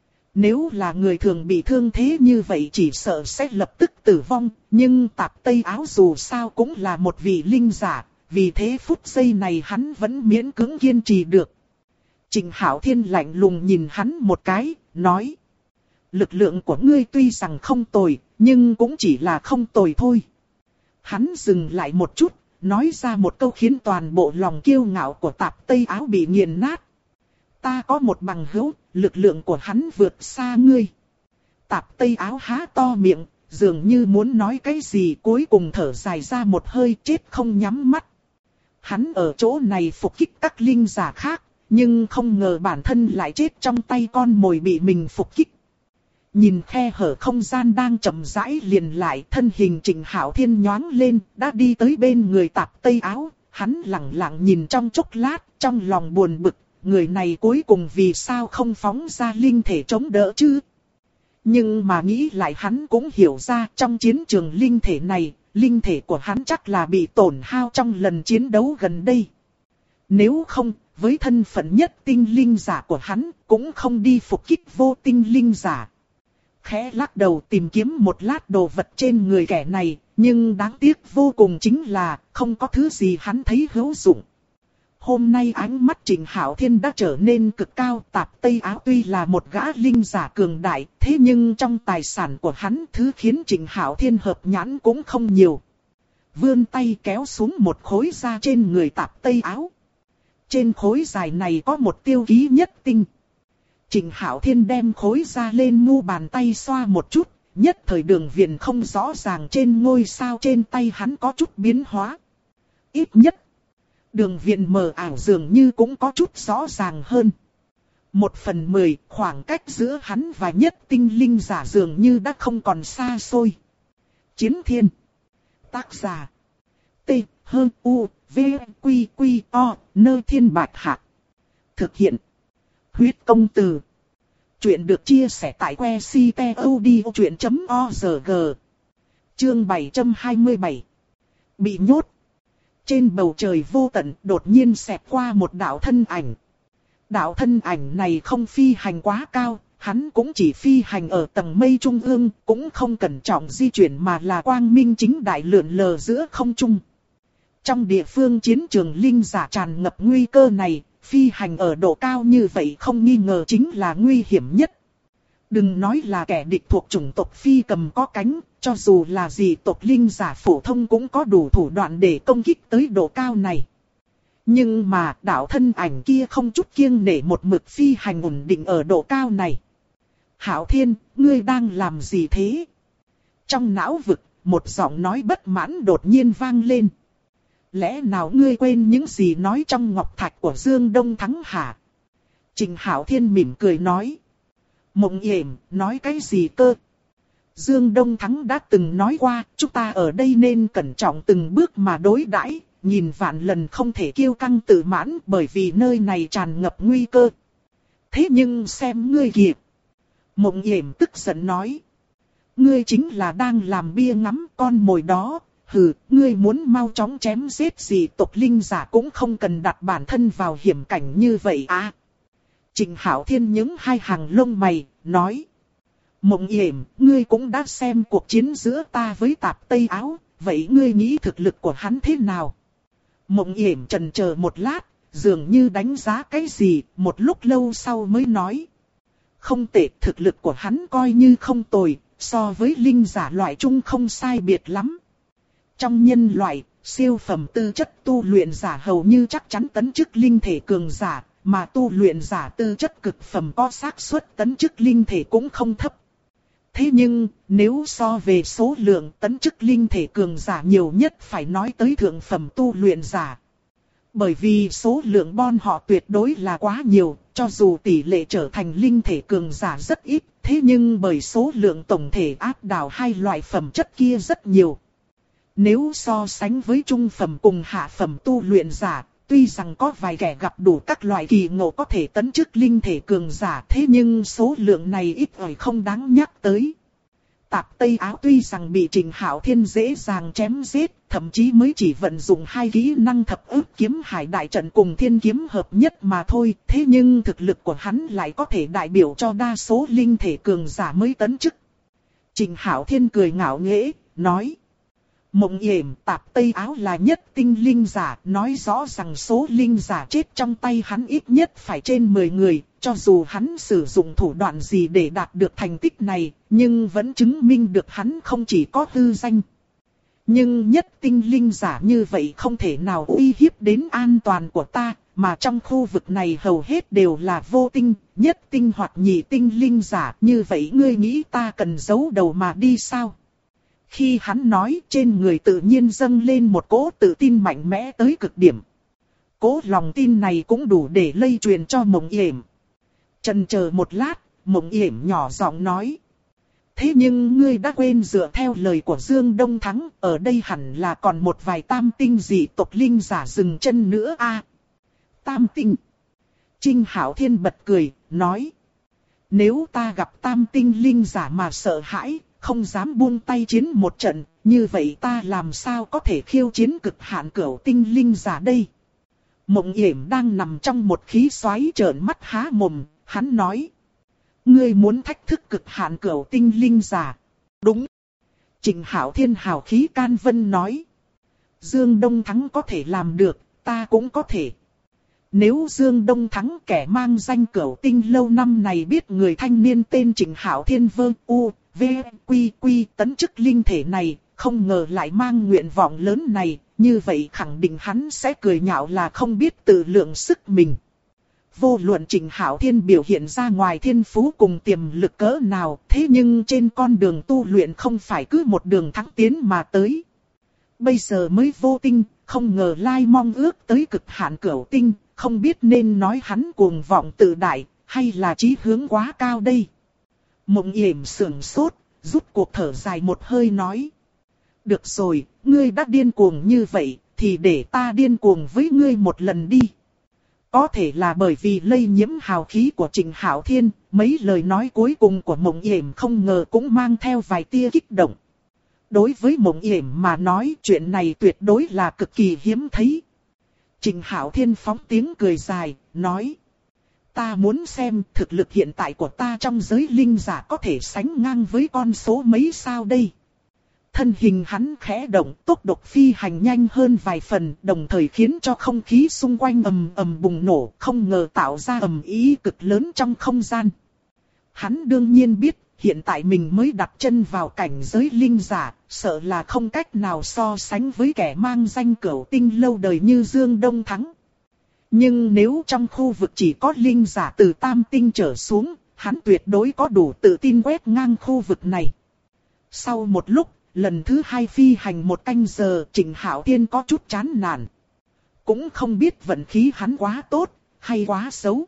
Nếu là người thường bị thương thế như vậy chỉ sợ sẽ lập tức tử vong, nhưng Tạp Tây Áo dù sao cũng là một vị linh giả, vì thế phút giây này hắn vẫn miễn cưỡng kiên trì được. Trịnh Hạo Thiên lạnh lùng nhìn hắn một cái, nói. Lực lượng của ngươi tuy rằng không tồi, nhưng cũng chỉ là không tồi thôi. Hắn dừng lại một chút, nói ra một câu khiến toàn bộ lòng kiêu ngạo của Tạp Tây Áo bị nghiền nát. Ta có một bằng hữu, lực lượng của hắn vượt xa ngươi. Tạp Tây Áo há to miệng, dường như muốn nói cái gì, cuối cùng thở dài ra một hơi, chết không nhắm mắt. Hắn ở chỗ này phục kích các linh giả khác, nhưng không ngờ bản thân lại chết trong tay con mồi bị mình phục kích. Nhìn khe hở không gian đang chậm rãi liền lại, thân hình Trịnh Hạo Thiên nhoáng lên, đã đi tới bên người Tạp Tây Áo. Hắn lặng lặng nhìn trong chốc lát, trong lòng buồn bực, người này cuối cùng vì sao không phóng ra linh thể chống đỡ chứ? Nhưng mà nghĩ lại hắn cũng hiểu ra, trong chiến trường linh thể này, linh thể của hắn chắc là bị tổn hao trong lần chiến đấu gần đây. Nếu không, với thân phận nhất tinh linh giả của hắn, cũng không đi phục kích vô tinh linh giả. Khẽ lắc đầu tìm kiếm một lát đồ vật trên người kẻ này, nhưng đáng tiếc vô cùng chính là không có thứ gì hắn thấy hữu dụng. Hôm nay ánh mắt Trịnh Hạo Thiên đã trở nên cực cao. Tạp Tây Áo tuy là một gã linh giả cường đại, thế nhưng trong tài sản của hắn thứ khiến Trịnh Hạo Thiên hợp nhãn cũng không nhiều. Vươn tay kéo xuống một khối da trên người Tạp Tây Áo. Trên khối dài này có một tiêu ký nhất tinh. Trịnh Hạo Thiên đem khối da lên mu bàn tay xoa một chút, nhất thời đường viền không rõ ràng trên ngôi sao trên tay hắn có chút biến hóa. Ít nhất, đường viền mờ ảo dường như cũng có chút rõ ràng hơn. 1/10, khoảng cách giữa hắn và nhất tinh linh giả dường như đã không còn xa xôi. Chiến Thiên. Tác giả. T, H, U, V, Q, Q, O, Nơi Thiên Bạch Hạc. Thực hiện. Huyết Công Từ. Chuyện được chia sẻ tại website.odchuyện.org. Chương 727. Bị nhốt. Trên bầu trời vô tận đột nhiên xẹt qua một đạo thân ảnh. Đạo thân ảnh này không phi hành quá cao, hắn cũng chỉ phi hành ở tầng mây trung ương, cũng không cẩn trọng di chuyển mà là quang minh chính đại lượn lờ giữa không trung. Trong địa phương chiến trường linh giả tràn ngập nguy cơ này, phi hành ở độ cao như vậy không nghi ngờ chính là nguy hiểm nhất. Đừng nói là kẻ địch thuộc chủng tộc phi cầm có cánh, cho dù là dị tộc linh giả phổ thông cũng có đủ thủ đoạn để công kích tới độ cao này. Nhưng mà đạo thân ảnh kia không chút kiêng nể một mực phi hành ổn định ở độ cao này. Hạo Thiên, ngươi đang làm gì thế? Trong não vực, một giọng nói bất mãn đột nhiên vang lên. Lẽ nào ngươi quên những gì nói trong ngọc thạch của Dương Đông Thắng hả? Trịnh Hạo Thiên mỉm cười nói. Mộng yểm, nói cái gì cơ? Dương Đông Thắng đã từng nói qua, chúng ta ở đây nên cẩn trọng từng bước mà đối đãi, nhìn vạn lần không thể kiêu căng tự mãn bởi vì nơi này tràn ngập nguy cơ. Thế nhưng xem ngươi kìa. Mộng yểm tức giận nói. Ngươi chính là đang làm bia ngắm con mồi đó. Hừ, ngươi muốn mau chóng chém giết gì tộc linh giả cũng không cần đặt bản thân vào hiểm cảnh như vậy à. Trịnh Hạo Thiên nhướng hai hàng lông mày, nói. Mộng yểm, ngươi cũng đã xem cuộc chiến giữa ta với Tạp Tây Áo, vậy ngươi nghĩ thực lực của hắn thế nào? Mộng yểm chần chờ một lát, dường như đánh giá cái gì, một lúc lâu sau mới nói. Không tệ, thực lực của hắn coi như không tồi, so với linh giả loại trung không sai biệt lắm. Trong nhân loại, siêu phẩm tư chất tu luyện giả hầu như chắc chắn tấn chức linh thể cường giả, mà tu luyện giả tư chất cực phẩm có xác suất tấn chức linh thể cũng không thấp. Thế nhưng, nếu so về số lượng tấn chức linh thể cường giả nhiều nhất phải nói tới thượng phẩm tu luyện giả. Bởi vì số lượng bọn họ tuyệt đối là quá nhiều, cho dù tỷ lệ trở thành linh thể cường giả rất ít, thế nhưng bởi số lượng tổng thể áp đảo hai loại phẩm chất kia rất nhiều. Nếu so sánh với trung phẩm cùng hạ phẩm tu luyện giả, tuy rằng có vài kẻ gặp đủ các loại kỳ ngộ có thể tấn chức linh thể cường giả, thế nhưng số lượng này ít ỏi không đáng nhắc tới. Tạp Tây Áo tuy rằng bị Trình Hạo Thiên dễ dàng chém giết, thậm chí mới chỉ vận dụng hai kỹ năng thập ức kiếm hải đại trận cùng thiên kiếm hợp nhất mà thôi, thế nhưng thực lực của hắn lại có thể đại biểu cho đa số linh thể cường giả mới tấn chức. Trình Hạo Thiên cười ngạo nghễ, nói: Mộng Yểm Tạp Tây Áo là nhất tinh linh giả, nói rõ rằng số linh giả chết trong tay hắn ít nhất phải trên 10 người, cho dù hắn sử dụng thủ đoạn gì để đạt được thành tích này, nhưng vẫn chứng minh được hắn không chỉ có hư danh. Nhưng nhất tinh linh giả như vậy không thể nào uy hiếp đến an toàn của ta, mà trong khu vực này hầu hết đều là vô tinh, nhất tinh hoặc nhị tinh linh giả, như vậy ngươi nghĩ ta cần giấu đầu mà đi sao? Khi hắn nói, trên người tự nhiên dâng lên một cỗ tự tin mạnh mẽ tới cực điểm. Cỗ lòng tin này cũng đủ để lây truyền cho Mộng Yểm. Chần chờ một lát, Mộng Yểm nhỏ giọng nói: Thế nhưng ngươi đã quên dựa theo lời của Dương Đông Thắng, ở đây hẳn là còn một vài tam tinh dị tộc linh giả dừng chân nữa a. Tam tinh. Trình Hạo Thiên bật cười, nói: Nếu ta gặp tam tinh linh giả mà sợ hãi, không dám buông tay chiến một trận, như vậy ta làm sao có thể khiêu chiến cực hạn cửu tinh linh giả đây? Mộng Yểm đang nằm trong một khí xoáy trợn mắt há mồm, hắn nói: Ngươi muốn thách thức cực hạn cửu tinh linh giả? Đúng. Trình Hạo Thiên hào khí can vân nói: Dương Đông Thắng có thể làm được, ta cũng có thể. Nếu Dương Đông Thắng kẻ mang danh cửu tinh lâu năm này biết người thanh niên tên Trình Hạo Thiên quy tấn chức linh thể này, không ngờ lại mang nguyện vọng lớn này, như vậy khẳng định hắn sẽ cười nhạo là không biết tự lượng sức mình. Vô luận Trình Hạo Thiên biểu hiện ra ngoài thiên phú cùng tiềm lực cỡ nào, thế nhưng trên con đường tu luyện không phải cứ một đường thẳng tiến mà tới. Bây giờ mới vô tinh, không ngờ lai mong ước tới cực hạn cửu tinh, không biết nên nói hắn cuồng vọng tự đại, hay là chí hướng quá cao đây. Mộng Yểm sưởng sốt, rút cuộc thở dài một hơi nói: Được rồi, ngươi đã điên cuồng như vậy, thì để ta điên cuồng với ngươi một lần đi. Có thể là bởi vì lây nhiễm hào khí của Trình Hạo Thiên, mấy lời nói cuối cùng của Mộng Yểm không ngờ cũng mang theo vài tia kích động. Đối với Mộng Yểm mà nói, chuyện này tuyệt đối là cực kỳ hiếm thấy. Trình Hạo Thiên phóng tiếng cười dài, nói: Ta muốn xem thực lực hiện tại của ta trong giới linh giả có thể sánh ngang với con số mấy sao đây. Thân hình hắn khẽ động, tốc độ phi hành nhanh hơn vài phần, đồng thời khiến cho không khí xung quanh ầm ầm bùng nổ, không ngờ tạo ra ầm ý cực lớn trong không gian. Hắn đương nhiên biết, hiện tại mình mới đặt chân vào cảnh giới linh giả, sợ là không cách nào so sánh với kẻ mang danh cửu tinh lâu đời như Dương Đông Thắng. Nhưng nếu trong khu vực chỉ có linh giả từ tam tinh trở xuống, hắn tuyệt đối có đủ tự tin quét ngang khu vực này. Sau một lúc, lần thứ hai phi hành một canh giờ, Trình Hạo Thiên có chút chán nản. Cũng không biết vận khí hắn quá tốt, hay quá xấu.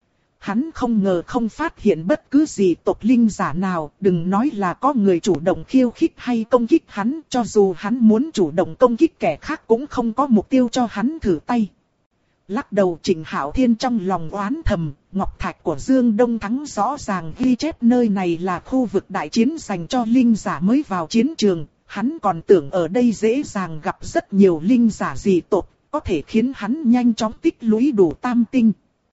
Hắn không ngờ không phát hiện bất cứ gì tộc linh giả nào, đừng nói là có người chủ động khiêu khích hay công kích hắn, cho dù hắn muốn chủ động công kích kẻ khác cũng không có mục tiêu cho hắn thử tay. Lắc đầu Trình Hạo Thiên trong lòng oán thầm, ngọc thạch của Dương Đông Thắng rõ ràng ghi chép nơi này là khu vực đại chiến dành cho linh giả mới vào chiến trường, hắn còn tưởng ở đây dễ dàng gặp rất nhiều linh giả dị tộc, có thể khiến hắn nhanh chóng tích lũy đủ tam tinh.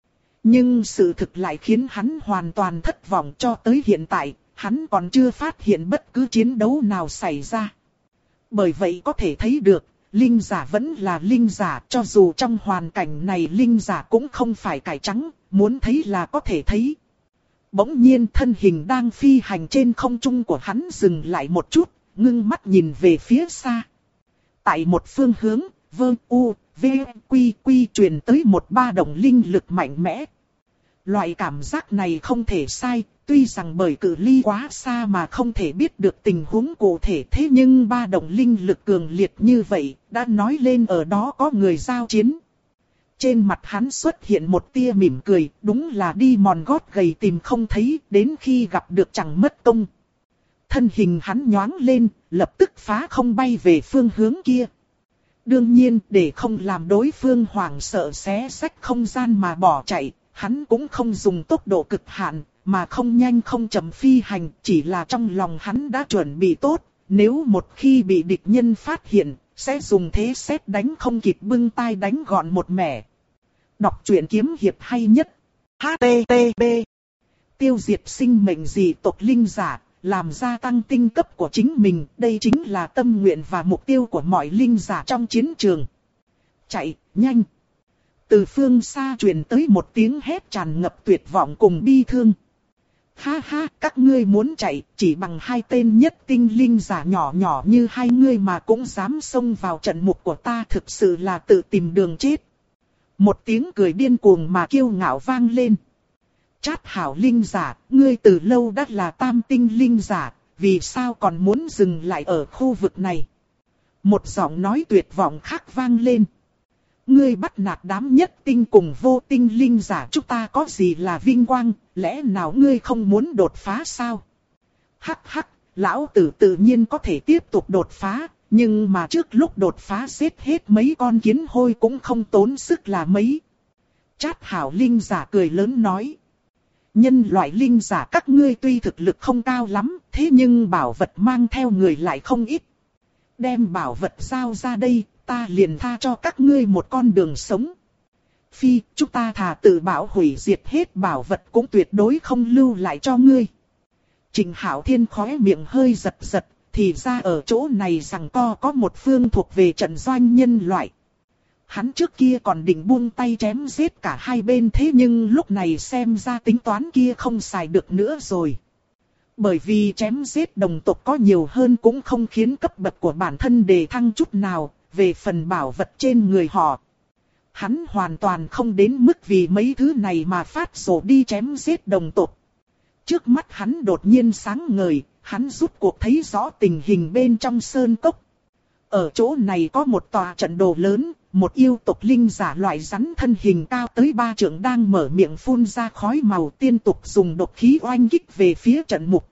Nhưng sự thực lại khiến hắn hoàn toàn thất vọng, cho tới hiện tại, hắn còn chưa phát hiện bất cứ chiến đấu nào xảy ra. Bởi vậy có thể thấy được, linh giả vẫn là linh giả, cho dù trong hoàn cảnh này linh giả cũng không phải cải trắng, muốn thấy là có thể thấy. Bỗng nhiên thân hình đang phi hành trên không trung của hắn dừng lại một chút, ngưng mắt nhìn về phía xa. Tại một phương hướng, truyền tới một ba động linh lực mạnh mẽ. Loại cảm giác này không thể sai, tuy rằng bởi cự ly quá xa mà không thể biết được tình huống cụ thể, thế nhưng ba động linh lực cường liệt như vậy, đã nói lên ở đó có người giao chiến. Trên mặt hắn xuất hiện một tia mỉm cười, đúng là đi mòn gót gầy tìm không thấy, đến khi gặp được chẳng mất công. Thân hình hắn nhoáng lên, lập tức phá không bay về phương hướng kia. Đương nhiên, để không làm đối phương hoảng sợ xé xách không gian mà bỏ chạy, hắn cũng không dùng tốc độ cực hạn, mà không nhanh không chậm phi hành, chỉ là trong lòng hắn đã chuẩn bị tốt, nếu một khi bị địch nhân phát hiện, sẽ dùng thế sét đánh không kịp bưng tay đánh gọn một mẻ. Đọc truyện kiếm hiệp hay nhất. HTTP. Tiêu diệt sinh mệnh dị tộc linh giả, làm gia tăng tinh cấp của chính mình, đây chính là tâm nguyện và mục tiêu của mọi linh giả trong chiến trường. Chạy, nhanh. Từ phương xa truyền tới một tiếng hét tràn ngập tuyệt vọng cùng bi thương. Ha ha, các ngươi muốn chạy, chỉ bằng hai tên nhất tinh linh giả nhỏ nhỏ như hai ngươi mà cũng dám xông vào trận mục của ta, thực sự là tự tìm đường chết. Một tiếng cười điên cuồng mà kiêu ngạo vang lên. Trát hảo linh giả, ngươi từ lâu đã là tam tinh linh giả, vì sao còn muốn dừng lại ở khu vực này? Một giọng nói tuyệt vọng khác vang lên. Ngươi bắt nạt đám nhất tinh cùng vô tinh linh giả, chúng ta có gì là vinh quang, lẽ nào ngươi không muốn đột phá sao? Hắc hắc, lão tử tự nhiên có thể tiếp tục đột phá, nhưng mà trước lúc đột phá giết hết mấy con kiến hôi cũng không tốn sức là mấy. Trát hảo linh giả cười lớn nói. Nhân loại linh giả các ngươi tuy thực lực không cao lắm, thế nhưng bảo vật mang theo người lại không ít. Đem bảo vật giao ra đây, ta liền tha cho các ngươi một con đường sống. Phi, chúng ta thà tự bảo hủy diệt hết bảo vật cũng tuyệt đối không lưu lại cho ngươi. Trình Hạo Thiên khóe miệng hơi giật giật, thì ra ở chỗ này rằng có một phương thuộc về trận doanh nhân loại. Hắn trước kia còn định buông tay chém giết cả hai bên, thế nhưng lúc này xem ra tính toán kia không xài được nữa rồi. Bởi vì chém giết đồng tộc có nhiều hơn cũng không khiến cấp bậc của bản thân đề thăng chút nào, về phần bảo vật trên người họ. Hắn hoàn toàn không đến mức vì mấy thứ này mà phát rồ đi chém giết đồng tộc. Trước mắt hắn đột nhiên sáng ngời, hắn rút cuộc thấy rõ tình hình bên trong sơn cốc. Ở chỗ này có một tòa trận đồ lớn, một yêu tộc linh giả loại rắn thân hình cao tới 3 trượng đang mở miệng phun ra khói màu, tiên tục dùng độc khí oanh kích về phía trận mục.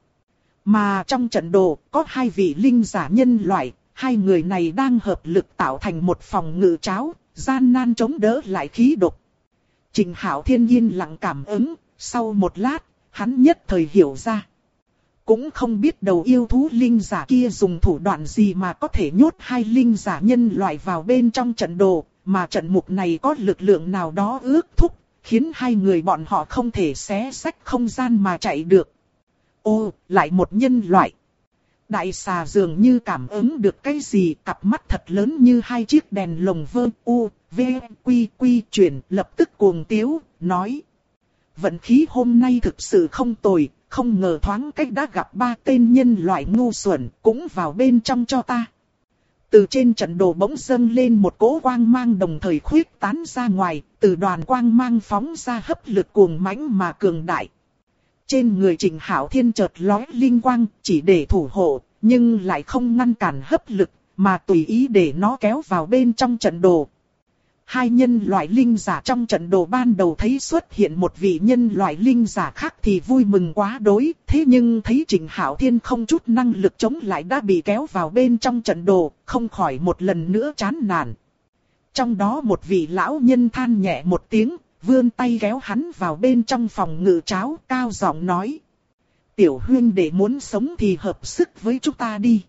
Mà trong trận đồ có hai vị linh giả nhân loại, hai người này đang hợp lực tạo thành một phòng ngự tráo, gian nan chống đỡ lại khí độc. Trình Hạo Thiên yên lặng cảm ứng, sau một lát, hắn nhất thời hiểu ra. Cũng không biết đầu yêu thú linh giả kia dùng thủ đoạn gì mà có thể nhốt hai linh giả nhân loại vào bên trong trận đồ, mà trận mục này có lực lượng nào đó ước thúc, khiến hai người bọn họ không thể xé xách không gian mà chạy được. Ô, lại một nhân loại. Đại xà dường như cảm ứng được cái gì, cặp mắt thật lớn như hai chiếc đèn lồng vơ u, v, quy quy chuyển, lập tức cuồng tiếu, nói. Vận khí hôm nay thực sự không tồi, không ngờ thoáng cách đã gặp 3 tên nhân loại ngu xuẩn, cũng vào bên trong cho ta. Từ trên trận đồ bỗng dâng lên một cỗ quang mang đồng thời khuyết tán ra ngoài, từ đoàn quang mang phóng ra hấp lực cuồng mãnh mà cường đại. Trên người Trình Hạo Thiên chợt lóe linh quang, chỉ để thủ hộ, nhưng lại không ngăn cản hấp lực, mà tùy ý để nó kéo vào bên trong trận đồ. Hai nhân loại linh giả trong trận đồ ban đầu thấy xuất hiện một vị nhân loại linh giả khác thì vui mừng quá đối, thế nhưng thấy Trình Hạo Thiên không chút năng lực chống lại đã bị kéo vào bên trong trận đồ, không khỏi một lần nữa chán nản. Trong đó một vị lão nhân than nhẹ một tiếng, vươn tay kéo hắn vào bên trong phòng ngự tráo, cao giọng nói. Tiểu huynh đệ muốn sống thì hợp sức với chúng ta đi.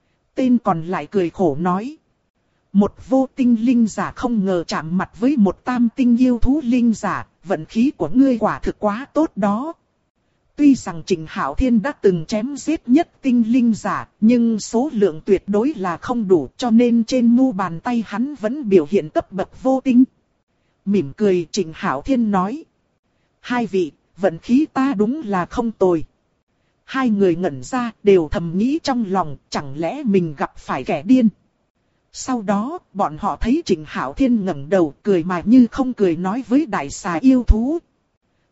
Tên còn lại cười khổ nói. Một vô tinh linh giả không ngờ chạm mặt với một tam tinh yêu thú linh giả, vận khí của ngươi quả thực quá tốt đó. Tuy rằng Trình Hạo Thiên đã từng chém giết nhất tinh linh giả, nhưng số lượng tuyệt đối là không đủ, cho nên trên mu bàn tay hắn vẫn biểu hiện cấp bậc vô tinh. Mỉm cười Trình Hạo Thiên nói. Hai vị, vận khí ta đúng là không tồi. Hai người ngẩn ra đều thầm nghĩ trong lòng, chẳng lẽ mình gặp phải kẻ điên. Sau đó, bọn họ thấy Trình Hạo Thiên ngẩng đầu cười mà như không cười nói với đại xà yêu thú.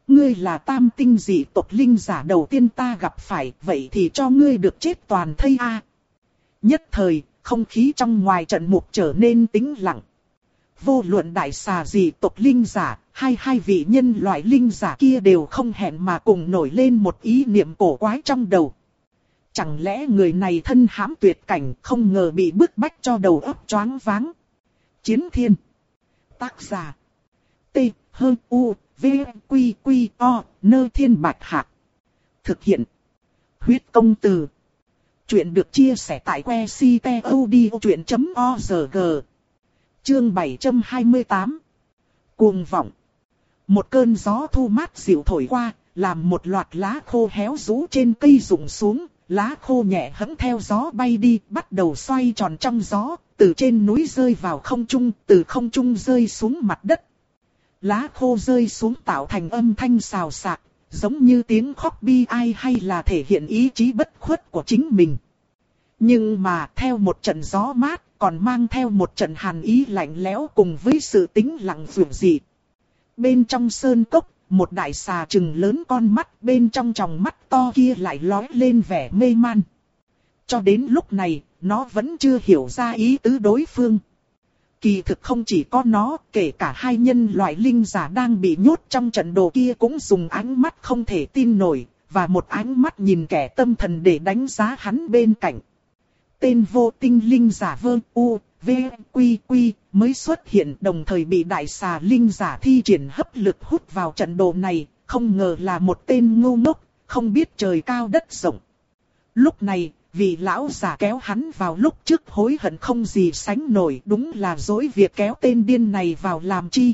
Ngươi là tam tinh dị tộc linh giả đầu tiên ta gặp phải, vậy thì cho ngươi được chết toàn thây a. Nhất thời, không khí trong ngoài trận mục trở nên tĩnh lặng. Vô luận đại xà dị tộc linh giả, hai vị nhân loại linh giả kia đều không hẹn mà cùng nổi lên một ý niệm cổ quái trong đầu. Chẳng lẽ người này thân hãm tuyệt cảnh, không ngờ bị bức bách cho đầu óc choáng váng. Chiến Thiên. Tác giả. T. U. V. Quy. Quy. O. Nơ Thiên Bạch Hạc. Thực hiện. Huyết công từ. Chuyện được chia sẻ tại que ctod.org. Chương 728. Cuồng vọng. Một cơn gió thu mát dịu thổi qua, làm một loạt lá khô héo rũ trên cây rụng xuống, lá khô nhẹ hẫng theo gió bay đi, bắt đầu xoay tròn trong gió, từ trên núi rơi vào không trung, từ không trung rơi xuống mặt đất. Lá khô rơi xuống tạo thành âm thanh xào xạc, giống như tiếng khóc bi ai hay là thể hiện ý chí bất khuất của chính mình. Nhưng mà theo một trận gió mát, còn mang theo một trận hàn ý lạnh lẽo cùng với sự tĩnh lặng dịu dị. Bên trong sơn cốc, một đại xà trừng lớn con mắt, bên trong tròng mắt to kia lại lóe lên vẻ mê man. Cho đến lúc này, nó vẫn chưa hiểu ra ý tứ đối phương. Kỳ thực không chỉ có nó, kể cả hai nhân loại linh giả đang bị nhốt trong trận đồ kia cũng dùng ánh mắt không thể tin nổi, và một ánh mắt nhìn kẻ tâm thần để đánh giá hắn bên cạnh. Tên vô tinh linh giả Vương U, V, Quy Quy mới xuất hiện, đồng thời bị đại xà linh giả thi triển hấp lực hút vào trận đồ này, không ngờ là một tên ngu ngốc, không biết trời cao đất rộng. Lúc này, vị lão giả kéo hắn vào lúc trước hối hận không gì sánh nổi, đúng là dối việc kéo tên điên này vào làm chi.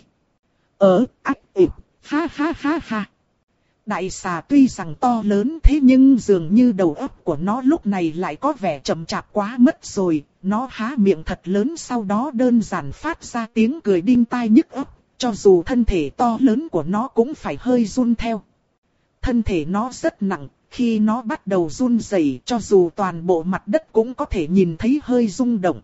Ha ha ha ha. Đại xà tuy rằng to lớn thế nhưng dường như đầu óc của nó lúc này lại có vẻ chậm chạp quá mất rồi. Nó há miệng thật lớn, sau đó đơn giản phát ra tiếng cười đinh tai nhức óc, cho dù thân thể to lớn của nó cũng phải hơi run theo. Thân thể nó rất nặng, khi nó bắt đầu run rẩy, cho dù toàn bộ mặt đất cũng có thể nhìn thấy hơi rung động.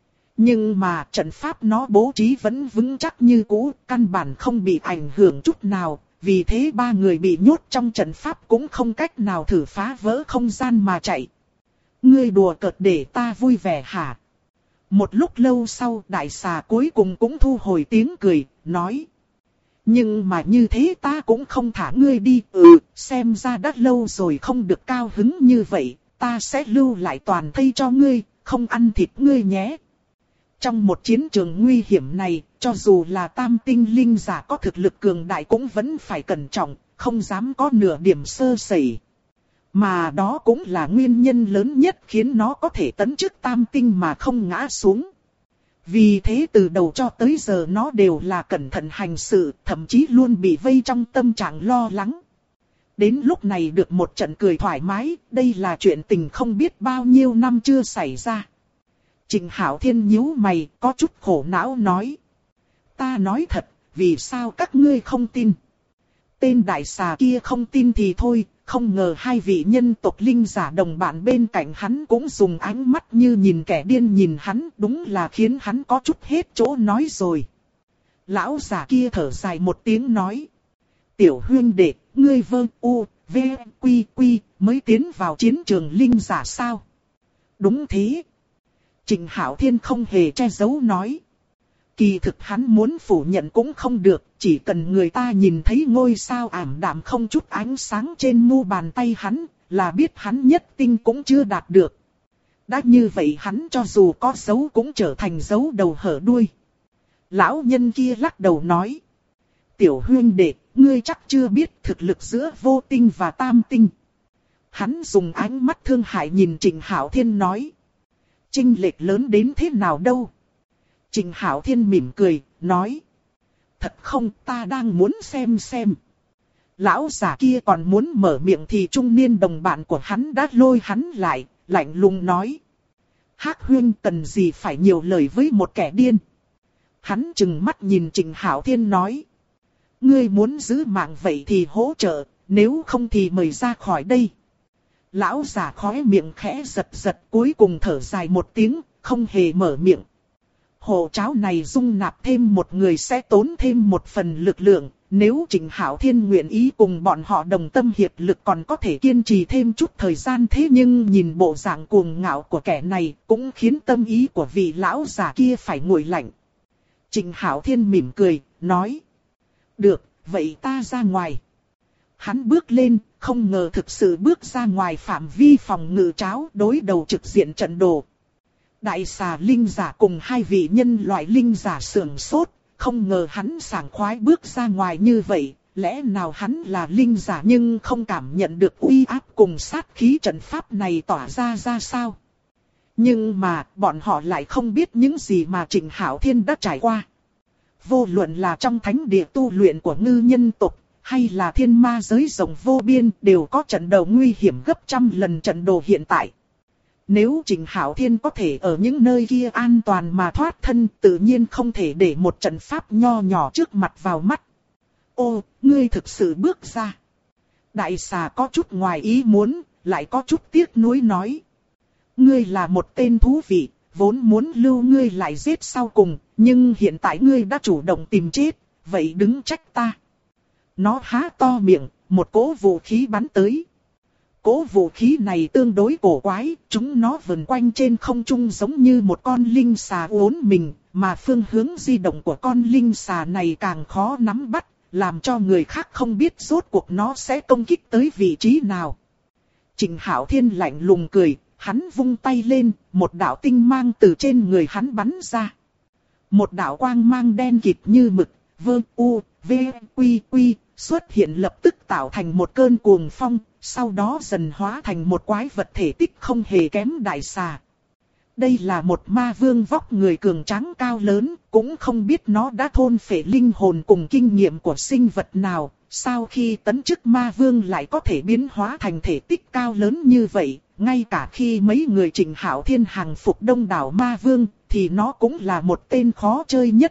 Nhưng mà trận pháp nó bố trí vẫn vững chắc như cũ, căn bản không bị ảnh hưởng chút nào. Vì thế ba người bị nhốt trong trận pháp cũng không cách nào thử phá vỡ không gian mà chạy. Ngươi đùa cợt để ta vui vẻ hả? Một lúc lâu sau, đại xà cuối cùng cũng thu hồi tiếng cười, nói. Nhưng mà như thế ta cũng không thả ngươi đi. Xem ra đã lâu rồi không được cao hứng như vậy, ta sẽ lưu lại toàn thây cho ngươi, không ăn thịt ngươi nhé. Trong một chiến trường nguy hiểm này, cho dù là tam tinh linh giả có thực lực cường đại cũng vẫn phải cẩn trọng, không dám có nửa điểm sơ sẩy. Mà đó cũng là nguyên nhân lớn nhất khiến nó có thể tấn chức tam tinh mà không ngã xuống. Vì thế từ đầu cho tới giờ nó đều là cẩn thận hành sự, thậm chí luôn bị vây trong tâm trạng lo lắng. Đến lúc này được một trận cười thoải mái, đây là chuyện tình không biết bao nhiêu năm chưa xảy ra. Trịnh Hạo Thiên nhíu mày, có chút khổ não nói. Ta nói thật, vì sao các ngươi không tin? Tên đại xà kia không tin thì thôi, không ngờ hai vị nhân tộc linh giả đồng bạn bên cạnh hắn cũng dùng ánh mắt như nhìn kẻ điên nhìn hắn, đúng là khiến hắn có chút hết chỗ nói rồi. Lão giả kia thở dài một tiếng nói. Tiểu huynh đệ, ngươi Vương U, V, Quy Quy mới tiến vào chiến trường linh giả sao? Đúng thế. Trịnh Hạo Thiên không hề che giấu nói. Kỳ thực hắn muốn phủ nhận cũng không được, chỉ cần người ta nhìn thấy ngôi sao ảm đạm không chút ánh sáng trên mu bàn tay hắn, là biết hắn nhất tinh cũng chưa đạt được. Đã như vậy hắn cho dù có dấu cũng trở thành dấu đầu hở đuôi. Lão nhân kia lắc đầu nói. Tiểu huynh đệ, ngươi chắc chưa biết thực lực giữa vô tinh và tam tinh. Hắn dùng ánh mắt thương hại nhìn Trịnh Hạo Thiên nói. Chênh lệch lớn đến thế nào đâu? Trịnh Hạo Thiên mỉm cười, nói. Thật không, ta đang muốn xem. Lão giả kia còn muốn mở miệng thì trung niên đồng bạn của hắn đã lôi hắn lại, lạnh lùng nói. Hắc huynh cần gì phải nhiều lời với một kẻ điên? Hắn trừng mắt nhìn Trịnh Hạo Thiên nói. Ngươi muốn giữ mạng vậy thì hỗ trợ, nếu không thì mời ra khỏi đây. Lão giả khóe miệng khẽ giật giật, cuối cùng thở dài một tiếng, không hề mở miệng. Hồ cháo này dung nạp thêm một người sẽ tốn thêm một phần lực lượng, nếu Trịnh Hạo Thiên nguyện ý cùng bọn họ đồng tâm hiệp lực còn có thể kiên trì thêm chút thời gian, thế nhưng nhìn bộ dạng cuồng ngạo của kẻ này cũng khiến tâm ý của vị lão già kia phải nguội lạnh. Trịnh Hạo Thiên mỉm cười, nói. Được, vậy ta ra ngoài. Hắn bước lên, không ngờ thực sự bước ra ngoài phạm vi phòng ngự tráo, đối đầu trực diện trận đồ. Đại xà linh giả cùng hai vị nhân loại linh giả sưởng sốt, không ngờ hắn sảng khoái bước ra ngoài như vậy. Lẽ nào hắn là linh giả nhưng không cảm nhận được uy áp cùng sát khí trận pháp này tỏa ra sao? Nhưng mà bọn họ lại không biết những gì mà Trịnh Hạo Thiên đã trải qua. Vô luận là trong thánh địa tu luyện của ngư nhân tộc, hay là thiên ma giới rộng vô biên, đều có trận đầu nguy hiểm gấp trăm lần trận đồ hiện tại. Nếu Trịnh Hạo Thiên có thể ở những nơi kia an toàn mà thoát thân, tự nhiên không thể để một trận pháp nho nhỏ trước mặt vào mắt. Ô, ngươi thực sự bước ra. Đại xà có chút ngoài ý muốn, lại có chút tiếc nuối nói. Ngươi là một tên thú vị, vốn muốn lưu ngươi lại giết sau cùng, nhưng hiện tại ngươi đã chủ động tìm chết, vậy đứng trách ta. Nó há to miệng, một cỗ vũ khí bắn tới. Cỗ vũ khí này tương đối cổ quái, chúng nó vần quanh trên không trung giống như một con linh xà uốn mình, mà phương hướng di động của con linh xà này càng khó nắm bắt, làm cho người khác không biết rốt cuộc nó sẽ công kích tới vị trí nào. Trịnh Hạo Thiên lạnh lùng cười, hắn vung tay lên, một đạo tinh mang từ trên người hắn bắn ra. Một đạo quang mang đen kịt như mực, vơ u, v, quy quy, xuất hiện lập tức tạo thành một cơn cuồng phong, sau đó dần hóa thành một quái vật thể tích không hề kém đại xà. Đây là một ma vương vóc người cường tráng cao lớn, cũng không biết nó đã thôn phệ linh hồn cùng kinh nghiệm của sinh vật nào, sau khi tấn chức ma vương lại có thể biến hóa thành thể tích cao lớn như vậy, ngay cả khi mấy người Trịnh Hạo Thiên hàng phục đông đảo ma vương, thì nó cũng là một tên khó chơi nhất.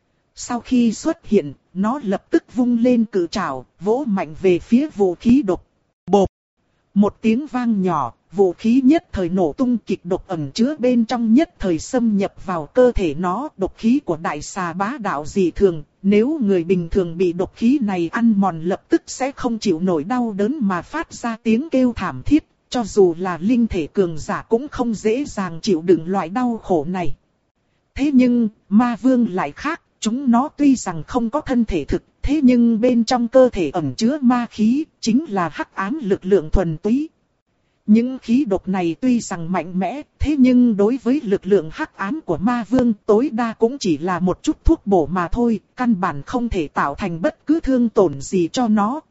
Sau khi xuất hiện, nó lập tức vung lên cự trảo, vỗ mạnh về phía vũ khí độc. Bộp! Một tiếng vang nhỏ, vũ khí nhất thời nổ tung, kịch độc ẩn chứa bên trong nhất thời xâm nhập vào cơ thể nó. Độc khí của đại xà bá đạo dị thường, nếu người bình thường bị độc khí này ăn mòn lập tức sẽ không chịu nổi đau đớn mà phát ra tiếng kêu thảm thiết. Cho dù là linh thể cường giả cũng không dễ dàng chịu đựng loại đau khổ này. Thế nhưng, ma vương lại khác. Chúng nó tuy rằng không có thân thể thực, thế nhưng bên trong cơ thể ẩn chứa ma khí, chính là hắc ám lực lượng thuần túy. Những khí độc này tuy rằng mạnh mẽ, thế nhưng đối với lực lượng hắc ám của ma vương tối đa cũng chỉ là một chút thuốc bổ mà thôi, căn bản không thể tạo thành bất cứ thương tổn gì cho nó.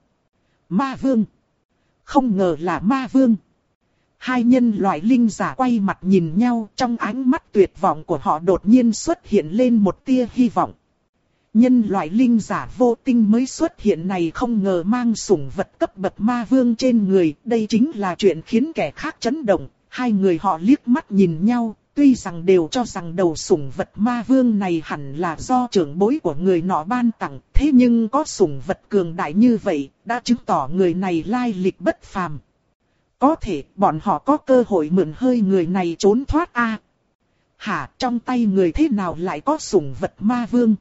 Ma vương! Không ngờ là ma vương! Hai nhân loại linh giả quay mặt nhìn nhau, trong ánh mắt tuyệt vọng của họ đột nhiên xuất hiện lên một tia hy vọng. Nhân loại linh giả vô tinh mới xuất hiện này không ngờ mang sủng vật cấp bậc ma vương trên người, đây chính là chuyện khiến kẻ khác chấn động. Hai người họ liếc mắt nhìn nhau, tuy rằng đều cho rằng đầu sủng vật ma vương này hẳn là do trưởng bối của người nọ ban tặng, thế nhưng có sủng vật cường đại như vậy, đã chứng tỏ người này lai lịch bất phàm. Có thể bọn họ có cơ hội mượn hơi người này trốn thoát a. Hả, trong tay người thế nào lại có sủng vật ma vương?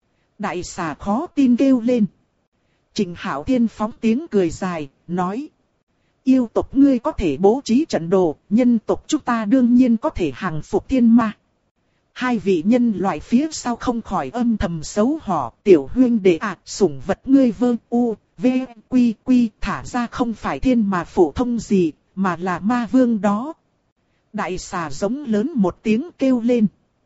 Đại xà khó tin kêu lên. Trịnh Hạo Thiên phóng tiếng cười dài, nói. Yêu tộc ngươi có thể bố trí trận đồ, nhân tộc chúng ta đương nhiên có thể hàng phục thiên ma. Hai vị nhân loại phía sau không khỏi âm thầm xấu hổ, tiểu huynh đệ sủng vật ngươi vơ u, v, quy quy, thả ra không phải thiên mà phổ thông gì, mà là ma vương đó. Đại xà giống lớn một tiếng kêu lên.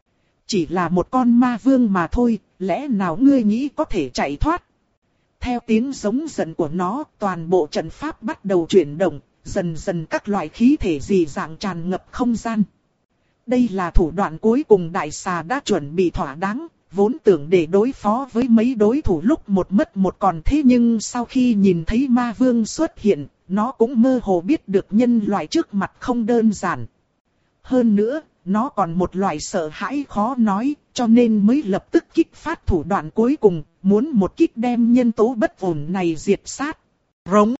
Chỉ là một con ma vương mà thôi, lẽ nào ngươi nghĩ có thể chạy thoát? Theo tiếng giống giận của nó, toàn bộ trận pháp bắt đầu chuyển động, dần dần các loại khí thể dị dạng tràn ngập không gian. Đây là thủ đoạn cuối cùng đại xà đã chuẩn bị thỏa đáng, vốn tưởng để đối phó với mấy đối thủ lúc một mất một còn, thế nhưng sau khi nhìn thấy ma vương xuất hiện, nó cũng mơ hồ biết được nhân loại trước mặt không đơn giản. Hơn nữa, nó còn một loại sợ hãi khó nói, cho nên mới lập tức kích phát thủ đoạn cuối cùng, muốn một kích đem nhân tố bất ổn này diệt sát. Rống!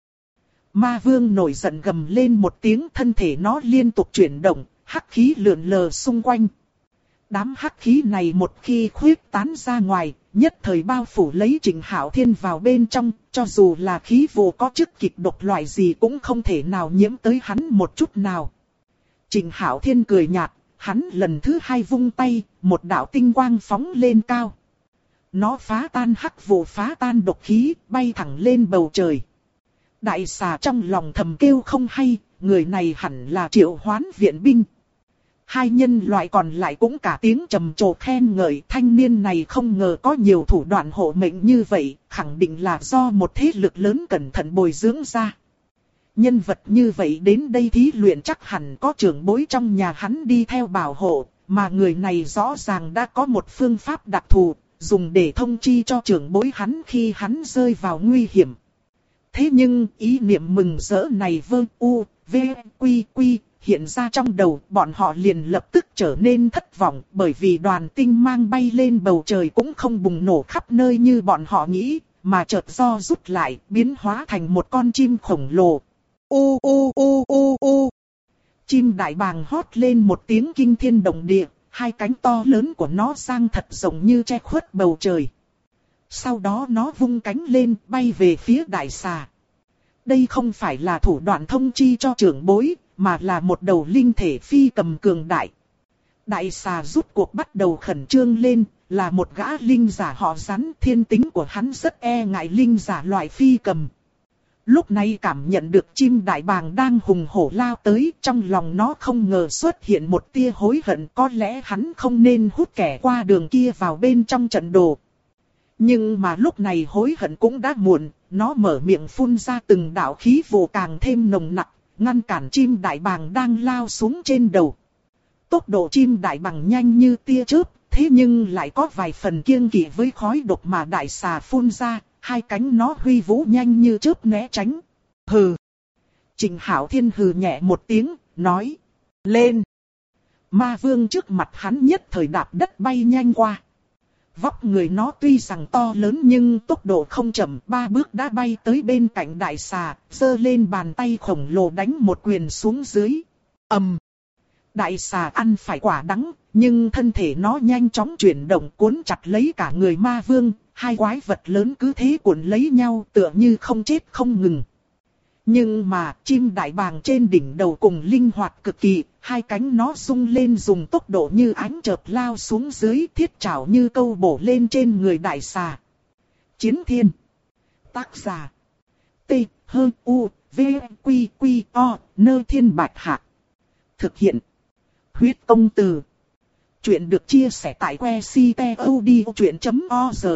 Ma vương nổi giận gầm lên một tiếng, thân thể nó liên tục chuyển động, hắc khí lượn lờ xung quanh. Đám hắc khí này một khi khuyết tán ra ngoài, nhất thời bao phủ lấy Trịnh Hạo Thiên vào bên trong, cho dù là khí vụ có chức kịch độc loại gì cũng không thể nào nhiễm tới hắn một chút nào. Trịnh Hạo Thiên cười nhạt, hắn lần thứ hai vung tay, một đạo tinh quang phóng lên cao. Nó phá tan hắc vụ, phá tan độc khí, bay thẳng lên bầu trời. Đại xà trong lòng thầm kêu không hay, người này hẳn là Triệu Hoán viện binh. Hai nhân loại còn lại cũng cả tiếng trầm trồ khen ngợi, thanh niên này không ngờ có nhiều thủ đoạn hộ mệnh như vậy, khẳng định là do một thế lực lớn cẩn thận bồi dưỡng ra. Nhân vật như vậy đến đây thí luyện chắc hẳn có trưởng bối trong nhà hắn đi theo bảo hộ, mà người này rõ ràng đã có một phương pháp đặc thù, dùng để thông chi cho trưởng bối hắn khi hắn rơi vào nguy hiểm. Thế nhưng ý niệm mừng rỡ này hiện ra trong đầu, bọn họ liền lập tức trở nên thất vọng, bởi vì đoàn tinh mang bay lên bầu trời cũng không bùng nổ khắp nơi như bọn họ nghĩ, mà chợt do rút lại, biến hóa thành một con chim khổng lồ. Chim đại bàng hót lên một tiếng kinh thiên động địa, hai cánh to lớn của nó dang thật rộng như che khuất bầu trời. Sau đó nó vung cánh lên, bay về phía đại xà. Đây không phải là thủ đoạn thông chi cho trưởng bối, mà là một đầu linh thể phi cầm cường đại. Đại xà rút cuộc bắt đầu khẩn trương lên, là một gã linh giả họ Rắn, thiên tính của hắn rất e ngại linh giả loại phi cầm. Lúc này cảm nhận được chim đại bàng đang hùng hổ lao tới, trong lòng nó không ngờ xuất hiện một tia hối hận, có lẽ hắn không nên hút kẻ qua đường kia vào bên trong trận đồ. Nhưng mà lúc này hối hận cũng đã muộn, nó mở miệng phun ra từng đạo khí vụ càng thêm nồng nặc, ngăn cản chim đại bàng đang lao xuống trên đầu. Tốc độ chim đại bàng nhanh như tia chớp, thế nhưng lại có vài phần kiêng kỵ với khói độc mà đại xà phun ra, hai cánh nó huy vũ nhanh như chớp né tránh. Hừ. Trịnh Hạo Thiên hừ nhẹ một tiếng, nói. Lên. Ma vương trước mặt hắn nhất thời đạp đất bay nhanh qua. Vóc người nó tuy rằng to lớn nhưng tốc độ không chậm, 3 bước đã bay tới bên cạnh đại xà, giơ lên bàn tay khổng lồ đánh một quyền xuống dưới. Ầm. Đại xà ăn phải quả đắng, nhưng thân thể nó nhanh chóng chuyển động cuốn chặt lấy cả người ma vương, hai quái vật lớn cứ thế cuộn lấy nhau tựa như không chết không ngừng. Nhưng mà chim đại bàng trên đỉnh đầu cùng linh hoạt cực kỳ, hai cánh nó rung lên dùng tốc độ như ánh chớp lao xuống dưới, thiết chảo như câu bổ lên trên người đại xà. Chiến thiên. Tác giả. T-H-U-V-Q-Q-O Nơ Thiên Bạch Hạc. Thực hiện. Huyết Công Từ. Chuyện được chia sẻ tại website.odchuyện.org.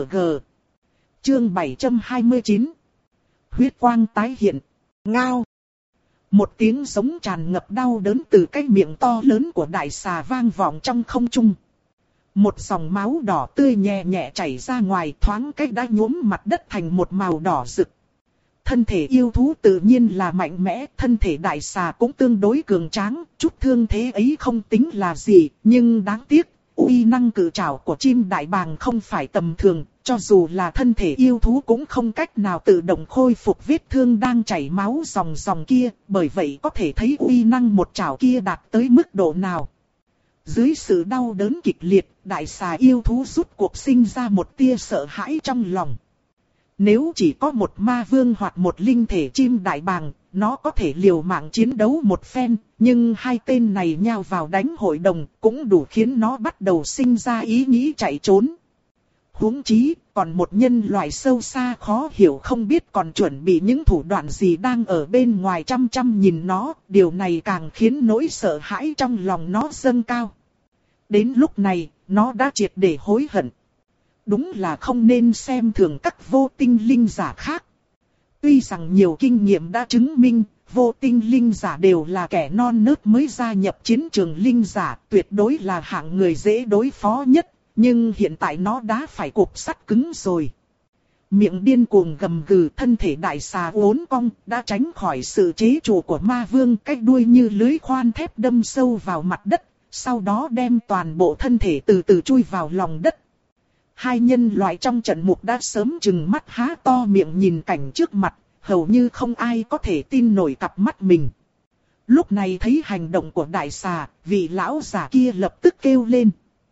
Chương 729. Huyết quang tái hiện. Ngao. Một tiếng giống tràn ngập đau đớn từ cái miệng to lớn của đại xà vang vọng trong không trung. Một dòng máu đỏ tươi nhẹ nhẹ chảy ra ngoài, thoáng cách đã nhuốm mặt đất thành một màu đỏ rực. Thân thể yêu thú tự nhiên là mạnh mẽ, thân thể đại xà cũng tương đối cường tráng, chút thương thế ấy không tính là gì, nhưng đáng tiếc, uy năng cự trảo của chim đại bàng không phải tầm thường, cho dù là thân thể yêu thú cũng không cách nào tự động khôi phục vết thương đang chảy máu ròng ròng kia, bởi vậy có thể thấy uy năng một trảo kia đạt tới mức độ nào. Dưới sự đau đớn kịch liệt, đại xà yêu thú rút cuộc sinh ra một tia sợ hãi trong lòng. Nếu chỉ có một ma vương hoặc một linh thể chim đại bàng, nó có thể liều mạng chiến đấu một phen, nhưng hai tên này nhào vào đánh hội đồng cũng đủ khiến nó bắt đầu sinh ra ý nghĩ chạy trốn. Huống chí, còn một nhân loại sâu xa khó hiểu không biết còn chuẩn bị những thủ đoạn gì đang ở bên ngoài chăm chăm nhìn nó, điều này càng khiến nỗi sợ hãi trong lòng nó dâng cao. Đến lúc này, nó đã triệt để hối hận. Đúng là không nên xem thường các vô tinh linh giả khác. Tuy rằng nhiều kinh nghiệm đã chứng minh, vô tinh linh giả đều là kẻ non nớt mới gia nhập chiến trường linh giả, tuyệt đối là hạng người dễ đối phó nhất, nhưng hiện tại nó đã phải cột sắt cứng rồi. Miệng điên cuồng gầm gừ, thân thể đại xà uốn cong, đã tránh khỏi sự chế trụ của ma vương, cái đuôi như lưới khoan thép đâm sâu vào mặt đất, sau đó đem toàn bộ thân thể từ từ chui vào lòng đất. Hai nhân loại trong trận mục đã sớm trừng mắt há to miệng nhìn cảnh trước mặt, hầu như không ai có thể tin nổi cặp mắt mình. Lúc này thấy hành động của đại xà, vị lão giả kia lập tức kêu lên.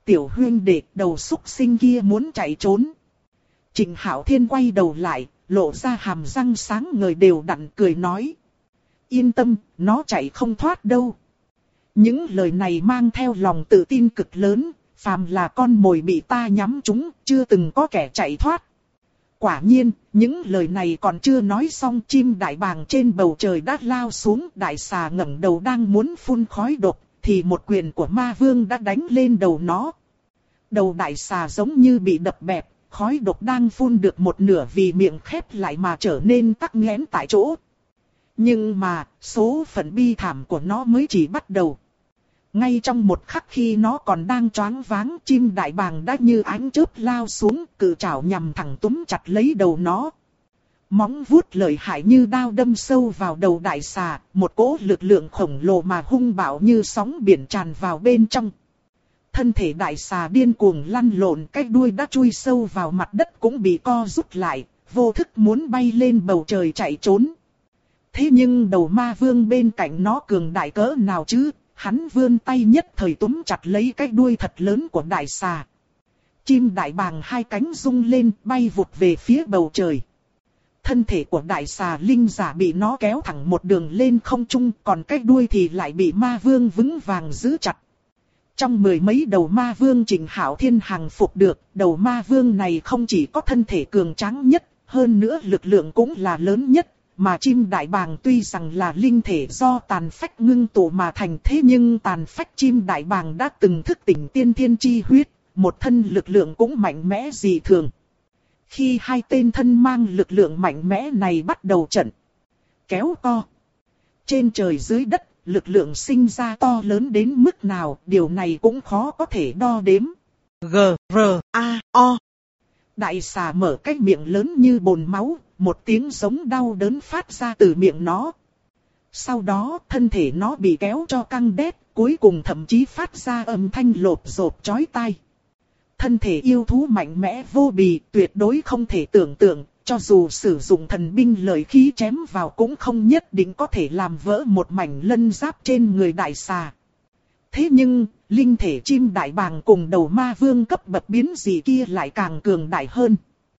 tiểu huynh đệ, đầu súc sinh kia muốn chạy trốn. Trịnh Hạo Thiên quay đầu lại, lộ ra hàm răng sáng ngời đều đặn cười nói. Yên tâm, nó chạy không thoát đâu. Những lời này mang theo lòng tự tin cực lớn, phàm là con mồi bị ta nhắm trúng, chưa từng có kẻ chạy thoát. Quả nhiên, những lời này còn chưa nói xong, chim đại bàng trên bầu trời đã lao xuống, đại xà ngẩng đầu đang muốn phun khói độc, thì một quyền của ma vương đã đánh lên đầu nó. Đầu đại xà giống như bị đập bẹp, khói độc đang phun được một nửa vì miệng khép lại mà trở nên tắc nghẽn tại chỗ. Nhưng mà, số phận bi thảm của nó mới chỉ bắt đầu. Ngay trong một khắc khi nó còn đang choáng váng, chim đại bàng đã như ánh chớp lao xuống, cự trảo nhằm thẳng túm chặt lấy đầu nó. Móng vuốt lợi hại như đao đâm sâu vào đầu đại xà, một cỗ lực lượng khổng lồ mà hung bạo như sóng biển tràn vào bên trong. Thân thể đại xà điên cuồng lăn lộn, cái đuôi đã chui sâu vào mặt đất cũng bị co rút lại, vô thức muốn bay lên bầu trời chạy trốn. Thế nhưng đầu ma vương bên cạnh nó cường đại cỡ nào chứ, hắn vươn tay nhất thời túm chặt lấy cái đuôi thật lớn của đại xà. Chim đại bàng hai cánh rung lên bay vụt về phía bầu trời. Thân thể của đại xà linh giả bị nó kéo thẳng một đường lên không trung, còn cái đuôi thì lại bị ma vương vững vàng giữ chặt. Trong mười mấy đầu ma vương Trịnh Hạo Thiên hàng phục được, đầu ma vương này không chỉ có thân thể cường tráng nhất, hơn nữa lực lượng cũng là lớn nhất. Mà chim đại bàng tuy rằng là linh thể do tàn phách ngưng tụ mà thành, thế nhưng tàn phách chim đại bàng đã từng thức tỉnh tiên thiên chi huyết, một thân lực lượng cũng mạnh mẽ dị thường. Khi hai tên thân mang lực lượng mạnh mẽ này bắt đầu trận kéo co trên trời dưới đất, lực lượng sinh ra to lớn đến mức nào, điều này cũng khó có thể đo đếm. G-R-A-O. Đại xà mở cái miệng lớn như bồn máu, một tiếng giống đau đớn phát ra từ miệng nó. Sau đó thân thể nó bị kéo cho căng đét, cuối cùng thậm chí phát ra âm thanh lộp rộp chói tai. Thân thể yêu thú mạnh mẽ vô bì, tuyệt đối không thể tưởng tượng, cho dù sử dụng thần binh lợi khí chém vào cũng không nhất định có thể làm vỡ một mảnh lân giáp trên người đại xà. Thế nhưng, linh thể chim đại bàng cùng đầu ma vương cấp bậc biến dị kia lại càng cường đại hơn.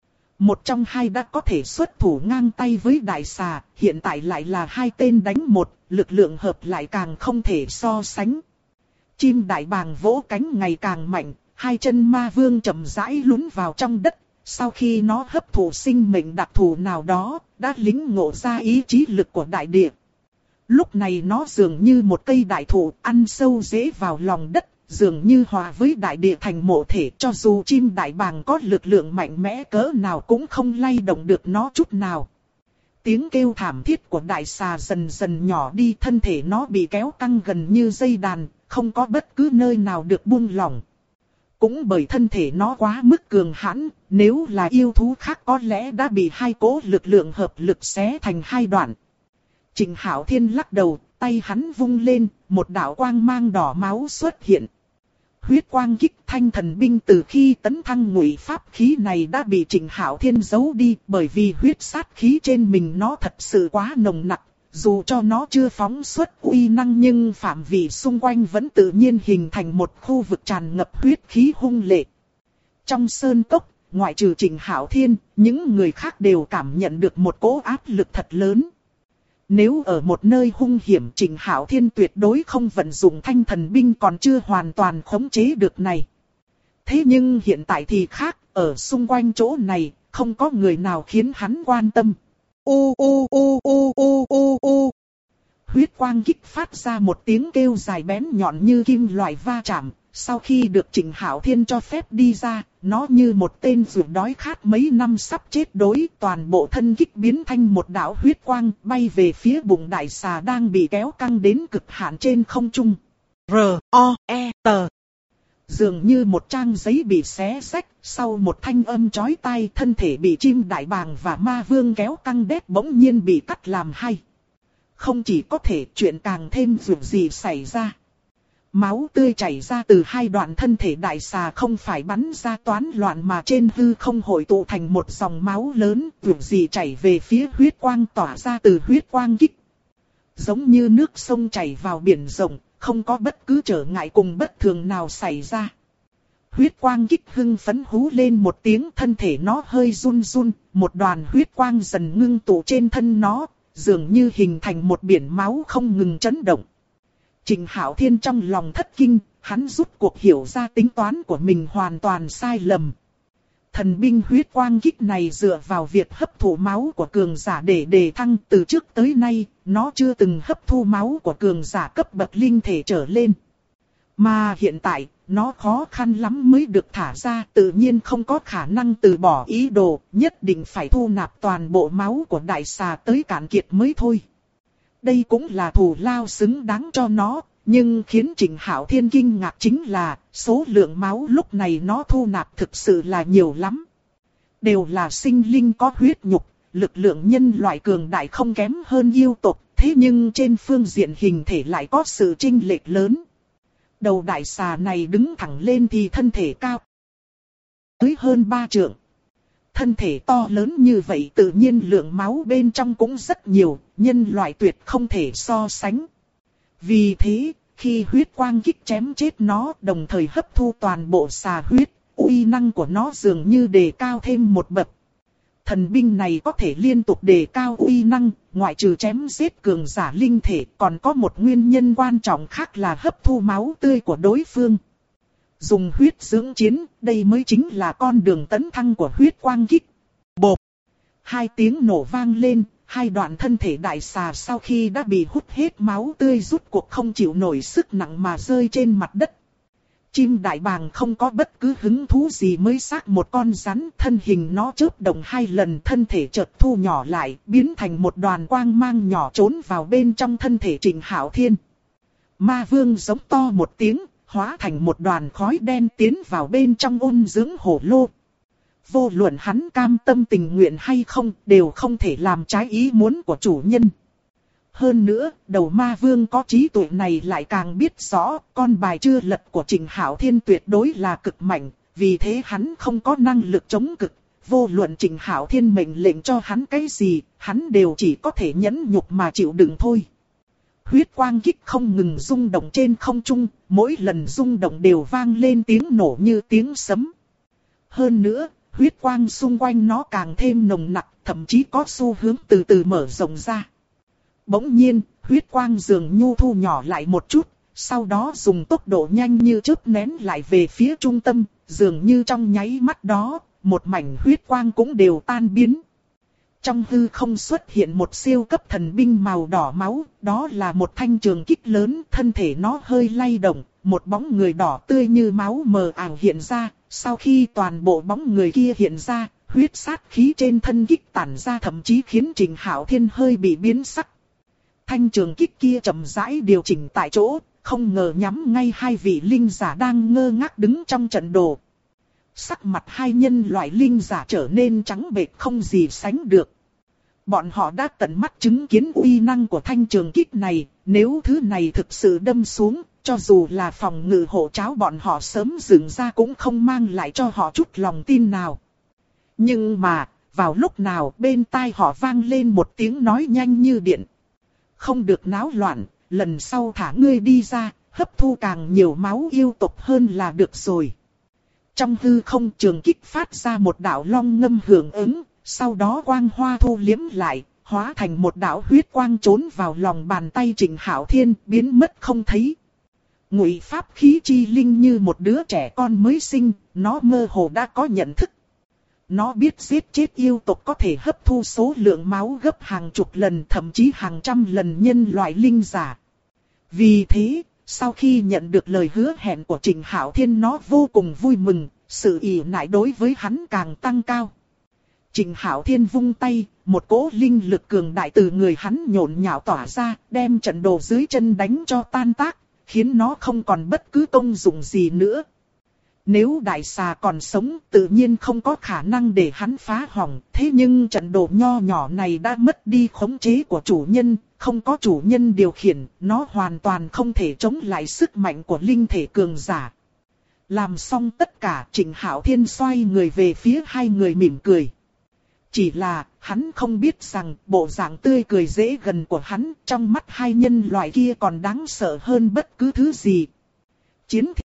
Một trong hai đã có thể xuất thủ ngang tay với đại xà, hiện tại lại là hai tên đánh một, lực lượng hợp lại càng không thể so sánh. Chim đại bàng vỗ cánh ngày càng mạnh, hai chân ma vương chậm rãi lún vào trong đất, sau khi nó hấp thụ sinh mệnh đặc thù nào đó, đã lĩnh ngộ ra ý chí lực của đại địa. Lúc này nó dường như một cây đại thụ ăn sâu rễ vào lòng đất, dường như hòa với đại địa thành một thể, cho dù chim đại bàng có lực lượng mạnh mẽ cỡ nào cũng không lay động được nó chút nào. Tiếng kêu thảm thiết của đại xà dần dần nhỏ đi, thân thể nó bị kéo căng gần như dây đàn, không có bất cứ nơi nào được buông lỏng. Cũng bởi thân thể nó quá mức cường hãn, nếu là yêu thú khác có lẽ đã bị hai cỗ lực lượng hợp lực xé thành hai đoạn. Trịnh Hạo Thiên lắc đầu, tay hắn vung lên, một đạo quang mang đỏ máu xuất hiện. Huyết quang kích thanh thần binh từ khi tấn thăng ngụy pháp khí này đã bị Trịnh Hạo Thiên giấu đi, bởi vì huyết sát khí trên mình nó thật sự quá nồng nặc, dù cho nó chưa phóng xuất uy năng nhưng phạm vi xung quanh vẫn tự nhiên hình thành một khu vực tràn ngập huyết khí hung lệ. Trong sơn cốc, ngoại trừ Trịnh Hạo Thiên, những người khác đều cảm nhận được một cỗ áp lực thật lớn. Nếu ở một nơi hung hiểm, Trịnh Hạo Thiên tuyệt đối không vận dụng thanh thần binh còn chưa hoàn toàn khống chế được này. Thế nhưng hiện tại thì khác, ở xung quanh chỗ này, không có người nào khiến hắn quan tâm. Huyết quang kích phát ra một tiếng kêu dài bén nhọn như kim loại va chạm. Sau khi được Trịnh Hạo Thiên cho phép đi ra, nó như một tên ruột đói khát mấy năm sắp chết đói, toàn bộ thân kích biến thành một đạo huyết quang bay về phía bụng đại xà đang bị kéo căng đến cực hạn trên không trung. R.O.E.T. Dường như một trang giấy bị xé rách, sau một thanh âm chói tai, thân thể bị chim đại bàng và ma vương kéo căng đét bỗng nhiên bị cắt làm hai. Không chỉ có thể, chuyện càng thêm rủi gì xảy ra. Máu tươi chảy ra từ hai đoạn thân thể đại xà không phải bắn ra toán loạn mà trên hư không hội tụ thành một dòng máu lớn, rủi gì chảy về phía huyết quang tỏa ra từ huyết quang kích. Giống như nước sông chảy vào biển rộng, không có bất cứ trở ngại cùng bất thường nào xảy ra. Huyết quang kích hưng phấn hú lên một tiếng, thân thể nó hơi run run, một đoàn huyết quang dần ngưng tụ trên thân nó, dường như hình thành một biển máu không ngừng chấn động. Trình Hạo Thiên trong lòng thất kinh, hắn rút cuộc hiểu ra tính toán của mình hoàn toàn sai lầm. Thần binh huyết quang kích này dựa vào việc hấp thụ máu của cường giả để đề thăng, từ trước tới nay, nó chưa từng hấp thu máu của cường giả cấp bậc linh thể trở lên. Mà hiện tại, nó khó khăn lắm mới được thả ra, tự nhiên không có khả năng từ bỏ ý đồ, nhất định phải thu nạp toàn bộ máu của đại xà tới cạn kiệt mới thôi. Đây cũng là thù lao xứng đáng cho nó, nhưng khiến Trình Hạo Thiên kinh ngạc chính là, số lượng máu lúc này nó thu nạp thực sự là nhiều lắm. Đều là sinh linh có huyết nhục, lực lượng nhân loại cường đại không kém hơn yêu tộc, thế nhưng trên phương diện hình thể lại có sự chênh lệch lớn. Đầu đại xà này đứng thẳng lên thì thân thể cao tới hơn 3 trượng. Thân thể to lớn như vậy tự nhiên lượng máu bên trong cũng rất nhiều, nhân loại tuyệt không thể so sánh. Vì thế, khi huyết quang kích chém chết nó đồng thời hấp thu toàn bộ xà huyết, uy năng của nó dường như đề cao thêm một bậc. Thần binh này có thể liên tục đề cao uy năng, ngoại trừ chém giết cường giả linh thể, còn có một nguyên nhân quan trọng khác là hấp thu máu tươi của đối phương. Dùng huyết dưỡng chiến, đây mới chính là con đường tấn thăng của huyết quang kích. Bộp! Hai tiếng nổ vang lên, hai đoạn thân thể đại xà sau khi đã bị hút hết máu tươi rút cuộc không chịu nổi sức nặng mà rơi trên mặt đất. Chim đại bàng không có bất cứ hứng thú gì mới xác một con rắn, thân hình nó chớp động 2 lần, thân thể chợt thu nhỏ lại, biến thành một đoàn quang mang nhỏ trốn vào bên trong thân thể Trình Hạo Thiên. Ma Vương giống to một tiếng, hóa thành một đoàn khói đen tiến vào bên trong ôn dưỡng hổ lô. Vô luận hắn cam tâm tình nguyện hay không, đều không thể làm trái ý muốn của chủ nhân. Hơn nữa, đầu ma vương có trí tuệ này lại càng biết rõ, con bài chưa lật của Trình Hạo Thiên tuyệt đối là cực mạnh, vì thế hắn không có năng lực chống cự. Vô luận Trình Hạo Thiên mệnh lệnh cho hắn cái gì, hắn đều chỉ có thể nhẫn nhục mà chịu đựng thôi. Huyết quang kích không ngừng rung động trên không trung, mỗi lần rung động đều vang lên tiếng nổ như tiếng sấm. Hơn nữa, huyết quang xung quanh nó càng thêm nồng nặc, thậm chí có xu hướng từ từ mở rộng ra. Bỗng nhiên, huyết quang dường nhu thu nhỏ lại một chút, sau đó dùng tốc độ nhanh như chớp nén lại về phía trung tâm, dường như trong nháy mắt đó, một mảnh huyết quang cũng đều tan biến. Trong hư không xuất hiện một siêu cấp thần binh màu đỏ máu, đó là một thanh trường kích lớn, thân thể nó hơi lay động, một bóng người đỏ tươi như máu mờ ảo hiện ra, sau khi toàn bộ bóng người kia hiện ra, huyết sát khí trên thân kích tản ra thậm chí khiến Trình Hạo Thiên hơi bị biến sắc. Thanh trường kích kia chậm rãi điều chỉnh tại chỗ, không ngờ nhắm ngay hai vị linh giả đang ngơ ngác đứng trong trận đồ. Sắc mặt hai nhân loại linh giả trở nên trắng bệch không gì sánh được. Bọn họ đã tận mắt chứng kiến uy năng của thanh trường kích này, nếu thứ này thực sự đâm xuống, cho dù là phòng ngự hộ tráo bọn họ sớm dựng ra cũng không mang lại cho họ chút lòng tin nào. Nhưng mà, vào lúc nào bên tai họ vang lên một tiếng nói nhanh như điện. Không được náo loạn, lần sau thả ngươi đi ra, hấp thu càng nhiều máu yêu tộc hơn là được rồi. Trong hư không trường kích phát ra một đạo long ngâm hưởng ứng, sau đó quang hoa thu liếm lại, hóa thành một đạo huyết quang trốn vào lòng bàn tay Trình Hạo Thiên, biến mất không thấy. Ngụy pháp khí chi linh như một đứa trẻ con mới sinh, nó mơ hồ đã có nhận thức. Nó biết giết chết yêu tộc có thể hấp thu số lượng máu gấp hàng chục lần, thậm chí hàng trăm lần nhân loại linh giả. Vì thế, sau khi nhận được lời hứa hẹn của Trình Hạo Thiên, nó vô cùng vui mừng, sự ỷ nại đối với hắn càng tăng cao. Trình Hạo Thiên vung tay, một cỗ linh lực cường đại từ người hắn nhộn nhạo tỏa ra, đem trận đồ dưới chân đánh cho tan tác, khiến nó không còn bất cứ công dụng gì nữa. Nếu đại xà còn sống, tự nhiên không có khả năng để hắn phá hỏng, thế nhưng trận đồ nho nhỏ này đã mất đi khống chế của chủ nhân, không có chủ nhân điều khiển, nó hoàn toàn không thể chống lại sức mạnh của linh thể cường giả. Làm xong tất cả, Trình Hạo Thiên xoay người về phía hai người mỉm cười. Chỉ là, hắn không biết rằng, bộ dạng tươi cười dễ gần của hắn, trong mắt hai nhân loại kia còn đáng sợ hơn bất cứ thứ gì. Chiến